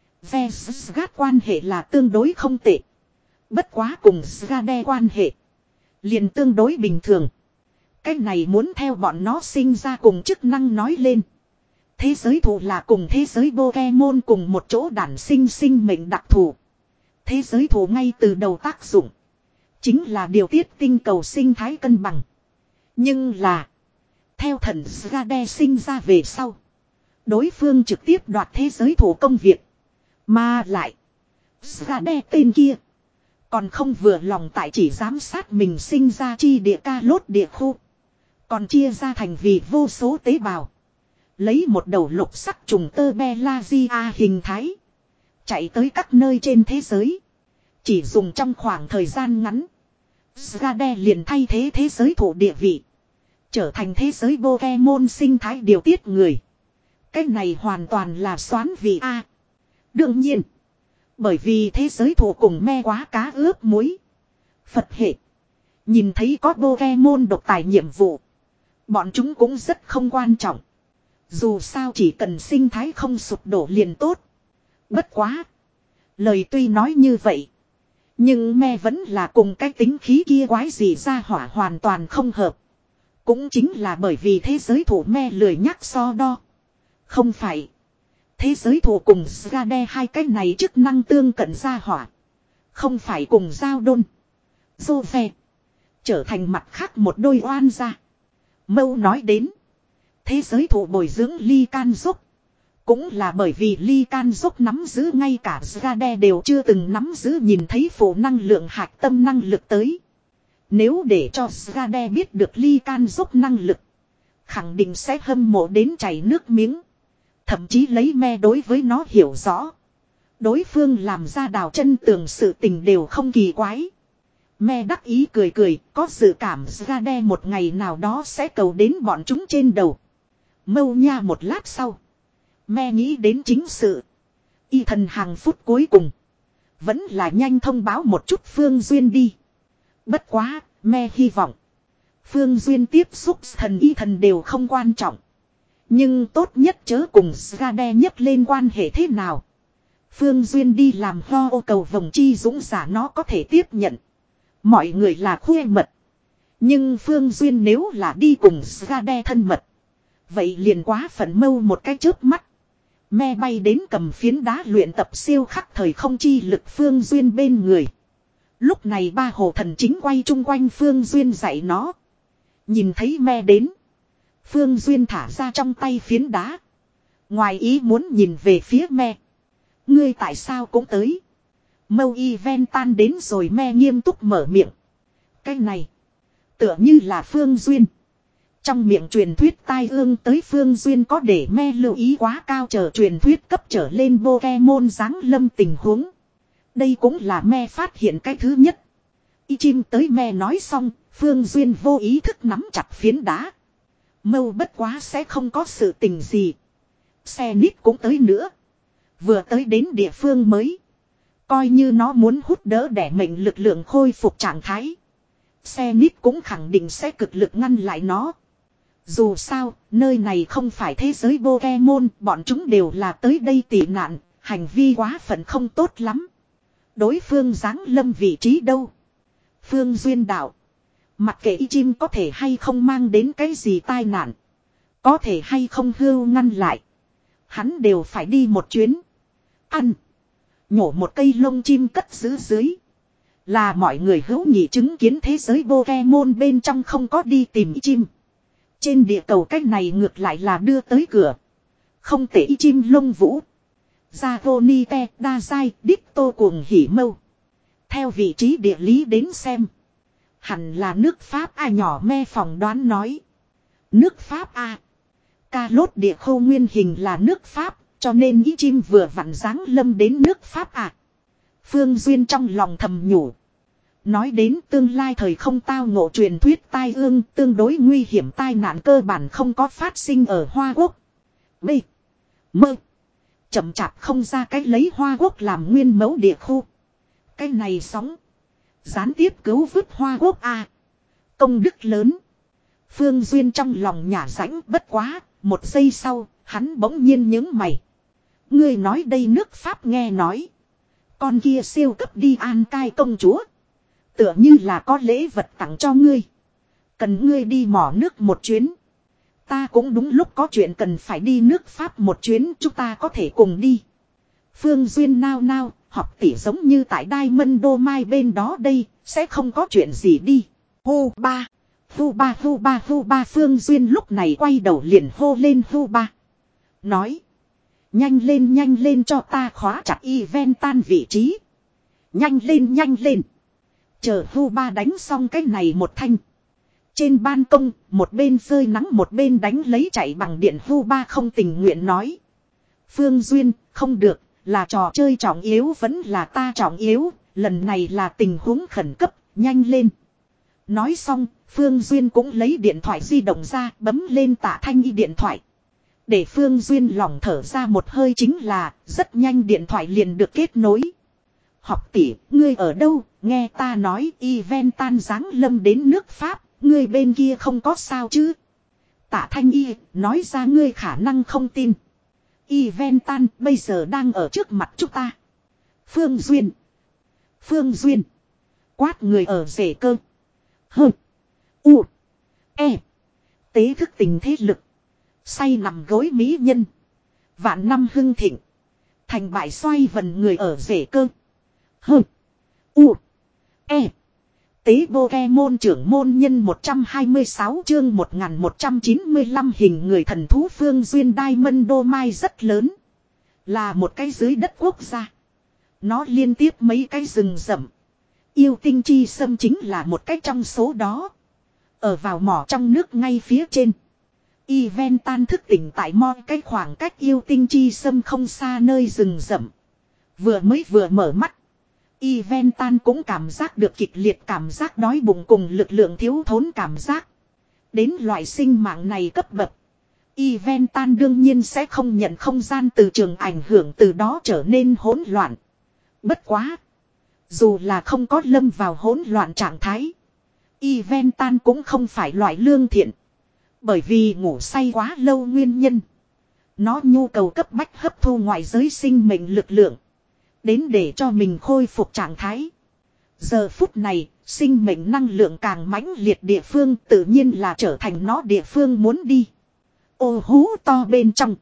Vesgat quan hệ là tương đối không tệ. Bất quá cùng Sgade quan hệ. Liền tương đối bình thường. Cái này muốn theo bọn nó sinh ra cùng chức năng nói lên. Thế giới thủ là cùng thế giới Pokemon cùng một chỗ đản sinh sinh mệnh đặc thù. Thế giới thủ ngay từ đầu tác dụng. Chính là điều tiết tinh cầu sinh thái cân bằng. Nhưng là. Theo thần Sgade sinh ra về sau. Đối phương trực tiếp đoạt thế giới thủ công việc. Mà lại. Skade tên kia. Còn không vừa lòng tại chỉ giám sát mình sinh ra chi địa ca lốt địa khu. Còn chia ra thành vì vô số tế bào. Lấy một đầu lục sắc trùng tơ Belagia hình thái. Chạy tới các nơi trên thế giới. Chỉ dùng trong khoảng thời gian ngắn. Skade liền thay thế thế giới thổ địa vị. Trở thành thế giới Pokemon sinh thái điều tiết người. Cái này hoàn toàn là xoán vị A. Đương nhiên. Bởi vì thế giới thổ cùng me quá cá ướp muối. Phật hệ. Nhìn thấy có Pokemon độc tài nhiệm vụ. Bọn chúng cũng rất không quan trọng. Dù sao chỉ cần sinh thái không sụp đổ liền tốt. Bất quá. Lời tuy nói như vậy. Nhưng me vẫn là cùng cái tính khí kia quái gì ra hỏa hoàn toàn không hợp. Cũng chính là bởi vì thế giới thủ me lười nhắc so đo. Không phải. Thế giới thủ cùng Skade hai cái này chức năng tương cận ra hỏa. Không phải cùng giao đôn. Dô ve. Trở thành mặt khác một đôi oan gia. Mâu nói đến. Thế giới thủ bồi dưỡng ly can dốc. Cũng là bởi vì ly can dốc nắm giữ ngay cả Skade đều chưa từng nắm giữ nhìn thấy phổ năng lượng hạt tâm năng lực tới. Nếu để cho Skade biết được ly can dốc năng lực. Khẳng định sẽ hâm mộ đến chảy nước miếng. Thậm chí lấy me đối với nó hiểu rõ. Đối phương làm ra đào chân tường sự tình đều không kỳ quái. Me đắc ý cười cười, có dự cảm Skade một ngày nào đó sẽ cầu đến bọn chúng trên đầu. Mâu nha một lát sau. Me nghĩ đến chính sự. Y thần hàng phút cuối cùng. Vẫn là nhanh thông báo một chút Phương Duyên đi. Bất quá, me hy vọng. Phương Duyên tiếp xúc thần y thần đều không quan trọng. Nhưng tốt nhất chớ cùng Skade nhấc lên quan hệ thế nào. Phương Duyên đi làm ho ô cầu vòng chi dũng giả nó có thể tiếp nhận. Mọi người là khuê mật. Nhưng Phương Duyên nếu là đi cùng Skade thân mật. Vậy liền quá phận mâu một cái chớp mắt. Me bay đến cầm phiến đá luyện tập siêu khắc thời không chi lực Phương Duyên bên người. Lúc này ba hồ thần chính quay chung quanh Phương Duyên dạy nó. Nhìn thấy me đến. Phương Duyên thả ra trong tay phiến đá. Ngoài ý muốn nhìn về phía me. Ngươi tại sao cũng tới. Mâu y ven tan đến rồi me nghiêm túc mở miệng. Cái này. Tựa như là Phương Duyên. Trong miệng truyền thuyết tai ương tới Phương Duyên có để me lưu ý quá cao chờ truyền thuyết cấp trở lên Pokemon giáng lâm tình huống. Đây cũng là me phát hiện cái thứ nhất. Y chim tới me nói xong, Phương Duyên vô ý thức nắm chặt phiến đá. Mâu bất quá sẽ không có sự tình gì. Xe nít cũng tới nữa. Vừa tới đến địa phương mới. Coi như nó muốn hút đỡ để mệnh lực lượng khôi phục trạng thái. Xe nít cũng khẳng định sẽ cực lực ngăn lại nó. Dù sao, nơi này không phải thế giới Pokemon, bọn chúng đều là tới đây tị nạn, hành vi quá phận không tốt lắm. Đối phương giáng lâm vị trí đâu? Phương Duyên đạo. Mặc kệ y chim có thể hay không mang đến cái gì tai nạn. Có thể hay không hưu ngăn lại. Hắn đều phải đi một chuyến. Ăn. Nhổ một cây lông chim cất giữ dưới. Là mọi người hữu nhị chứng kiến thế giới Pokemon bên trong không có đi tìm y chim. Trên địa cầu cách này ngược lại là đưa tới cửa. Không thể y chim lông vũ. Zagonite, đa dai, đích tô cuồng hỉ mâu. Theo vị trí địa lý đến xem. Hẳn là nước Pháp A nhỏ me phỏng đoán nói. Nước Pháp A. Ca lốt địa khâu nguyên hình là nước Pháp. Cho nên ý chim vừa vặn giáng lâm đến nước Pháp A. Phương Duyên trong lòng thầm nhủ. Nói đến tương lai thời không tao ngộ truyền thuyết tai ương tương đối nguy hiểm tai nạn cơ bản không có phát sinh ở Hoa Quốc. B. Mơ. Chậm chạp không ra cách lấy Hoa Quốc làm nguyên mẫu địa khu. Cái này sóng. Gián tiếp cứu vớt Hoa Quốc A. Công đức lớn. Phương Duyên trong lòng nhả rãnh bất quá. Một giây sau, hắn bỗng nhiên nhướng mày. Ngươi nói đây nước Pháp nghe nói. Con kia siêu cấp đi an cai công chúa. Tựa như là có lễ vật tặng cho ngươi. Cần ngươi đi mỏ nước một chuyến. Ta cũng đúng lúc có chuyện cần phải đi nước Pháp một chuyến. Chúng ta có thể cùng đi. Phương Duyên nao nao. Học tỷ giống như tại Diamond Mai bên đó đây. Sẽ không có chuyện gì đi. Hô ba. Hô ba hô ba hô ba. Phương Duyên lúc này quay đầu liền hô lên hô ba. Nói. Nhanh lên nhanh lên cho ta khóa chặt Iventan vị trí. Nhanh lên nhanh lên. Chờ Vu Ba đánh xong cái này một thanh. Trên ban công, một bên phơi nắng một bên đánh lấy chạy bằng điện Vu Ba không tình nguyện nói. Phương Duyên, không được, là trò chơi trọng yếu vẫn là ta trọng yếu, lần này là tình huống khẩn cấp, nhanh lên. Nói xong, Phương Duyên cũng lấy điện thoại di động ra bấm lên Tạ Thanh Y điện thoại. Để Phương Duyên lỏng thở ra một hơi chính là, rất nhanh điện thoại liền được kết nối. Học tỷ, ngươi ở đâu, nghe ta nói event tan giáng lâm đến nước Pháp, ngươi bên kia không có sao chứ. Tạ Thanh Y, nói ra ngươi khả năng không tin. Event tan bây giờ đang ở trước mặt chúng ta. Phương Duyên. Phương Duyên. Quát người ở rể cơ. Hơ. U. E. Tế thức tình thế lực. Say nằm gối mỹ nhân. Vạn năm hưng thịnh. Thành bại xoay vần người ở rể cơ. Hơ. U. E. Tế Pokemon trưởng môn nhân một trăm hai mươi sáu chương một nghìn một trăm chín mươi lăm hình người thần thú Phương Duyên Diamond Domai rất lớn. Là một cái dưới đất quốc gia. Nó liên tiếp mấy cái rừng rậm. Yêu tinh chi sâm chính là một cái trong số đó. Ở vào mỏ trong nước ngay phía trên. Event tan thức tỉnh tại mo cái khoảng cách yêu tinh chi sâm không xa nơi rừng rậm. Vừa mới vừa mở mắt. Event tan cũng cảm giác được kịch liệt cảm giác đói bụng cùng lực lượng thiếu thốn cảm giác. Đến loại sinh mạng này cấp bậc. Event tan đương nhiên sẽ không nhận không gian từ trường ảnh hưởng từ đó trở nên hỗn loạn. Bất quá. Dù là không có lâm vào hỗn loạn trạng thái. Event tan cũng không phải loại lương thiện. Bởi vì ngủ say quá lâu nguyên nhân. Nó nhu cầu cấp bách hấp thu ngoại giới sinh mệnh lực lượng. Đến để cho mình khôi phục trạng thái. Giờ phút này, sinh mệnh năng lượng càng mãnh liệt địa phương tự nhiên là trở thành nó địa phương muốn đi. Ô hú to bên trong.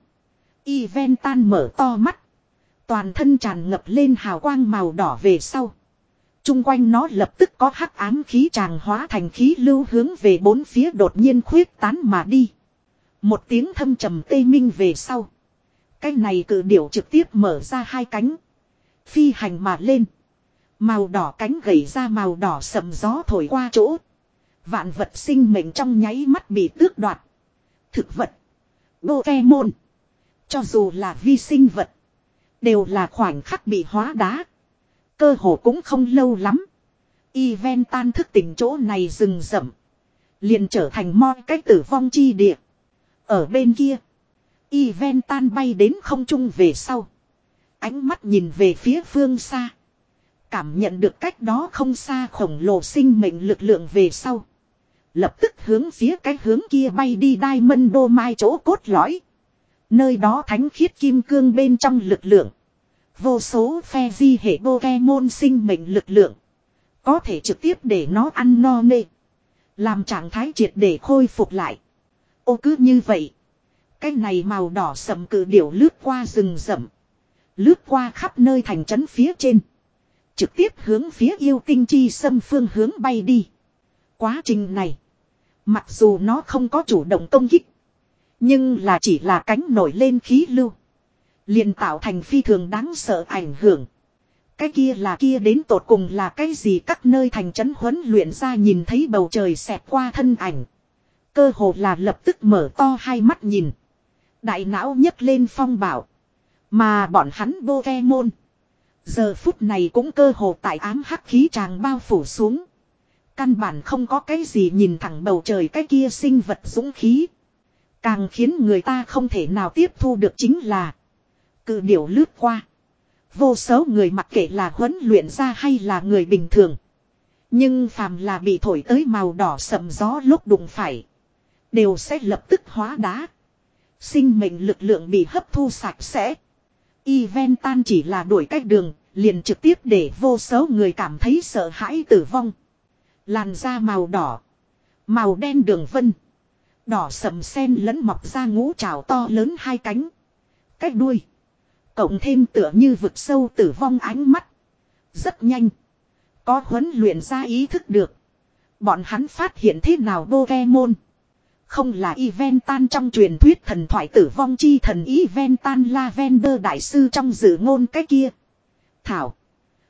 Event tan mở to mắt. Toàn thân tràn ngập lên hào quang màu đỏ về sau. Trung quanh nó lập tức có hắc ám khí tràng hóa thành khí lưu hướng về bốn phía đột nhiên khuyết tán mà đi. Một tiếng thâm trầm tê minh về sau. Cái này cự điểu trực tiếp mở ra hai cánh. Phi hành mà lên. Màu đỏ cánh gầy ra màu đỏ sầm gió thổi qua chỗ. Vạn vật sinh mệnh trong nháy mắt bị tước đoạt. Thực vật. Pokemon. Cho dù là vi sinh vật. Đều là khoảnh khắc bị hóa đá. Cơ hồ cũng không lâu lắm. Event tan thức tỉnh chỗ này rừng rậm. Liền trở thành mo cái tử vong chi địa. Ở bên kia. Event tan bay đến không trung về sau. Ánh mắt nhìn về phía phương xa. Cảm nhận được cách đó không xa khổng lồ sinh mệnh lực lượng về sau. Lập tức hướng phía cái hướng kia bay đi Diamond Domai chỗ cốt lõi. Nơi đó thánh khiết kim cương bên trong lực lượng. Vô số phe di hệ Pokemon sinh mệnh lực lượng. Có thể trực tiếp để nó ăn no nê. Làm trạng thái triệt để khôi phục lại. Ô cứ như vậy. Cái này màu đỏ sầm cự điểu lướt qua rừng rậm. Lướt qua khắp nơi thành trấn phía trên. Trực tiếp hướng phía yêu tinh chi sâm phương hướng bay đi. Quá trình này. Mặc dù nó không có chủ động công kích. Nhưng là chỉ là cánh nổi lên khí lưu. Liền tạo thành phi thường đáng sợ ảnh hưởng. Cái kia là kia đến tột cùng là cái gì các nơi thành trấn huấn luyện ra nhìn thấy bầu trời xẹt qua thân ảnh. Cơ hồ là lập tức mở to hai mắt nhìn. Đại não nhấc lên phong bảo. Mà bọn hắn Pokemon. Giờ phút này cũng cơ hồ tại ám hắc khí tràng bao phủ xuống. Căn bản không có cái gì nhìn thẳng bầu trời cái kia sinh vật dũng khí. Càng khiến người ta không thể nào tiếp thu được chính là. Cự điểu lướt qua. Vô số người mặc kệ là huấn luyện ra hay là người bình thường. Nhưng phàm là bị thổi tới màu đỏ sậm gió lúc đụng phải. Đều sẽ lập tức hóa đá. Sinh mệnh lực lượng bị hấp thu sạch sẽ. Event tan chỉ là đuổi cách đường. Liền trực tiếp để vô số người cảm thấy sợ hãi tử vong. Làn da màu đỏ. Màu đen đường vân. Đỏ sậm sen lẫn mọc ra ngũ trảo to lớn hai cánh. Cách đuôi. Cộng thêm tựa như vực sâu tử vong ánh mắt. Rất nhanh. Có huấn luyện ra ý thức được. Bọn hắn phát hiện thế nào Pokemon. Không là Eventan trong truyền thuyết thần thoại tử vong chi thần Eventan Lavender đại sư trong dự ngôn cái kia. Thảo.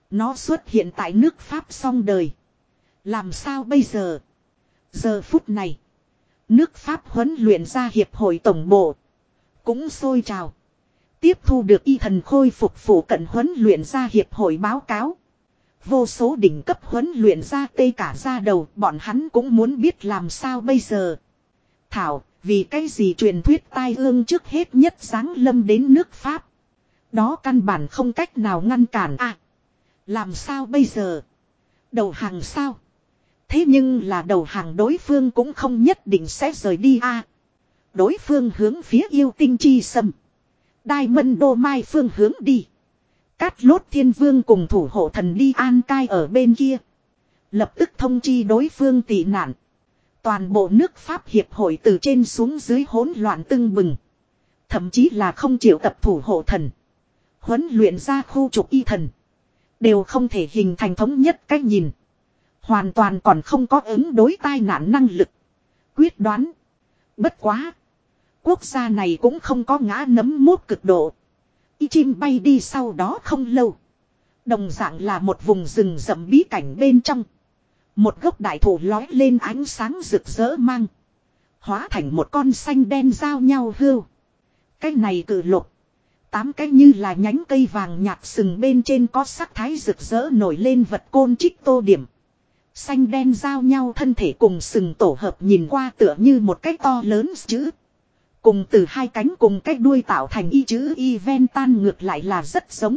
Nó xuất hiện tại nước Pháp xong đời. Làm sao bây giờ? Giờ phút này. Nước Pháp huấn luyện ra hiệp hội tổng bộ. Cũng sôi trào. Tiếp thu được y thần khôi phục phủ cận huấn luyện ra hiệp hội báo cáo. Vô số đỉnh cấp huấn luyện ra tê cả ra đầu. Bọn hắn cũng muốn biết làm sao bây giờ. Thảo, vì cái gì truyền thuyết tai ương trước hết nhất giáng lâm đến nước Pháp. Đó căn bản không cách nào ngăn cản à. Làm sao bây giờ? Đầu hàng sao? Thế nhưng là đầu hàng đối phương cũng không nhất định sẽ rời đi a. À, đối phương hướng phía yêu tinh chi sâm. Diamond Đô Mai phương hướng đi. Cát Lốt Thiên Vương cùng thủ hộ thần đi an cai ở bên kia. Lập tức thông chi đối phương tị nạn. Toàn bộ nước Pháp hiệp hội từ trên xuống dưới hỗn loạn tưng bừng. Thậm chí là không chịu tập thủ hộ thần. Huấn luyện ra khu trục y thần. Đều không thể hình thành thống nhất cách nhìn. Hoàn toàn còn không có ứng đối tai nạn năng lực. Quyết đoán. Bất quá. Quốc gia này cũng không có ngã nấm mốt cực độ. Y chim bay đi sau đó không lâu. Đồng dạng là một vùng rừng rậm bí cảnh bên trong. Một gốc đại thụ lói lên ánh sáng rực rỡ mang. Hóa thành một con xanh đen giao nhau hươu. Cái này cự lục. Tám cái như là nhánh cây vàng nhạt sừng bên trên có sắc thái rực rỡ nổi lên vật côn trích tô điểm. Xanh đen giao nhau thân thể cùng sừng tổ hợp nhìn qua tựa như một cái to lớn chữ. Cùng từ hai cánh cùng cái đuôi tạo thành y chữ Iventan ngược lại là rất giống.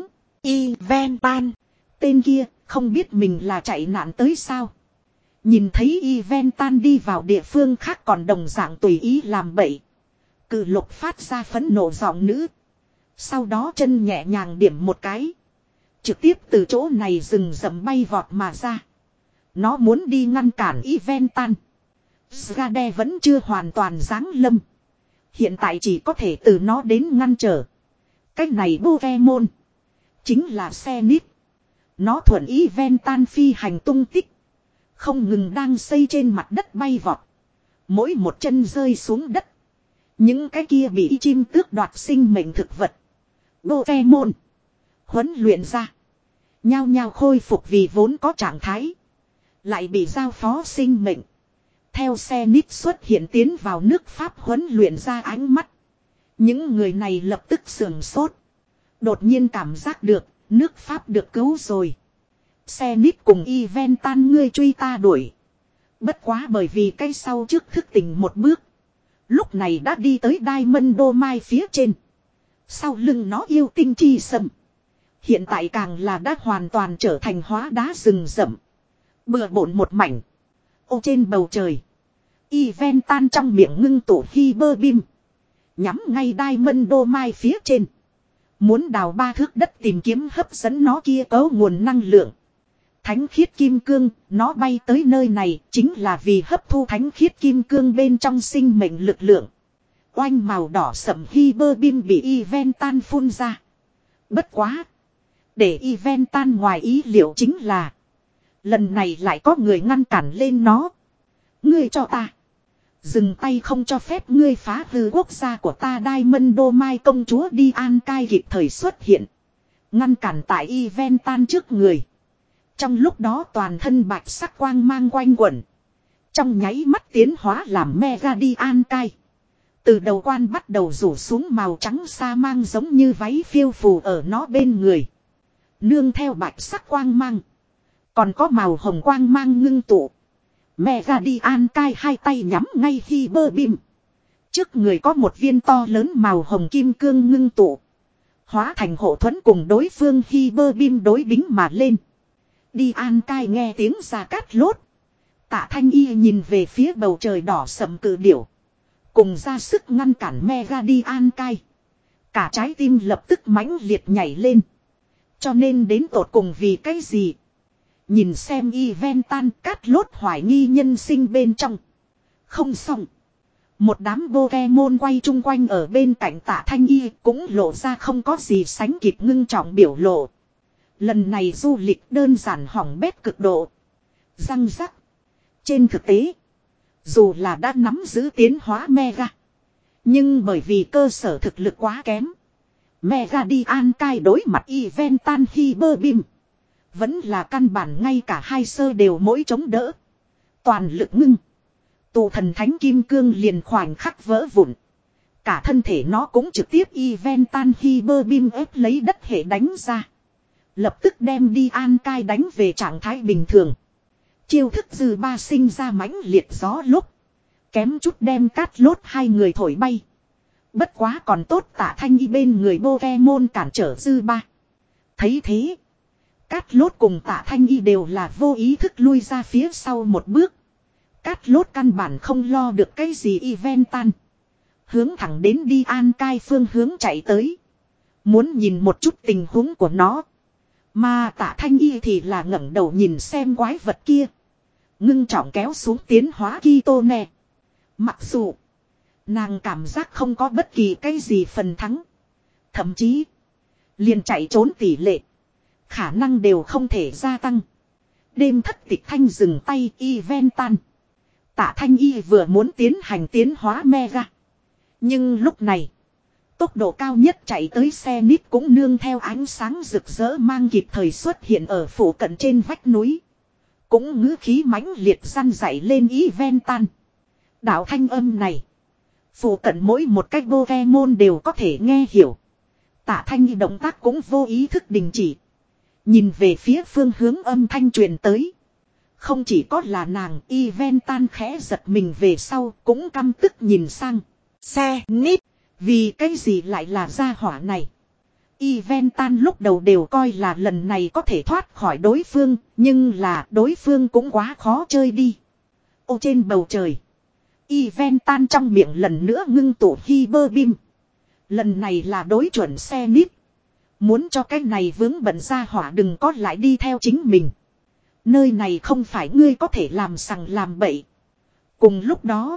Iventan. Tên kia không biết mình là chạy nạn tới sao. Nhìn thấy Iventan đi vào địa phương khác còn đồng dạng tùy ý làm bậy. Cự lục phát ra phẫn nộ giọng nữ. Sau đó chân nhẹ nhàng điểm một cái. Trực tiếp từ chỗ này rừng rậm bay vọt mà ra. Nó muốn đi ngăn cản Iventan. Skade vẫn chưa hoàn toàn giáng lâm. Hiện tại chỉ có thể từ nó đến ngăn trở. Cái này Pokemon. Chính là xe nít. Nó thuận Iventan phi hành tung tích. Không ngừng đang xây trên mặt đất bay vọt. Mỗi một chân rơi xuống đất. Những cái kia bị chim tước đoạt sinh mệnh thực vật. Pokemon. Huấn luyện ra. Nhao nhao khôi phục vì vốn có trạng thái. Lại bị giao phó sinh mệnh. Theo xe nít xuất hiện tiến vào nước Pháp huấn luyện ra ánh mắt. Những người này lập tức sườn sốt. Đột nhiên cảm giác được nước Pháp được cứu rồi. Xe nít cùng Iventan ngươi truy ta đuổi. Bất quá bởi vì cái sau trước thức tỉnh một bước. Lúc này đã đi tới Diamond Đô Mai phía trên. Sau lưng nó yêu tinh chi sầm. Hiện tại càng là đã hoàn toàn trở thành hóa đá rừng rậm. Bừa bộn một mảnh. Ô trên bầu trời. Iventan trong miệng ngưng tụ Hyper Beam. Nhắm ngay Diamond Đô Mai phía trên. Muốn đào ba thước đất tìm kiếm hấp dẫn nó kia có nguồn năng lượng. Thánh khiết kim cương, nó bay tới nơi này chính là vì hấp thu thánh khiết kim cương bên trong sinh mệnh lực lượng. Oanh màu đỏ sậm Hyper Beam bị Iventan phun ra. Bất quá. Để Iventan ngoài ý liệu chính là. Lần này lại có người ngăn cản lên nó. Ngươi cho ta. Dừng tay không cho phép ngươi phá hư quốc gia của ta. Diamond Đô Mai công chúa đi an cai kịp thời xuất hiện. Ngăn cản tại Iventan trước người. Trong lúc đó toàn thân bạch sắc quang mang quanh quẩn. Trong nháy mắt tiến hóa làm Mega đi an cai. Từ đầu quan bắt đầu rủ xuống màu trắng sa mang giống như váy phiêu phù ở nó bên người. Nương theo bạch sắc quang mang. Còn có màu hồng quang mang ngưng tụ. Mega đi an cai hai tay nhắm ngay Hyper Beam. Trước người có một viên to lớn màu hồng kim cương ngưng tụ. Hóa thành hộ thuẫn cùng đối phương Hyper Beam đối bính mà lên. Đi an cai nghe tiếng ra cát lốt. Tạ Thanh Y nhìn về phía bầu trời đỏ sầm cự điểu. Cùng ra sức ngăn cản Mega đi an cai. Cả trái tim lập tức mãnh liệt nhảy lên. Cho nên đến tột cùng vì cái gì? Nhìn xem Iventan cát lốt hoài nghi nhân sinh bên trong. Không xong. Một đám Pokemon quay chung quanh ở bên cạnh Tạ Thanh Y cũng lộ ra không có gì sánh kịp ngưng trọng biểu lộ. Lần này du lịch đơn giản hỏng bét cực độ. Răng rắc. Trên thực tế. Dù là đã nắm giữ tiến hóa Mega. Nhưng bởi vì cơ sở thực lực quá kém. Mega đi an cai đối mặt Iventan Hyper Beam. Vẫn là căn bản ngay cả hai sơ đều mỗi chống đỡ. Toàn lực ngưng. Tụ thần thánh kim cương liền khoảnh khắc vỡ vụn. Cả thân thể nó cũng trực tiếp Eventan Hyper Beam ép lấy đất hệ đánh ra. Lập tức đem đi An Cai đánh về trạng thái bình thường. Chiêu thức dư ba sinh ra mãnh liệt gió lúc. Kém chút đem Cát Lốt hai người thổi bay. Bất quá còn tốt Tạ Thanh Y bên người Pokemon cản trở dư ba. Thấy thế. Cát Lốt cùng Tạ Thanh Y đều là vô ý thức lui ra phía sau một bước. Cát Lốt căn bản không lo được cái gì Eventan. Hướng thẳng đến đi An Cai phương hướng chạy tới. Muốn nhìn một chút tình huống của nó. Mà Tạ Thanh Y thì là ngẩng đầu nhìn xem quái vật kia. Ngưng trọng kéo xuống tiến hóa Kitone. Mặc dù nàng cảm giác không có bất kỳ cái gì phần thắng. Thậm chí liền chạy trốn tỷ lệ khả năng đều không thể gia tăng. Đêm thất tịch thanh dừng tay Eventan. Tạ Thanh Y vừa muốn tiến hành tiến hóa Mega. Nhưng lúc này tốc độ cao nhất chạy tới xe nít cũng nương theo ánh sáng rực rỡ mang kịp thời xuất hiện ở phủ cận trên vách núi. Cũng ngữ khí mãnh liệt răn dậy lên Eventan. Đạo thanh âm này. Phủ cận mỗi một cách Pokemon đều có thể nghe hiểu. Tạ Thanh Y động tác cũng vô ý thức đình chỉ. Nhìn về phía phương hướng âm thanh truyền tới. Không chỉ có là nàng Eventan khẽ giật mình về sau cũng căm tức nhìn sang. Xe nít. Vì cái gì lại là gia hỏa này. Eventan lúc đầu đều coi là lần này có thể thoát khỏi đối phương. Nhưng là đối phương cũng quá khó chơi đi. Ô trên bầu trời. Eventan trong miệng lần nữa ngưng tụ Hyper Beam. Lần này là đối chuẩn xe nít. Muốn cho cái này vướng bận gia hỏa đừng có lại đi theo chính mình. Nơi này không phải ngươi có thể làm sằng làm bậy. Cùng lúc đó.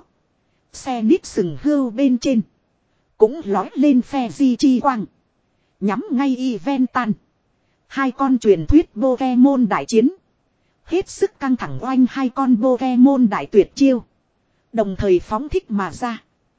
Xe nít sừng hưu bên trên. Cũng lói lên phe di chi quang. Nhắm ngay Eventan. Hai con truyền thuyết Pokemon đại chiến. Hết sức căng thẳng oanh hai con Pokemon đại tuyệt chiêu. Đồng thời phóng thích mà ra.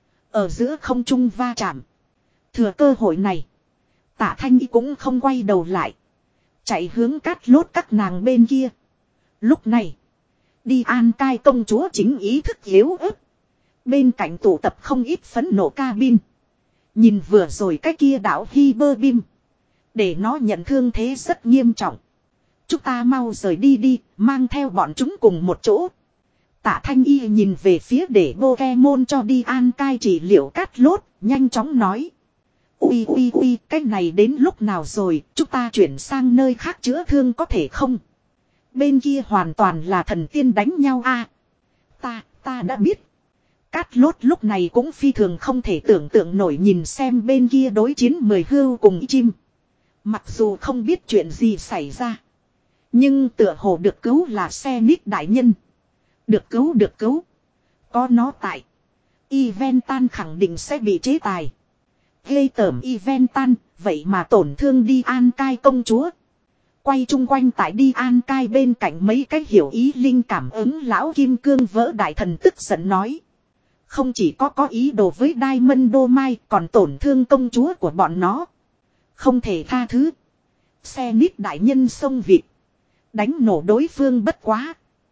Ở giữa không trung va chạm. Thừa cơ hội này. Tạ Thanh Y cũng không quay đầu lại. Chạy hướng Cát Lốt các nàng bên kia. Lúc này. Đi An Cai công chúa chính ý thức yếu ớt. Bên cạnh tụ tập không ít phấn nộ cabin. Nhìn vừa rồi cái kia đảo Hyper Beam. Để nó nhận thương thế rất nghiêm trọng. Chúng ta mau rời đi đi. Mang theo bọn chúng cùng một chỗ. Tạ Thanh Y nhìn về phía để Pokemon cho đi An Cai trị liệu Cát Lốt. Nhanh chóng nói. Ui ui ui, cái này đến lúc nào rồi, chúng ta chuyển sang nơi khác chữa thương có thể không? Bên kia hoàn toàn là thần tiên đánh nhau a. À, ta, ta đã biết. Cát Lốt lúc này cũng phi thường không thể tưởng tượng nổi nhìn xem bên kia đối chiến mười hươu cùng chim. Mặc dù không biết chuyện gì xảy ra. Nhưng tựa hồ được cứu là xe nít đại nhân. Được cứu được cứu. Có nó tại. Eventan khẳng định sẽ bị chế tài. Ghê tởm Eventan, vậy mà tổn thương đi An Cai công chúa. Quay chung quanh tại đi An Cai bên cạnh mấy cái hiểu ý linh cảm ứng lão kim cương vỡ đại thần tức giận nói. Không chỉ có có ý đồ với Diamond Domai còn tổn thương công chúa của bọn nó. Không thể tha thứ. Xe nít đại nhân sông vịt. Đánh nổ đối phương bất quá.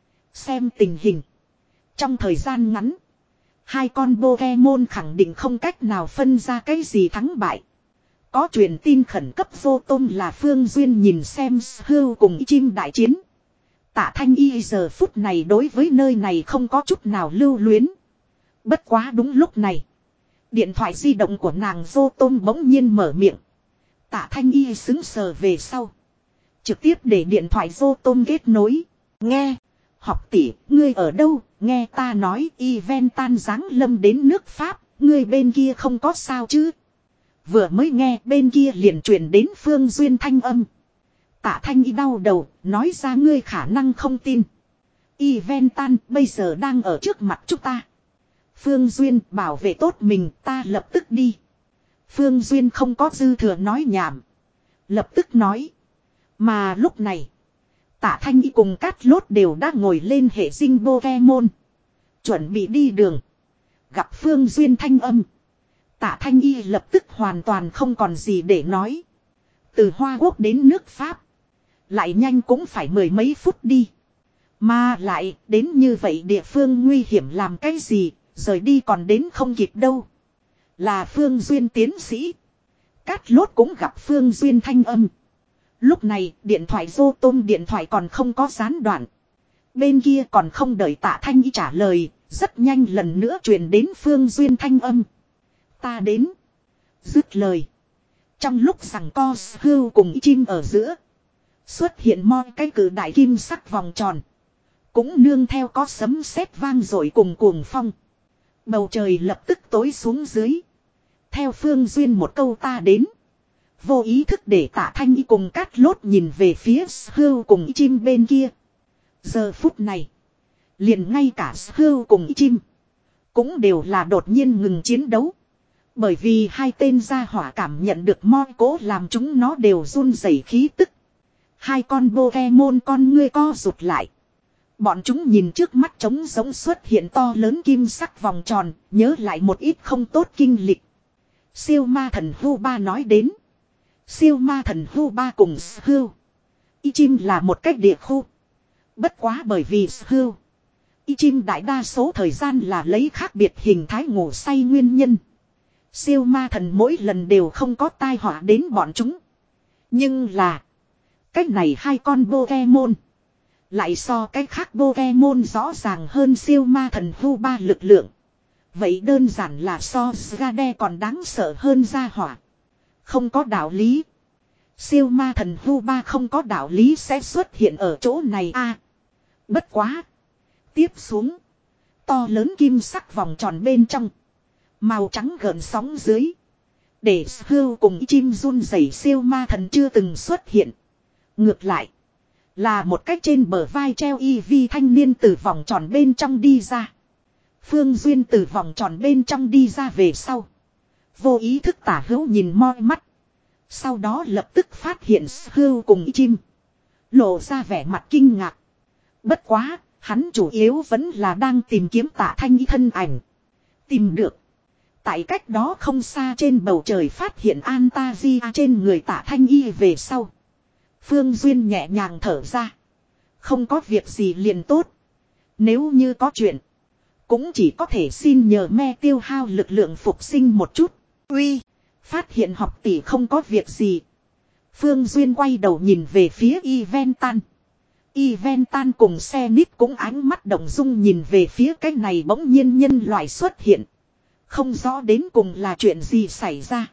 Xem tình hình. Trong thời gian ngắn. Hai con Pokemon khẳng định không cách nào phân ra cái gì thắng bại. Có truyền tin khẩn cấp vô tôm là Phương Duyên nhìn xem hưu cùng chim đại chiến. Tạ Thanh Y giờ phút này đối với nơi này không có chút nào lưu luyến. Bất quá đúng lúc này. Điện thoại di động của nàng vô tôm bỗng nhiên mở miệng. Tạ Thanh Y xứng sờ về sau. Trực tiếp để điện thoại vô tôm kết nối. Nghe. Học tỷ, ngươi ở đâu? Nghe ta nói Eventan giáng lâm đến nước Pháp. Ngươi bên kia không có sao chứ? Vừa mới nghe bên kia liền truyền đến Phương Duyên thanh âm. Tạ Thanh Y đau đầu, nói ra ngươi khả năng không tin. Eventan bây giờ đang ở trước mặt chúng ta. Phương Duyên bảo vệ tốt mình, ta lập tức đi. Phương Duyên không có dư thừa nói nhảm. Lập tức nói. Mà lúc này, Tạ Thanh Y cùng Cát Lốt đều đã ngồi lên hệ dinh Pokemon. Chuẩn bị đi đường. Gặp Phương Duyên thanh âm. Tạ Thanh Y lập tức hoàn toàn không còn gì để nói. Từ Hoa Quốc đến nước Pháp. Lại nhanh cũng phải mười mấy phút đi. Mà lại đến như vậy địa phương nguy hiểm làm cái gì, rời đi còn đến không kịp đâu. Là Phương Duyên tiến sĩ. Cát Lốt cũng gặp Phương Duyên thanh âm. Lúc này điện thoại rô tôm điện thoại còn không có gián đoạn. Bên kia còn không đợi Tạ Thanh Y trả lời, rất nhanh lần nữa truyền đến Phương Duyên thanh âm. Ta đến. Dứt lời. Trong lúc rằng co hưu cùng chim ở giữa. Xuất hiện moi cái cử đại kim sắc vòng tròn. Cũng nương theo có sấm sét vang dội cùng cuồng phong. Bầu trời lập tức tối xuống dưới. Theo Phương Duyên một câu ta đến. Vô ý thức để Tạ Thanh Y cùng Cát Lốt nhìn về phía hưu cùng chim bên kia. Giờ phút này. Liền ngay cả hưu cùng chim. Cũng đều là đột nhiên ngừng chiến đấu. Bởi vì hai tên gia hỏa cảm nhận được mo cố làm chúng nó đều run rẩy khí tức. Hai con Pokemon con ngươi co rụt lại. Bọn chúng nhìn trước mắt trống giống xuất hiện to lớn kim sắc vòng tròn, nhớ lại một ít không tốt kinh lịch. Siêu ma thần Hu Ba nói đến. Siêu ma thần Hu Ba cùng Hưu Y Chim là một cách địa khu. Bất quá bởi vì Hưu Y Chim đại đa số thời gian là lấy khác biệt hình thái ngủ say nguyên nhân. Siêu ma thần mỗi lần đều không có tai họa đến bọn chúng. Nhưng là cách này hai con Pokemon lại so cách khác Pokemon rõ ràng hơn siêu ma thần Hu Ba lực lượng. Vậy đơn giản là so Zgade còn đáng sợ hơn gia hỏa. Không có đạo lý. Siêu ma thần Hu Ba không có đạo lý sẽ xuất hiện ở chỗ này a. À, bất quá. Tiếp xuống. To lớn kim sắc vòng tròn bên trong. Màu trắng gợn sóng dưới. Để hưu cùng chim run rẩy siêu ma thần chưa từng xuất hiện. Ngược lại. Là một cách trên bờ vai treo y vi thanh niên từ vòng tròn bên trong đi ra. Phương Duyên từ vòng tròn bên trong đi ra về sau. Vô ý thức tả hữu nhìn moi mắt. Sau đó lập tức phát hiện hưu cùng chim. Lộ ra vẻ mặt kinh ngạc. Bất quá, hắn chủ yếu vẫn là đang tìm kiếm Tạ Thanh Y thân ảnh. Tìm được. Tại cách đó không xa trên bầu trời phát hiện Antasia trên người Tạ Thanh Y về sau. Phương Duyên nhẹ nhàng thở ra. Không có việc gì liền tốt. Nếu như có chuyện. Cũng chỉ có thể xin nhờ me tiêu hao lực lượng phục sinh một chút. Uy. Phát hiện học tỷ không có việc gì. Phương Duyên quay đầu nhìn về phía Iventan. Iventan cùng xe nít cũng ánh mắt động dung nhìn về phía cái này bỗng nhiên nhân loại xuất hiện. Không rõ đến cùng là chuyện gì xảy ra.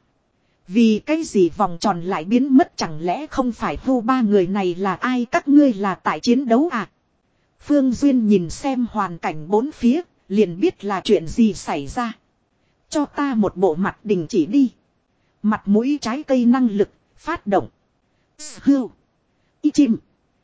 Vì cái gì vòng tròn lại biến mất chẳng lẽ không phải Hu Ba người này là ai các ngươi là tại chiến đấu à? Phương Duyên nhìn xem hoàn cảnh bốn phía, liền biết là chuyện gì xảy ra. Cho ta một bộ mặt đình chỉ đi. Mặt mũi trái cây năng lực, phát động. Hưu. Y chim.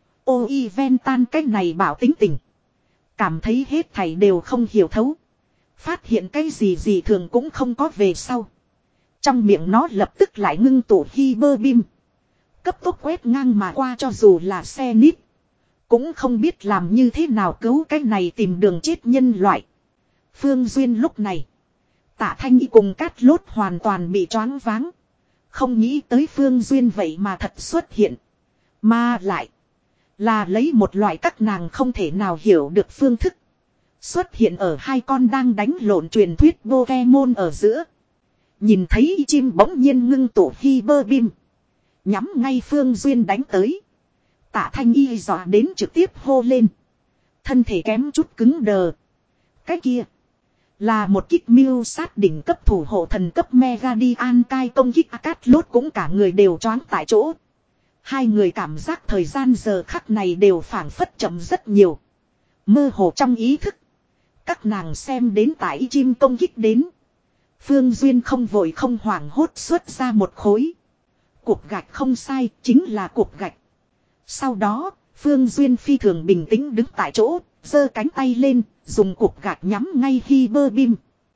Ô y ven tan cái này bảo tính tình. Cảm thấy hết thảy đều không hiểu thấu. Phát hiện cái gì gì thường cũng không có về sau. Trong miệng nó lập tức lại ngưng tụ Hyper Beam. Cấp tốc quét ngang mà qua cho dù là xe nít. Cũng không biết làm như thế nào cứu cái này tìm đường chết nhân loại. Phương Duyên lúc này. Tạ Thanh Y cùng Cát Lốt hoàn toàn bị choáng váng. Không nghĩ tới Phương Duyên vậy mà thật xuất hiện. Mà lại. Là lấy một loại các nàng không thể nào hiểu được phương thức. Xuất hiện ở hai con đang đánh lộn truyền thuyết Pokemon ở giữa. Nhìn thấy chim bỗng nhiên ngưng tụ Hyper Beam. Nhắm ngay Phương Duyên đánh tới. Tạ Thanh Y dọa đến trực tiếp hô lên. Thân thể kém chút cứng đờ. Cái kia. Là một kích miêu sát đỉnh cấp thủ hộ thần cấp Megadian cai công kích Cát Lốt cũng cả người đều choáng tại chỗ. Hai người cảm giác thời gian giờ khắc này đều phảng phất chậm rất nhiều. Mơ hồ trong ý thức. Các nàng xem đến tại chim công kích đến. Phương Duyên không vội không hoảng hốt xuất ra một khối. Cục gạch không sai, chính là cục gạch. Sau đó, Phương Duyên phi thường bình tĩnh đứng tại chỗ, giơ cánh tay lên, dùng cục gạch nhắm ngay Hyper Beam.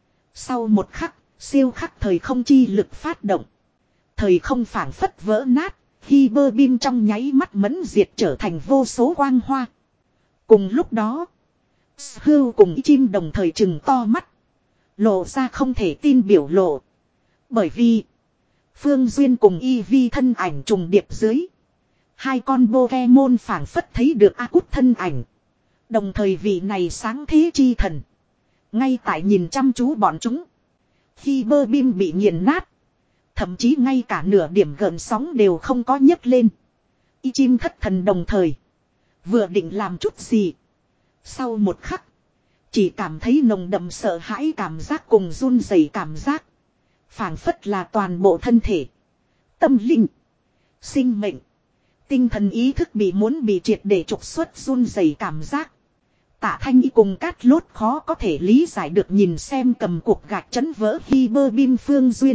Sau một khắc, siêu khắc thời không chi lực phát động. Thời không phảng phất vỡ nát, Hyper Beam trong nháy mắt mẫn diệt trở thành vô số quang hoa. Cùng lúc đó, hưu cùng chim đồng thời trừng to mắt. Lộ ra không thể tin biểu lộ. Bởi vì Phương Duyên cùng Y Vi thân ảnh trùng điệp dưới. Hai con Pokemon phảng phất thấy được A Cút thân ảnh. Đồng thời vị này sáng thế chi thần. Ngay tại nhìn chăm chú bọn chúng. Khi bơ bim bị nghiền nát. Thậm chí ngay cả nửa điểm gợn sóng đều không có nhấc lên. Y chim thất thần đồng thời. Vừa định làm chút gì. Sau một khắc. Chỉ cảm thấy nồng đậm sợ hãi cảm giác cùng run rẩy cảm giác. Phảng phất là toàn bộ thân thể. Tâm linh. Sinh mệnh. Tinh thần ý thức bị muốn bị triệt để trục xuất run rẩy cảm giác. Tạ Thanh Y cùng Cát Lốt khó có thể lý giải được nhìn xem cầm cuộc gạch chấn vỡ khi bơ bim Phương Duyên.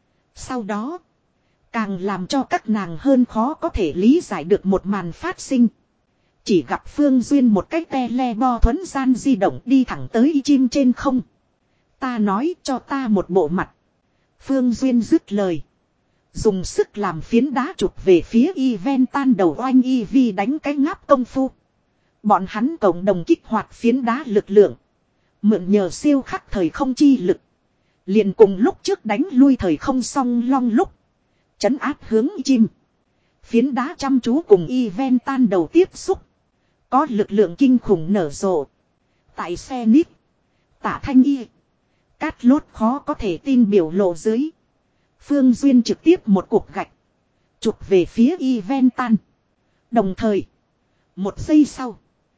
Sau đó. Càng làm cho các nàng hơn khó có thể lý giải được một màn phát sinh. Chỉ gặp Phương Duyên một cách tele bo thuấn gian di động đi thẳng tới y chim trên không. Ta nói cho ta một bộ mặt. Phương Duyên dứt lời. Dùng sức làm phiến đá chụp về phía y ven tan đầu oanh y vi đánh cái ngáp công phu. Bọn hắn cộng đồng kích hoạt phiến đá lực lượng. Mượn nhờ siêu khắc thời không chi lực. Liền cùng lúc trước đánh lui thời không song long lúc. Chấn áp hướng y chim. Phiến đá chăm chú cùng y ven tan đầu tiếp xúc. Có lực lượng kinh khủng nở rộ. Tại xe nít. Tạ Thanh Y. Cát Lốt khó có thể tin biểu lộ dưới. Phương Duyên trực tiếp một cuộc gạch. Chụp về phía y ven tan. Đồng thời. Một giây sau.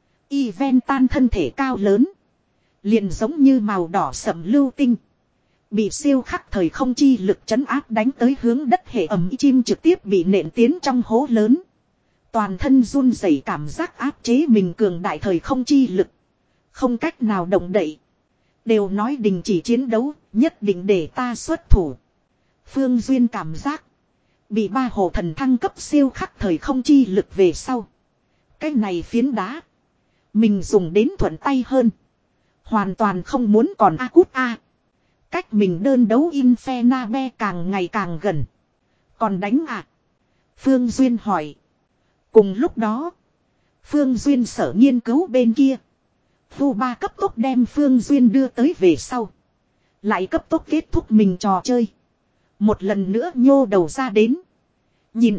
Y ven tan thân thể cao lớn. Liền giống như màu đỏ sẫm lưu tinh. Bị siêu khắc thời không chi lực chấn áp đánh tới hướng đất hệ ẩm chim trực tiếp bị nện tiến trong hố lớn. Toàn thân run rẩy cảm giác áp chế mình cường đại thời không chi lực. Không cách nào động đậy. Đều nói đình chỉ chiến đấu, nhất định để ta xuất thủ. Phương Duyên cảm giác. Bị ba hồ thần thăng cấp siêu khắc thời không chi lực về sau. Cái này phiến đá. Mình dùng đến thuận tay hơn. Hoàn toàn không muốn còn A Cút A. Cách mình đơn đấu Infernabe càng ngày càng gần. Còn đánh à? Phương Duyên hỏi. Cùng lúc đó. Phương Duyên sở nghiên cứu bên kia. Vu ba cấp tốc đem Phương Duyên đưa tới về sau. Lại cấp tốc kết thúc mình trò chơi. Một lần nữa nhô đầu ra đến. Nhìn.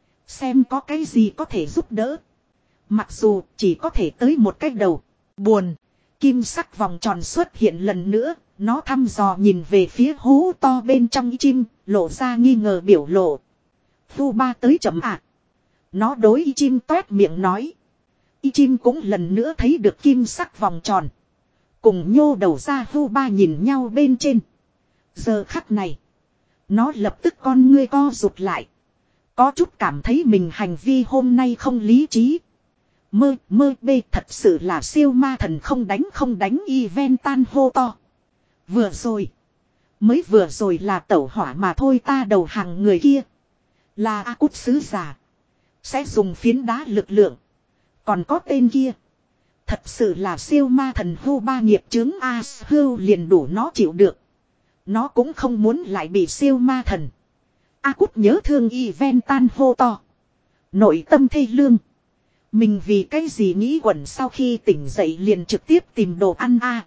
Xem có cái gì có thể giúp đỡ. Mặc dù chỉ có thể tới một cái đầu. Buồn. Kim sắc vòng tròn xuất hiện lần nữa. Nó thăm dò nhìn về phía hố to bên trong chim. Lộ ra nghi ngờ biểu lộ. Vu ba tới chậm ạ. À. Nó đối y chim toét miệng nói. Y chim cũng lần nữa thấy được kim sắc vòng tròn. Cùng nhô đầu ra Vu ba nhìn nhau bên trên. Giờ khắc này. Nó lập tức con ngươi co rụt lại. Có chút cảm thấy mình hành vi hôm nay không lý trí. Mơ mơ bê thật sự là siêu ma thần không đánh không đánh y ven tan hô to. Vừa rồi. Mới vừa rồi là tẩu hỏa mà thôi ta đầu hàng người kia. Là A Cút sứ giả. Sẽ dùng phiến đá lực lượng. Còn có tên kia. Thật sự là siêu ma thần hô ba nghiệp chướng A hưu liền đủ nó chịu được. Nó cũng không muốn lại bị siêu ma thần. A Cút nhớ thương y ven tan hô to. Nội tâm thê lương. Mình vì cái gì nghĩ quẩn sau khi tỉnh dậy liền trực tiếp tìm đồ ăn a.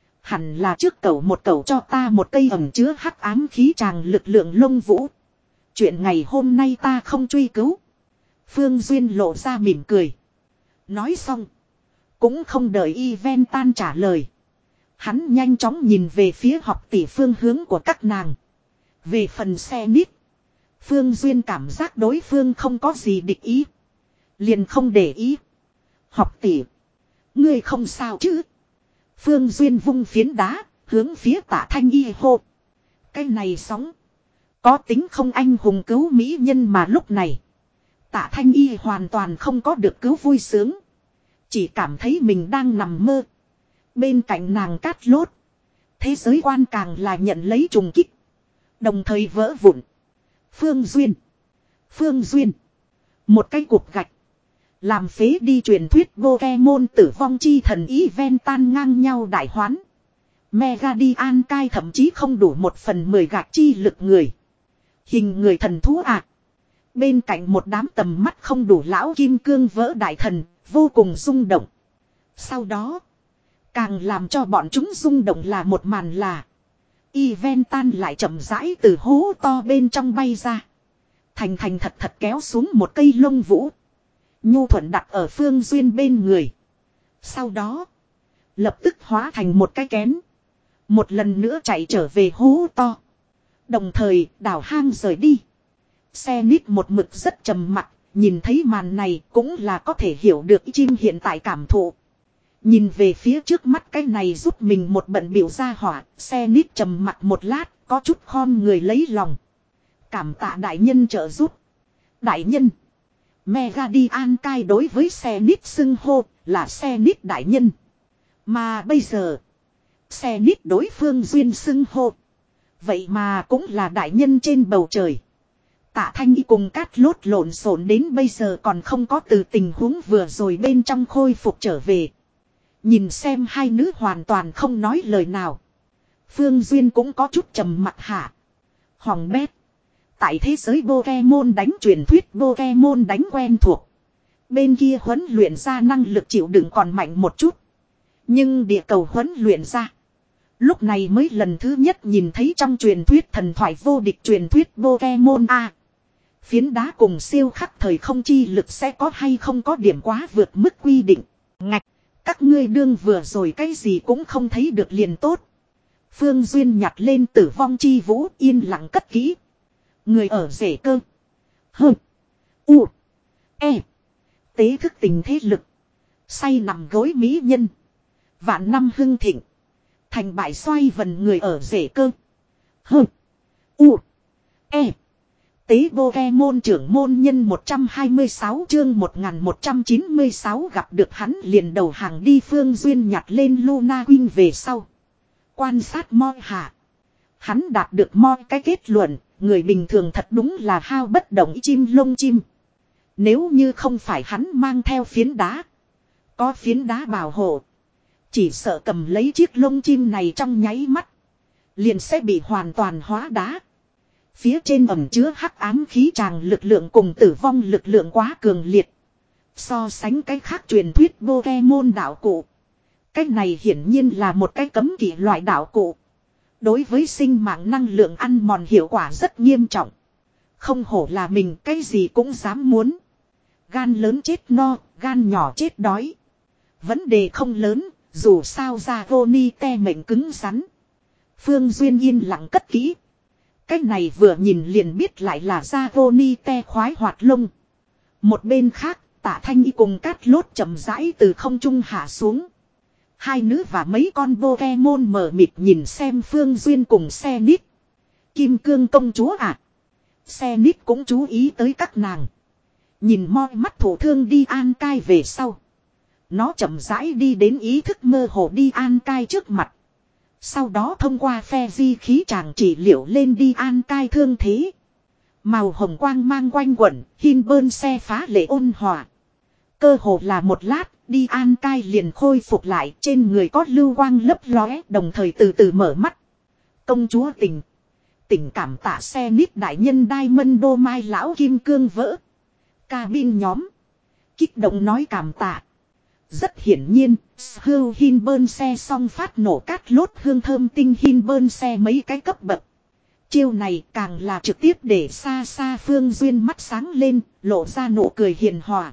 Hẳn là trước cậu một cậu cho ta một cây ẩm chứa hắc ám khí tràng lực lượng lông vũ. Chuyện ngày hôm nay ta không truy cứu. Phương Duyên lộ ra mỉm cười. Nói xong. Cũng không đợi y ven tan trả lời. Hắn nhanh chóng nhìn về phía học tỷ phương hướng của các nàng. Về phần xe nít. Phương Duyên cảm giác đối phương không có gì địch ý. Liền không để ý. Học tỷ. Ngươi không sao chứ. Phương Duyên vung phiến đá. Hướng phía Tạ Thanh Y hô. Cái này sóng. Có tính không anh hùng cứu mỹ nhân mà lúc này. Tạ Thanh Y hoàn toàn không có được cứu vui sướng. Chỉ cảm thấy mình đang nằm mơ. Bên cạnh nàng Cát Lốt. Thế giới quan càng là nhận lấy trùng kích. Đồng thời vỡ vụn. Phương Duyên. Phương Duyên. Một cái cục gạch. Làm phế đi truyền thuyết Pokemon tử vong chi thần ý ven tan ngang nhau đại hoán. Megadian cai thậm chí không đủ một phần mười gạch chi lực người. Hình người thần thú ạ. À. Bên cạnh một đám tầm mắt không đủ lão kim cương vỡ đại thần, vô cùng rung động. Sau đó, càng làm cho bọn chúng rung động là một màn là Iventan lại chậm rãi từ hố to bên trong bay ra. Thành thành thật thật kéo xuống một cây lông vũ. Nhu thuận đặt ở Phương Duyên bên người. Sau đó. Lập tức hóa thành một cái kén. Một lần nữa chạy trở về hố to. Đồng thời đảo hang rời đi. Xe nít một mực rất trầm mặc. Nhìn thấy màn này cũng là có thể hiểu được chim hiện tại cảm thụ. Nhìn về phía trước mắt cái này giúp mình một bận biểu ra hỏa. Xe nít trầm mặc một lát. Có chút khom người lấy lòng. Cảm tạ đại nhân trợ giúp. Đại nhân. Mega đi an cai đối với xe nít xưng hô là xe nít đại nhân. Mà bây giờ. Xe nít đối phương duyên xưng hô. Vậy mà cũng là đại nhân trên bầu trời. Tạ Thanh Y cùng Cát Lốt lộn xộn đến bây giờ còn không có từ tình huống vừa rồi bên trong khôi phục trở về. Nhìn xem hai nữ hoàn toàn không nói lời nào. Phương Duyên cũng có chút trầm mặc hạ. Hoàng bét. Tại thế giới Pokemon đánh truyền thuyết Pokemon đánh quen thuộc. Bên kia huấn luyện ra năng lực chịu đựng còn mạnh một chút. Nhưng địa cầu huấn luyện ra. Lúc này mới lần thứ nhất nhìn thấy trong truyền thuyết thần thoại vô địch truyền thuyết Pokemon A. Phiến đá cùng siêu khắc thời không chi lực sẽ có hay không có điểm quá vượt mức quy định. Ngạch, các ngươi đương vừa rồi cái gì cũng không thấy được liền tốt. Phương Duyên nhặt lên tử vong chi vũ yên lặng cất kỹ. Người ở rễ cơ. Hơ. U. E. Tế thức tình thế lực. Say nằm gối mỹ nhân. Vạn năm hưng thịnh. Thành bại xoay vần người ở rễ cơ. Hơ. U. E. Tế Pokemon trưởng môn nhân một trăm hai mươi sáu chương một nghìn một trăm chín mươi sáu gặp được hắn liền đầu hàng đi. Phương Duyên nhặt lên Luna Queen về sau. Quan sát moi hạ. Hắn đạt được moi cái kết luận. Người bình thường thật đúng là hao bất động chim lông chim. Nếu như không phải hắn mang theo phiến đá. Có phiến đá bảo hộ. Chỉ sợ cầm lấy chiếc lông chim này trong nháy mắt. Liền sẽ bị hoàn toàn hóa đá. Phía trên ẩm chứa hắc ám khí tràng lực lượng cùng tử vong lực lượng quá cường liệt. So sánh cái khác truyền thuyết Pokemon đạo cụ. Cái này hiển nhiên là một cái cấm kỵ loại đạo cụ. Đối với sinh mạng năng lượng ăn mòn hiệu quả rất nghiêm trọng. Không hổ là mình cái gì cũng dám muốn. Gan lớn chết no, gan nhỏ chết đói. Vấn đề không lớn, dù sao ra Voni te mệnh cứng rắn. Phương Duyên yên lặng cất kỹ. Cái này vừa nhìn liền biết lại là ra Voni te khoái hoạt lông. Một bên khác, Tạ Thanh Y cùng Cát Lốt chậm rãi từ không trung hạ xuống. Hai nữ và mấy con Pokemon mờ mịt nhìn xem Phương Duyên cùng xe nít. Kim Cương công chúa à. Xe nít cũng chú ý tới các nàng. Nhìn moi mắt thủ thương đi an cai về sau. Nó chậm rãi đi đến ý thức mơ hồ đi an cai trước mặt. Sau đó thông qua phe di khí tràng trị liệu lên đi an cai thương thế. Màu hồng quang mang quanh quẩn, hin bơn xe phá lệ ôn hòa. Cơ hồ là một lát, đi an cai liền khôi phục lại, trên người có lưu quang lấp lóe, đồng thời từ từ mở mắt. Công chúa tình. Tình cảm tạ xe nít đại nhân đai mân đô mai lão kim cương vỡ. Cabin nhóm. Kích động nói cảm tạ. Rất hiển nhiên, hưu hin bơn xe xong phát nổ Cát Lốt hương thơm tinh hin bơn xe mấy cái cấp bậc. Chiêu này càng là trực tiếp để xa xa Phương Duyên mắt sáng lên, lộ ra nụ cười hiền hòa.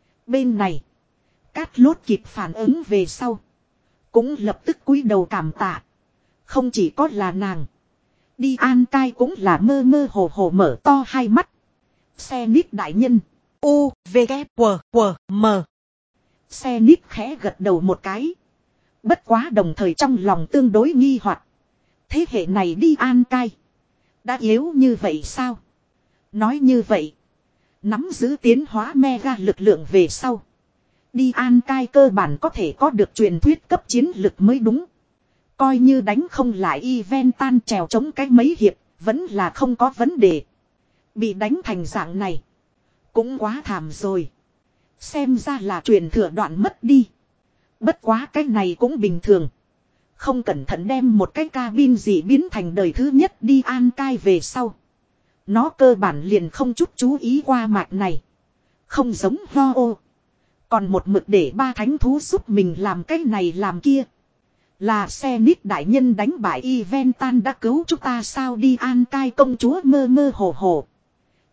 Bên này, Cát Lốt kịp phản ứng về sau. Cũng lập tức cúi đầu cảm tạ. Không chỉ có là nàng. Đi an cai cũng là mơ mơ hồ hồ mở to hai mắt. Xe nít đại nhân. U, V, K, W, W, M. Xe nít khẽ gật đầu một cái. Bất quá đồng thời trong lòng tương đối nghi hoặc. Thế hệ này đi an cai. Đã yếu như vậy sao? Nói như vậy. Nắm giữ tiến hóa mega lực lượng về sau. Đi an cai cơ bản có thể có được truyền thuyết cấp chiến lực mới đúng. Coi như đánh không lại event tan trèo chống cái mấy hiệp. Vẫn là không có vấn đề. Bị đánh thành dạng này. Cũng quá thảm rồi. Xem ra là truyền thừa đoạn mất đi. Bất quá cái này cũng bình thường. Không cẩn thận đem một cái cabin gì biến thành đời thứ nhất đi an cai về sau. Nó cơ bản liền không chút chú ý qua mạch này. Không giống ho ô. Còn một mực để ba thánh thú giúp mình làm cái này làm kia. Là xe nít đại nhân đánh bại Eventan đã cứu chúng ta sao đi an cai công chúa mơ mơ hồ hồ.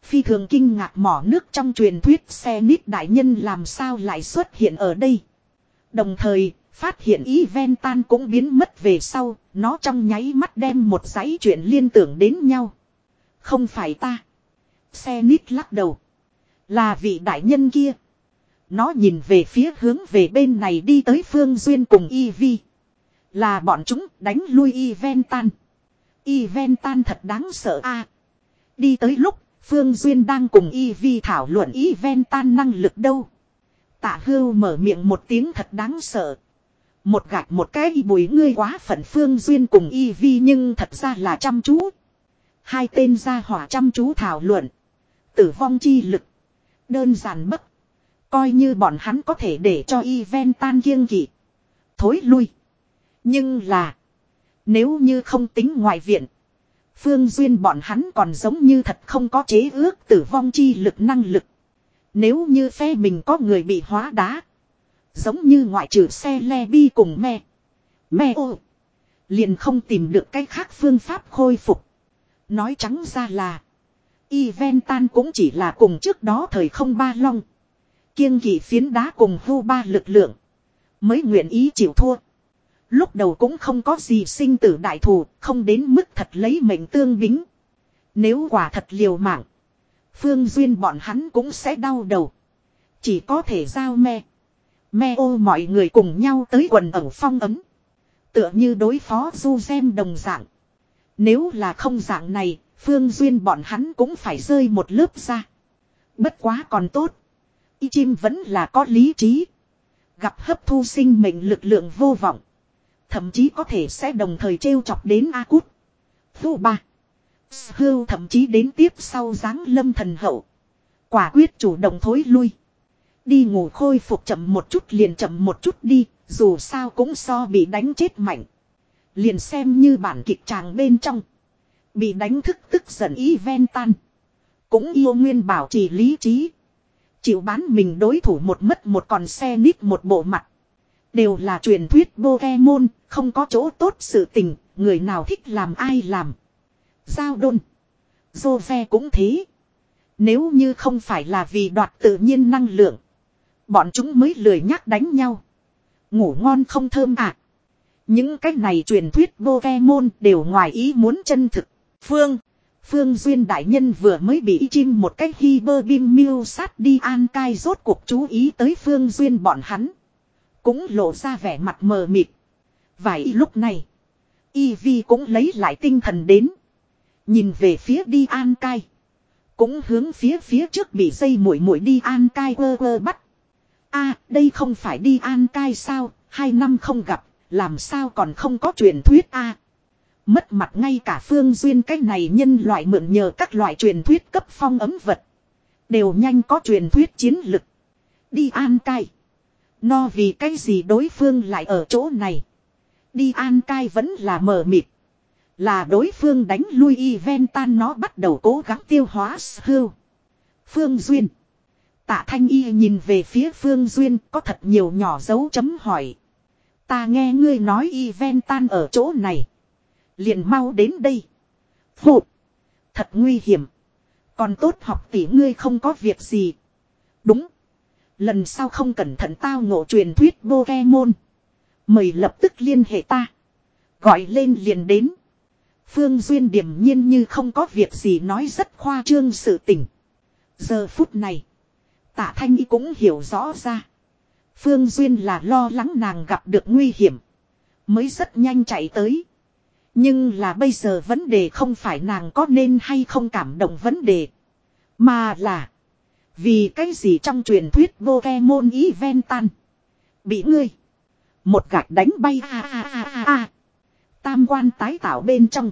Phi thường kinh ngạc mỏ nước trong truyền thuyết xe nít đại nhân làm sao lại xuất hiện ở đây. Đồng thời, phát hiện Iventan cũng biến mất về sau, nó trong nháy mắt đem một dãy chuyện liên tưởng đến nhau. Không phải ta. Xe nít lắc đầu. Là vị đại nhân kia. Nó nhìn về phía hướng về bên này đi tới Phương Duyên cùng Ivy. Là bọn chúng đánh lui Iventan. Iventan thật đáng sợ a. À, đi tới lúc Phương Duyên đang cùng Ivy thảo luận Iventan năng lực đâu. Tạ Hưu mở miệng một tiếng thật đáng sợ. Một gạch một cái bùi ngươi quá phận Phương Duyên cùng Ivy nhưng thật ra là chăm chú. Hai tên gia hỏa chăm chú thảo luận. Tử vong chi lực. Đơn giản bất. Coi như bọn hắn có thể để cho Iventan kiêng kỵ. Thối lui. Nhưng là. Nếu như không tính ngoại viện. Phương Duyên bọn hắn còn giống như thật không có chế ước tử vong chi lực năng lực. Nếu như phe mình có người bị hóa đá. Giống như ngoại trừ xe le bi cùng me. Me ô. Liền không tìm được cách khác phương pháp khôi phục. Nói trắng ra là. Iventan cũng chỉ là cùng trước đó thời không ba long. Kiêng kỵ phiến đá cùng hưu ba lực lượng. Mới nguyện ý chịu thua. Lúc đầu cũng không có gì sinh tử đại thù. Không đến mức thật lấy mệnh tương bính. Nếu quả thật liều mạng. Phương Duyên bọn hắn cũng sẽ đau đầu. Chỉ có thể giao me. Me ô mọi người cùng nhau tới quần ẩu phong ấm. Tựa như đối phó du xem đồng dạng. Nếu là không dạng này. Phương Duyên bọn hắn cũng phải rơi một lớp ra. Bất quá còn tốt. Y chim vẫn là có lý trí. Gặp hấp thu sinh mệnh lực lượng vô vọng. Thậm chí có thể sẽ đồng thời trêu chọc đến A Cút. Thu ba. Hưu thậm chí đến tiếp sau giáng lâm thần hậu. Quả quyết chủ động thối lui. Đi ngủ khôi phục chậm một chút liền chậm một chút đi. Dù sao cũng so bị đánh chết mạnh. Liền xem như bản kịch tràng bên trong. Bị đánh thức tức giận Iventan. Cũng yêu nguyên bảo trì lý trí. Chịu bán mình đối thủ một mất một còn xe nít một bộ mặt. Đều là truyền thuyết Pokemon, không có chỗ tốt sự tình, người nào thích làm ai làm. Giao đôn. Jose cũng thế. Nếu như không phải là vì đoạt tự nhiên năng lượng. Bọn chúng mới lười nhắc đánh nhau. Ngủ ngon không thơm à. Những cái này truyền thuyết Pokemon đều ngoài ý muốn chân thực. Phương. Phương Duyên đại nhân vừa mới bị chim một cách Hyper Beam miêu sát đi an cai rốt cuộc chú ý tới Phương Duyên bọn hắn. Cũng lộ ra vẻ mặt mờ mịt. Vài lúc này. Ivy cũng lấy lại tinh thần đến. Nhìn về phía đi an cai. Cũng hướng phía phía trước bị dây mũi mũi đi an cai quơ quơ bắt. A đây không phải đi an cai sao. Hai năm không gặp. Làm sao còn không có truyền thuyết a à, mất mặt ngay cả Phương Duyên cái này nhân loại mượn nhờ các loại truyền thuyết cấp phong ấm vật. Đều nhanh có truyền thuyết chiến lực. Đi an cai. No vì cái gì đối phương lại ở chỗ này. Đi an cai vẫn là mờ mịt. Là đối phương đánh lui Iventan nó bắt đầu cố gắng tiêu hóa hưu. Phương Duyên. Tạ Thanh Y nhìn về phía Phương Duyên có thật nhiều nhỏ dấu chấm hỏi. Ta nghe ngươi nói Iventan ở chỗ này. Liền mau đến đây. Phụ. Thật nguy hiểm. Còn tốt học tỷ ngươi không có việc gì. Đúng. Lần sau không cẩn thận tao ngộ truyền thuyết Pokemon. Mời lập tức liên hệ ta. Gọi lên liền đến. Phương Duyên điềm nhiên như không có việc gì nói rất khoa trương sự tình. Giờ phút này. Tạ Thanh Y cũng hiểu rõ ra. Phương Duyên là lo lắng nàng gặp được nguy hiểm. Mới rất nhanh chạy tới. Nhưng là bây giờ vấn đề không phải nàng có nên hay không cảm động vấn đề. Mà là. Vì cái gì trong truyền thuyết Pokemon Iventan. Bị ngươi. Một gạch đánh bay a a a a a. Tam quan tái tạo bên trong.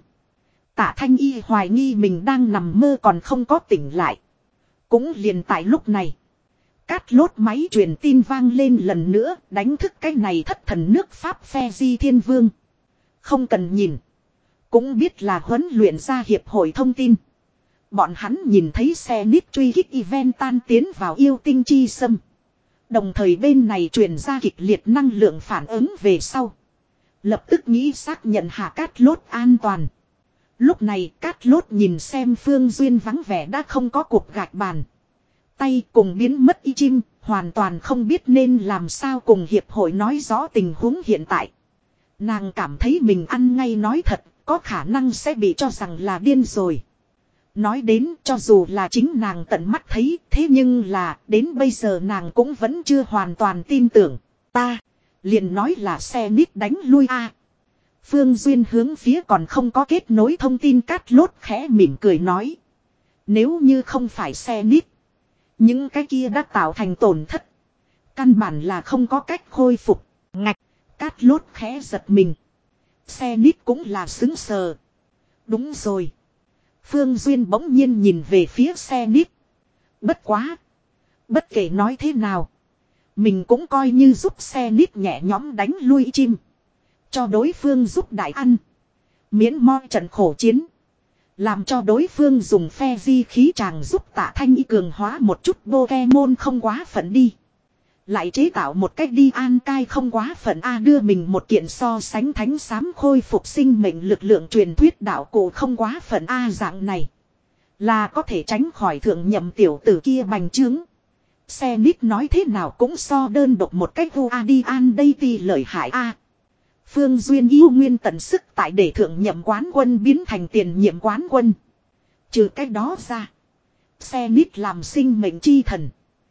Tạ Thanh Y hoài nghi mình đang nằm mơ còn không có tỉnh lại. Cũng liền tại lúc này. Cát lốt máy truyền tin vang lên lần nữa. Đánh thức cái này thất thần nước Pháp phe di thiên vương. Không cần nhìn. Cũng biết là huấn luyện ra hiệp hội thông tin. Bọn hắn nhìn thấy xe nít truy kích Iventan tiến vào yêu tinh chi sâm. Đồng thời bên này truyền ra kịch liệt năng lượng phản ứng về sau. Lập tức nghĩ xác nhận hạ cát lốt an toàn. Lúc này Cát Lốt nhìn xem Phương Duyên vắng vẻ đã không có cuộc gạch bàn. Tay cùng biến mất y chim, hoàn toàn không biết nên làm sao cùng hiệp hội nói rõ tình huống hiện tại. Nàng cảm thấy mình ăn ngay nói thật, có khả năng sẽ bị cho rằng là điên rồi. Nói đến cho dù là chính nàng tận mắt thấy, thế nhưng là đến bây giờ nàng cũng vẫn chưa hoàn toàn tin tưởng. Ta, liền nói là xe nít đánh lui a. Phương Duyên hướng phía còn không có kết nối thông tin Cát Lốt khẽ mỉm cười nói. Nếu như không phải xe nít, những cái kia đã tạo thành tổn thất. Căn bản là không có cách khôi phục. Ngạch, Cát Lốt khẽ giật mình. Xe nít cũng là xứng sờ. Đúng rồi. Phương Duyên bỗng nhiên nhìn về phía xe nít. Bất quá. Bất kể nói thế nào. Mình cũng coi như giúp xe nít nhẹ nhõm đánh lui chim. Cho đối phương giúp đại ăn. Miễn moi trận khổ chiến. Làm cho đối phương dùng phe di khí tràng giúp Tạ Thanh Y cường hóa một chút Pokemon không quá phận đi. Lại chế tạo một cách đi an cai không quá phận A đưa mình một kiện so sánh thánh xám khôi phục sinh mệnh lực lượng truyền thuyết đạo cổ không quá phận A dạng này. Là có thể tránh khỏi thượng nhậm tiểu tử kia bành trướng. Xe nít nói thế nào cũng so đơn độc một cách vô A đi an đây thì lợi hại A. Phương Duyên yêu nguyên tận sức tại để thượng nhậm quán quân biến thành tiền nhiệm quán quân. Trừ cách đó ra. Xe nít làm sinh mệnh chi thần.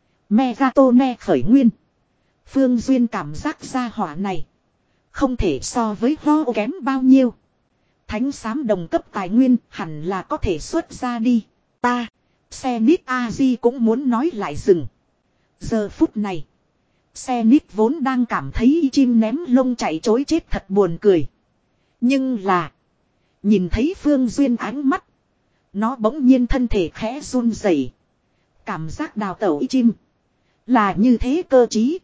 Megatone khởi nguyên. Phương Duyên cảm giác ra hỏa này. Không thể so với ho kém bao nhiêu. Thánh xám đồng cấp tài nguyên hẳn là có thể xuất ra đi. Ta, xe nít A-di cũng muốn nói lại dừng. Giờ phút này. Xe nít vốn đang cảm thấy chim ném lông chạy chối chết thật buồn cười. Nhưng là. Nhìn thấy Phương Duyên ánh mắt. Nó bỗng nhiên thân thể khẽ run rẩy. Cảm giác đào tẩu y chim. Là như thế cơ chí.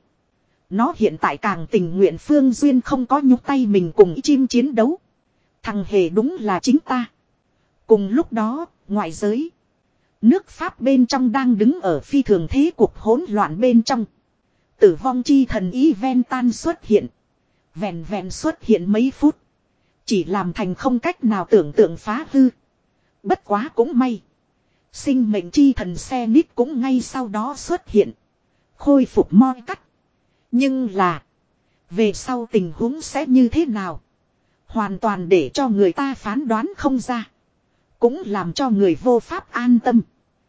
Nó hiện tại càng tình nguyện Phương Duyên không có nhúc tay mình cùng y chim chiến đấu. Thằng hề đúng là chính ta. Cùng lúc đó, ngoại giới. Nước Pháp bên trong đang đứng ở phi thường thế cuộc hỗn loạn bên trong. Tử vong chi thần Iventan xuất hiện. Vẹn vẹn xuất hiện mấy phút. Chỉ làm thành không cách nào tưởng tượng phá hư. Bất quá cũng may. Sinh mệnh chi thần xe nít cũng ngay sau đó xuất hiện. Khôi phục moi cắt. Nhưng là. Về sau tình huống sẽ như thế nào? Hoàn toàn để cho người ta phán đoán không ra. Cũng làm cho người vô pháp an tâm.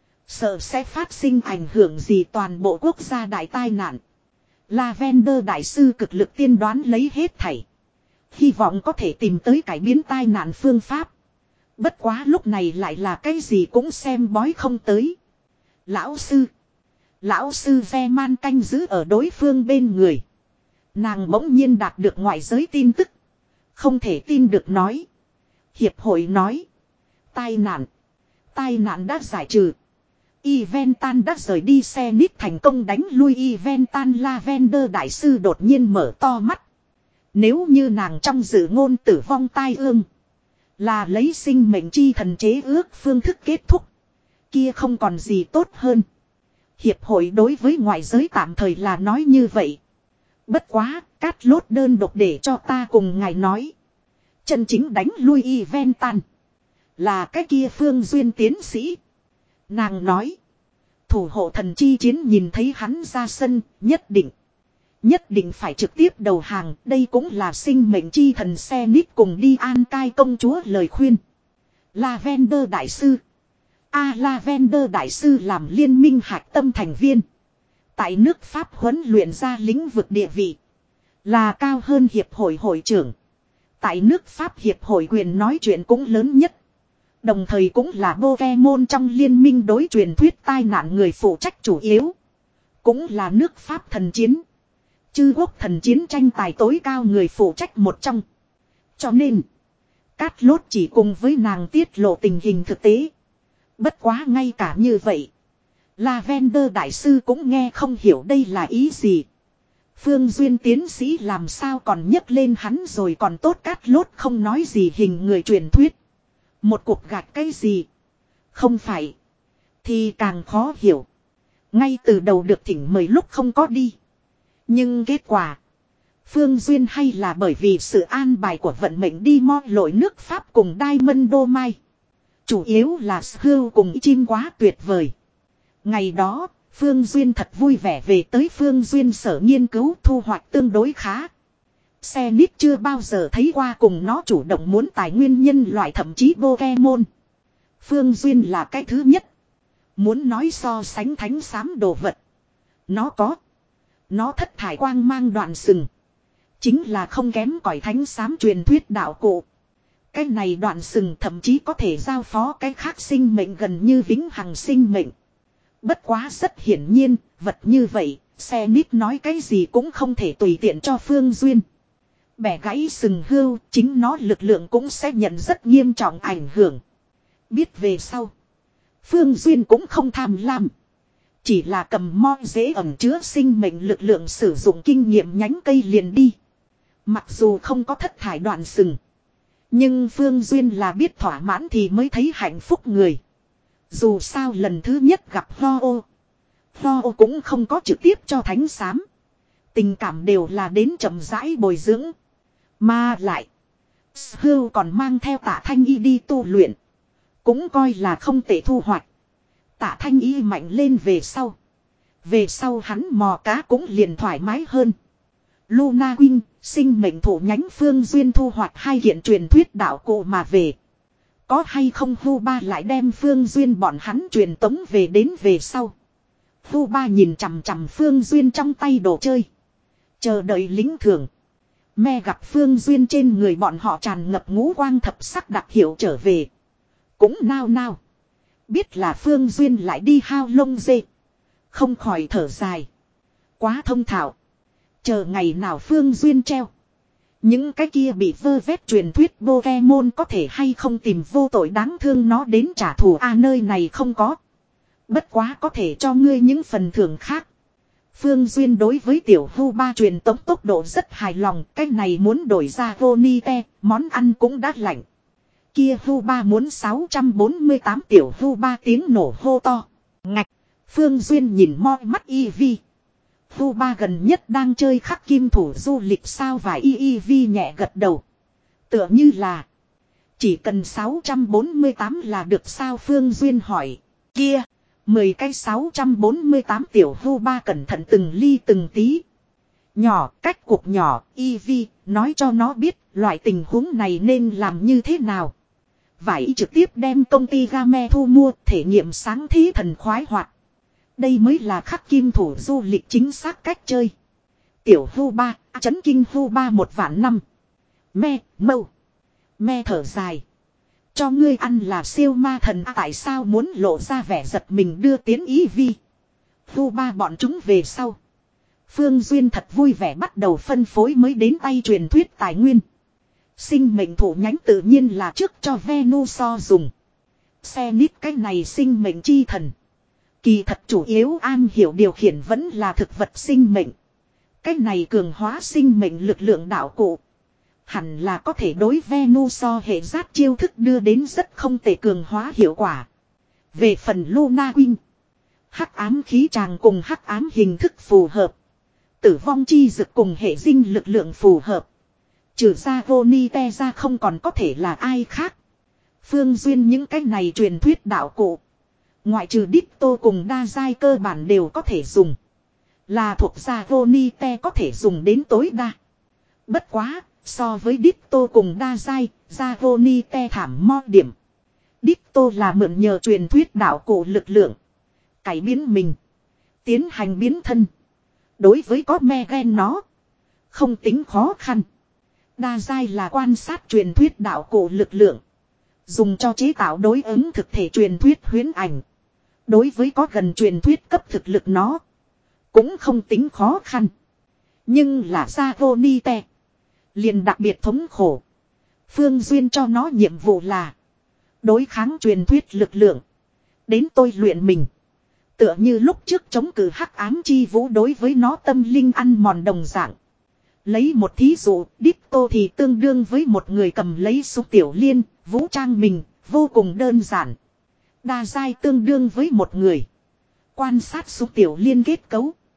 Sợ sẽ phát sinh ảnh hưởng gì toàn bộ quốc gia đại tai nạn. Lavender đại sư cực lực tiên đoán lấy hết thảy. Hy vọng có thể tìm tới cải biến tai nạn phương pháp. Bất quá lúc này lại là cái gì cũng xem bói không tới. Lão sư. Lão sư ve man canh giữ ở đối phương bên người. Nàng bỗng nhiên đạt được ngoại giới tin tức. Không thể tin được nói. Hiệp hội nói. Tai nạn. Tai nạn đã giải trừ. Iventan đã rời đi xe nít thành công đánh lui Iventan. Lavender đại sư đột nhiên mở to mắt. Nếu như nàng trong dự ngôn tử vong tai ương. Là lấy sinh mệnh chi thần chế ước phương thức kết thúc. Kia không còn gì tốt hơn. Hiệp hội đối với ngoại giới tạm thời là nói như vậy. Bất quá, Cát Lốt đơn độc để cho ta cùng ngài nói. Chân chính đánh lui Iventan. Là cái kia Phương Duyên tiến sĩ. Nàng nói. Thủ hộ thần chi chiến nhìn thấy hắn ra sân, nhất định. Nhất định phải trực tiếp đầu hàng. Đây cũng là sinh mệnh chi thần xe nít cùng đi an cai công chúa lời khuyên. Lavender đại sư. A Lavender đại sư làm liên minh hạch tâm thành viên. Tại nước Pháp huấn luyện ra lĩnh vực địa vị. Là cao hơn hiệp hội hội trưởng. Tại nước Pháp hiệp hội quyền nói chuyện cũng lớn nhất. Đồng thời cũng là Pokemon trong liên minh đối truyền thuyết tai nạn người phụ trách chủ yếu. Cũng là nước Pháp thần chiến. Chư quốc thần chiến tranh tài tối cao người phụ trách một trong. Cho nên, Cát Lốt chỉ cùng với nàng tiết lộ tình hình thực tế. Bất quá ngay cả như vậy. Lavender đại sư cũng nghe không hiểu đây là ý gì. Phương Duyên tiến sĩ làm sao còn nhấc lên hắn rồi còn tốt. Cát Lốt không nói gì hình người truyền thuyết. Một cuộc gạch cái gì? Không phải. Thì càng khó hiểu. Ngay từ đầu được thỉnh mời lúc không có đi. Nhưng kết quả. Phương Duyên hay là bởi vì sự an bài của vận mệnh đi mo lội nước Pháp cùng Diamond Đô Mai. Chủ yếu là hưu cùng chim quá tuyệt vời. Ngày đó, Phương Duyên thật vui vẻ về tới Phương Duyên sở nghiên cứu thu hoạch tương đối khá. Xe nít chưa bao giờ thấy qua cùng nó chủ động muốn tài nguyên nhân loại thậm chí Pokemon. Phương Duyên là cái thứ nhất. Muốn nói so sánh thánh xám đồ vật. Nó có. Nó thất thải quang mang đoạn sừng. Chính là không kém cỏi thánh xám truyền thuyết đạo cụ. Cái này đoạn sừng thậm chí có thể giao phó cái khác sinh mệnh gần như vĩnh hằng sinh mệnh. Bất quá rất hiển nhiên, vật như vậy, xe nít nói cái gì cũng không thể tùy tiện cho Phương Duyên. Bẻ gãy sừng hưu, chính nó lực lượng cũng sẽ nhận rất nghiêm trọng ảnh hưởng. Biết về sau. Phương Duyên cũng không tham lam. Chỉ là cầm mo dễ ẩm chứa sinh mệnh lực lượng sử dụng kinh nghiệm nhánh cây liền đi. Mặc dù không có thất thải đoạn sừng. Nhưng Phương Duyên là biết thỏa mãn thì mới thấy hạnh phúc người. Dù sao lần thứ nhất gặp Ho-Oh. Ho-Oh cũng không có trực tiếp cho thánh xám. Tình cảm đều là đến chậm rãi bồi dưỡng. Mà lại. Hưu còn mang theo Tạ Thanh Y đi tu luyện. Cũng coi là không tệ thu hoạch. Tạ Thanh Y mạnh lên về sau. Về sau hắn mò cá cũng liền thoải mái hơn. Luna Wing, sinh mệnh thủ nhánh Phương Duyên thu hoạch hai hiện truyền thuyết đạo cụ mà về. Có hay không Hu Ba lại đem Phương Duyên bọn hắn truyền tống về đến về sau. Hu Ba nhìn chằm chằm Phương Duyên trong tay đồ chơi. Chờ đợi lính thường. Me gặp Phương Duyên trên người bọn họ tràn ngập ngũ quang thập sắc đặc hiệu trở về. Cũng nao nao. Biết là Phương Duyên lại đi hao lông dê. Không khỏi thở dài. Quá thông thạo. Chờ ngày nào Phương Duyên treo. Những cái kia bị vơ vét truyền thuyết Pokemon có thể hay không tìm vô tội đáng thương nó đến trả thù a à, nơi này không có. Bất quá có thể cho ngươi những phần thưởng khác. Phương Duyên đối với tiểu Hu Ba truyền tống tốc độ rất hài lòng. Cái này muốn đổi ra Vonite, món ăn cũng đã lạnh. Kia Hu Ba muốn sáu trăm bốn mươi tám tiểu Hu Ba tiếng nổ hô to. Ngạch. Phương Duyên nhìn moi mắt y vi. Hu Ba gần nhất đang chơi khắc kim thủ du lịch sao và y y vi nhẹ gật đầu. Tựa như là. Chỉ cần sáu trăm bốn mươi tám là được sao Phương Duyên hỏi. Kia. mười cái sáu trăm bốn mươi tám tiểu Hu Ba cẩn thận từng ly từng tí. Nhỏ cách cục nhỏ y vi nói cho nó biết loại tình huống này nên làm như thế nào. Vải trực tiếp đem công ty Game thu mua thể nghiệm sáng thí thần khoái hoạt. Đây mới là khắc kim thủ du lịch chính xác cách chơi. Tiểu Hu Ba, chấn kinh Hu Ba một vạn năm. Me, mâu. Me thở dài. Cho ngươi ăn là siêu ma thần à, tại sao muốn lộ ra vẻ giật mình đưa tiến ý vi. Hu Ba bọn chúng về sau. Phương Duyên thật vui vẻ bắt đầu phân phối mới đến tay truyền thuyết tài nguyên. Sinh mệnh thủ nhánh tự nhiên là trước cho Venusaur dùng. Xe nít cái này sinh mệnh chi thần. Kỳ thật chủ yếu an hiểu điều khiển vẫn là thực vật sinh mệnh. Cái này cường hóa sinh mệnh lực lượng đạo cụ. Hẳn là có thể đối Venusaur hệ giáp chiêu thức đưa đến rất không tệ cường hóa hiệu quả. Về phần Luna Wing. Hắc ám khí tràng cùng hắc ám hình thức phù hợp. Tử vong chi dực cùng hệ dinh lực lượng phù hợp. Trừ ra Vonite ra không còn có thể là ai khác. Phương Duyên những cái này truyền thuyết đạo cụ. Ngoại trừ Ditto cùng đa giai cơ bản đều có thể dùng. Là thuộc ra Vonite có thể dùng đến tối đa. Bất quá, so với Ditto cùng đa giai, ra Vonite thảm mo điểm. Ditto là mượn nhờ truyền thuyết đạo cụ lực lượng. Cải biến mình. Tiến hành biến thân. Đối với có me gen nó. Không tính khó khăn. Đa giai là quan sát truyền thuyết đạo cụ lực lượng. Dùng cho chế tạo đối ứng thực thể truyền thuyết huyễn ảnh. Đối với có gần truyền thuyết cấp thực lực nó. Cũng không tính khó khăn. Nhưng là ra Vonite. Liền đặc biệt thống khổ. Phương Duyên cho nó nhiệm vụ là. Đối kháng truyền thuyết lực lượng. Đến tôi luyện mình. Tựa như lúc trước chống cự hắc ám chi vũ đối với nó tâm linh ăn mòn đồng dạng. Lấy một thí dụ, Ditto thì tương đương với một người cầm lấy súng tiểu liên, vũ trang mình, vô cùng đơn giản. Đa giai tương đương với một người. Quan sát súng tiểu liên kết cấu.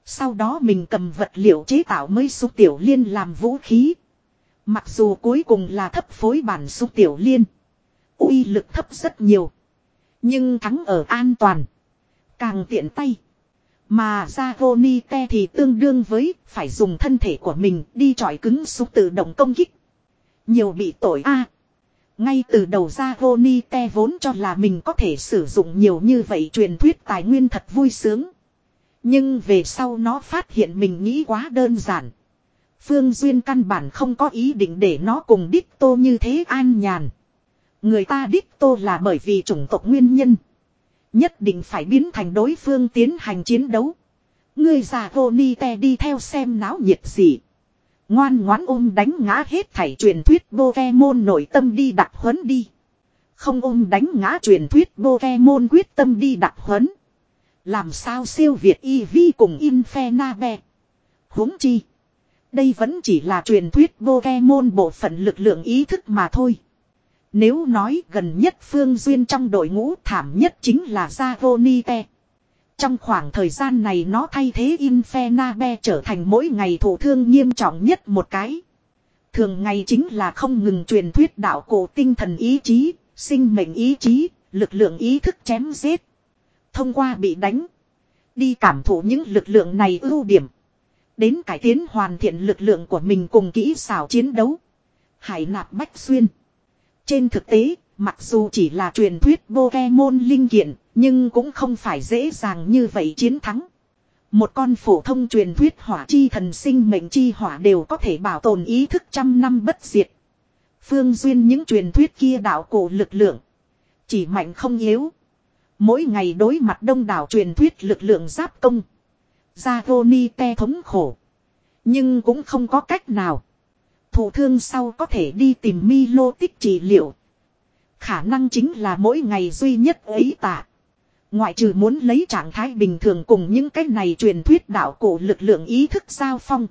Sau đó mình cầm vật liệu chế tạo mới xúc tiểu liên làm vũ khí. Mặc dù cuối cùng là thấp phối bản xúc tiểu liên. Uy lực thấp rất nhiều. Nhưng thắng ở an toàn. Càng tiện tay. Mà Dragonite thì tương đương với phải dùng thân thể của mình đi chọi cứng xúc tự động công kích. Nhiều bị tội a. À, ngay từ đầu Dragonite vốn cho là mình có thể sử dụng nhiều như vậy truyền thuyết tài nguyên thật vui sướng. Nhưng về sau nó phát hiện mình nghĩ quá đơn giản. Phương Duyên căn bản không có ý định để nó cùng Ditto như thế an nhàn. Người ta Ditto là bởi vì chủng tộc nguyên nhân. Nhất định phải biến thành đối phương tiến hành chiến đấu. Người già Dragonite đi theo xem náo nhiệt gì. Ngoan ngoãn ôm đánh ngã hết thảy truyền thuyết Pokemon nội tâm đi đặc huấn đi. Không ôm đánh ngã truyền thuyết Pokemon quyết tâm đi đặc huấn. Làm sao siêu việt Eevee cùng Infernape. Huống chi. Đây vẫn chỉ là truyền thuyết Pokemon bộ phận lực lượng ý thức mà thôi. Nếu nói gần nhất Phương Duyên trong đội ngũ thảm nhất chính là Dragonite. Trong khoảng thời gian này nó thay thế Infernape trở thành mỗi ngày thụ thương nghiêm trọng nhất một cái. Thường ngày chính là không ngừng truyền thuyết đạo cổ tinh thần ý chí, sinh mệnh ý chí, lực lượng ý thức chém giết. Thông qua bị đánh. Đi cảm thụ những lực lượng này ưu điểm. Đến cải tiến hoàn thiện lực lượng của mình cùng kỹ xảo chiến đấu. Hải nạp bách xuyên. Trên thực tế, mặc dù chỉ là truyền thuyết Pokemon linh kiện, nhưng cũng không phải dễ dàng như vậy chiến thắng. Một con phổ thông truyền thuyết hỏa chi thần sinh mệnh chi hỏa đều có thể bảo tồn ý thức trăm năm bất diệt. Phương Duyên những truyền thuyết kia đạo cổ lực lượng. Chỉ mạnh không yếu. Mỗi ngày đối mặt đông đảo truyền thuyết lực lượng giáp công. Dragonite thống khổ. Nhưng cũng không có cách nào. Thụ thương sau có thể đi tìm Milo tích trị liệu. Khả năng chính là mỗi ngày duy nhất ấy tạ. Ngoại trừ muốn lấy trạng thái bình thường cùng những cái này truyền thuyết đạo cổ lực lượng ý thức giao phong.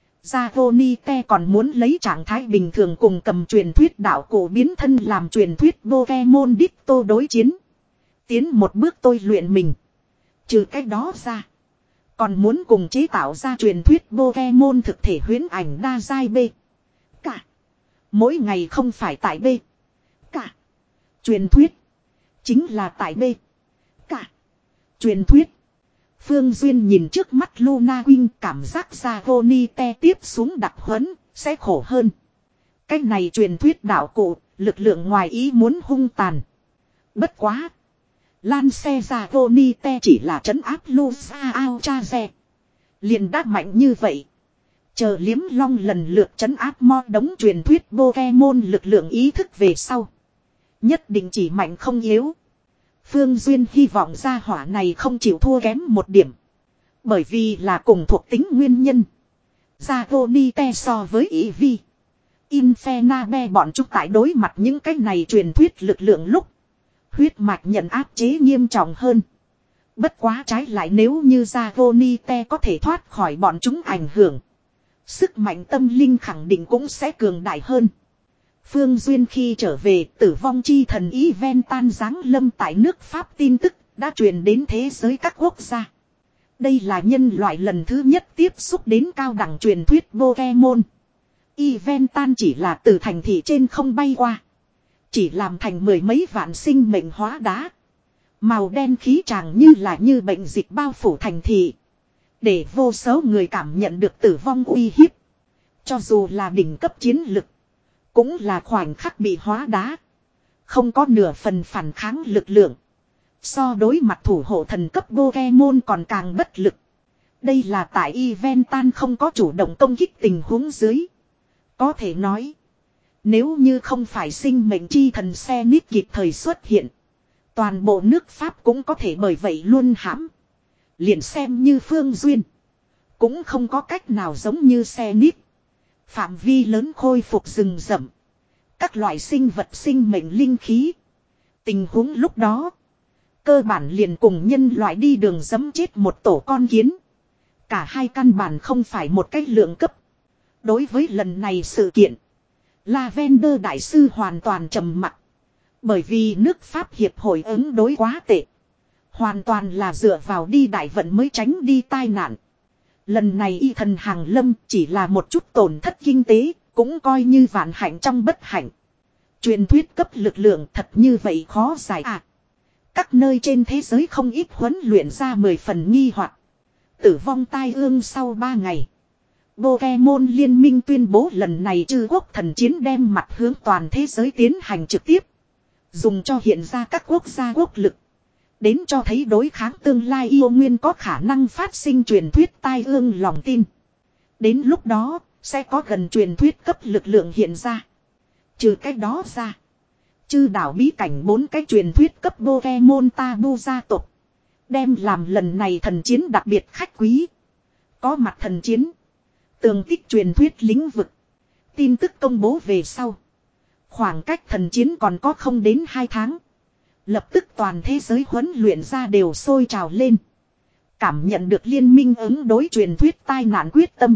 Dragonite còn muốn lấy trạng thái bình thường cùng cầm truyền thuyết đạo cổ biến thân làm truyền thuyết Pokemon Ditto đối chiến. Tiến một bước tôi luyện mình. Trừ cái đó ra. Còn muốn cùng chế tạo ra truyền thuyết Pokemon thực thể huyễn ảnh đa giai B. Cả. Mỗi ngày không phải tại B. Cả. Truyền thuyết. Chính là tại B. Cả. Truyền thuyết. Phương Duyên nhìn trước mắt Luna Wing cảm giác Dragonite tiếp xuống đặc huấn, sẽ khổ hơn. Cách này truyền thuyết đạo cụ, lực lượng ngoài ý muốn hung tàn. Bất quá. Lan xe Dragonite chỉ là trấn áp Lusa Alchaze. Liền đát mạnh như vậy. Chờ liếm long lần lượt trấn áp mo đống truyền thuyết Pokemon lực lượng ý thức về sau. Nhất định chỉ mạnh không yếu. Phương Duyên hy vọng gia hỏa này không chịu thua kém một điểm. Bởi vì là cùng thuộc tính nguyên nhân. Dragonite so với Eevee, Infernape bọn chúng tại đối mặt những cái này truyền thuyết lực lượng lúc. Huyết mạch nhận áp chế nghiêm trọng hơn. Bất quá trái lại nếu như Dragonite có thể thoát khỏi bọn chúng ảnh hưởng. Sức mạnh tâm linh khẳng định cũng sẽ cường đại hơn. Phương Duyên khi trở về tử vong chi thần ý ven tan giáng lâm tại nước Pháp tin tức đã truyền đến thế giới các quốc gia. Đây là nhân loại lần thứ nhất tiếp xúc đến cao đẳng truyền thuyết Pokemon. Eventan chỉ là từ thành thị trên không bay qua. Chỉ làm thành mười mấy vạn sinh mệnh hóa đá. Màu đen khí tràng như là như bệnh dịch bao phủ thành thị. Để vô số người cảm nhận được tử vong uy hiếp. Cho dù là đỉnh cấp chiến lực. Cũng là khoảnh khắc bị hóa đá. Không có nửa phần phản kháng lực lượng. So đối mặt thủ hộ thần cấp Pokemon còn càng bất lực. Đây là tại Eventan không có chủ động công kích tình huống dưới. Có thể nói. Nếu như không phải sinh mệnh chi thần xe nít kịp thời xuất hiện. Toàn bộ nước Pháp cũng có thể bởi vậy luôn hãm. Liền xem như Phương Duyên. Cũng không có cách nào giống như xe nít. Phạm vi lớn khôi phục rừng rậm. Các loại sinh vật sinh mệnh linh khí. Tình huống lúc đó. Cơ bản liền cùng nhân loại đi đường dẫm chết một tổ con kiến. Cả hai căn bản không phải một cách lượng cấp. Đối với lần này sự kiện. Lavender đại sư hoàn toàn trầm mặc. Bởi vì nước Pháp hiệp hội ứng đối quá tệ. Hoàn toàn là dựa vào đi đại vận mới tránh đi tai nạn. Lần này y thần hàng lâm chỉ là một chút tổn thất kinh tế, cũng coi như vạn hạnh trong bất hạnh. Truyền thuyết cấp lực lượng thật như vậy khó giải à. Các nơi trên thế giới không ít huấn luyện ra mười phần nghi hoặc. Tử vong tai ương sau ba ngày. Pokemon Liên minh tuyên bố lần này chư quốc thần chiến đem mặt hướng toàn thế giới tiến hành trực tiếp. Dùng cho hiện ra các quốc gia quốc lực. Đến cho thấy đối kháng tương lai yêu nguyên có khả năng phát sinh truyền thuyết tai ương lòng tin. Đến lúc đó, sẽ có gần truyền thuyết cấp lực lượng hiện ra. Trừ cái đó ra. Chư đảo bí cảnh bốn cái truyền thuyết cấp Pokemon Tabu gia tộc. Đem làm lần này thần chiến đặc biệt khách quý. Có mặt thần chiến. Tường tích truyền thuyết lĩnh vực. Tin tức công bố về sau. Khoảng cách thần chiến còn có không đến hai tháng. Lập tức toàn thế giới huấn luyện ra đều sôi trào lên. Cảm nhận được liên minh ứng đối truyền thuyết tai nạn quyết tâm.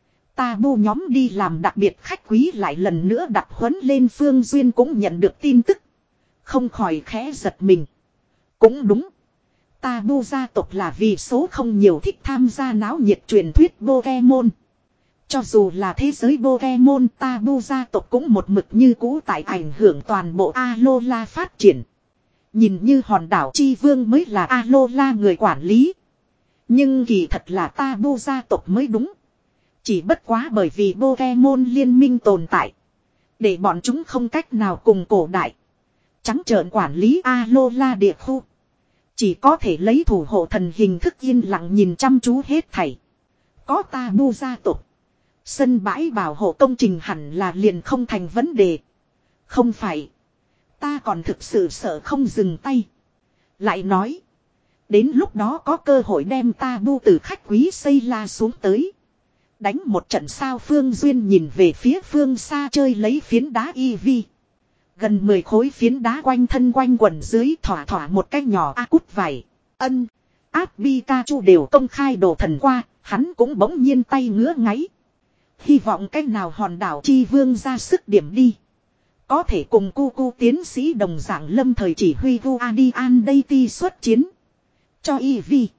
Tabu nhóm đi làm đặc biệt khách quý lại lần nữa đặt huấn lên Phương Duyên cũng nhận được tin tức. Không khỏi khẽ giật mình. Cũng đúng. Tabu gia tộc là vì số không nhiều thích tham gia náo nhiệt truyền thuyết Pokemon. Cho dù là thế giới Pokemon, Tabu gia tộc cũng một mực như cũ tại ảnh hưởng toàn bộ Alola phát triển. Nhìn như hòn đảo Chi Vương mới là Alola người quản lý. Nhưng kỳ thật là Tabu gia tộc mới đúng. Chỉ bất quá bởi vì Pokemon liên minh tồn tại. Để bọn chúng không cách nào cùng cổ đại. Trắng trợn quản lý Alola địa khu. Chỉ có thể lấy thủ hộ thần hình thức yên lặng nhìn chăm chú hết thảy. Có Tabu gia tộc. Sân bãi bảo hộ công trình hẳn là liền không thành vấn đề. Không phải. Ta còn thực sự sợ không dừng tay. Lại nói. Đến lúc đó có cơ hội đem Tabu từ khách quý xây la xuống tới. Đánh một trận sao Phương Duyên nhìn về phía phương xa chơi lấy phiến đá y vi. Gần mười khối phiến đá quanh thân quanh quần dưới thỏa thỏa một cái nhỏ a cút vải. Ân. Áp Pikachu đều công khai đồ thần qua. Hắn cũng bỗng nhiên tay ngứa ngáy. Hy vọng cách nào hòn đảo Chi Vương ra sức điểm đi. Có thể cùng cu cu tiến sĩ đồng dạng lâm thời chỉ huy Guardian Deity xuất chiến. Cho Eevee.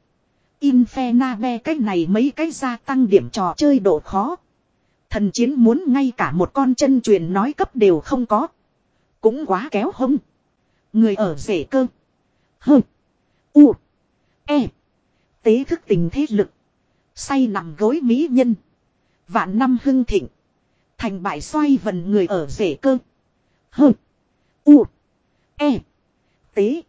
Infernape cái này mấy cái gia tăng điểm trò chơi độ khó. Thần chiến muốn ngay cả một con chân truyền nói cấp đều không có. Cũng quá kéo hông. Người ở rễ cơ. Hơ. U. E. Tế thức tình thế lực. Say nằm gối mỹ nhân. Vạn năm hưng thịnh. Thành bại xoay vần người ở rễ cơ. Hơ. U. E. Tế.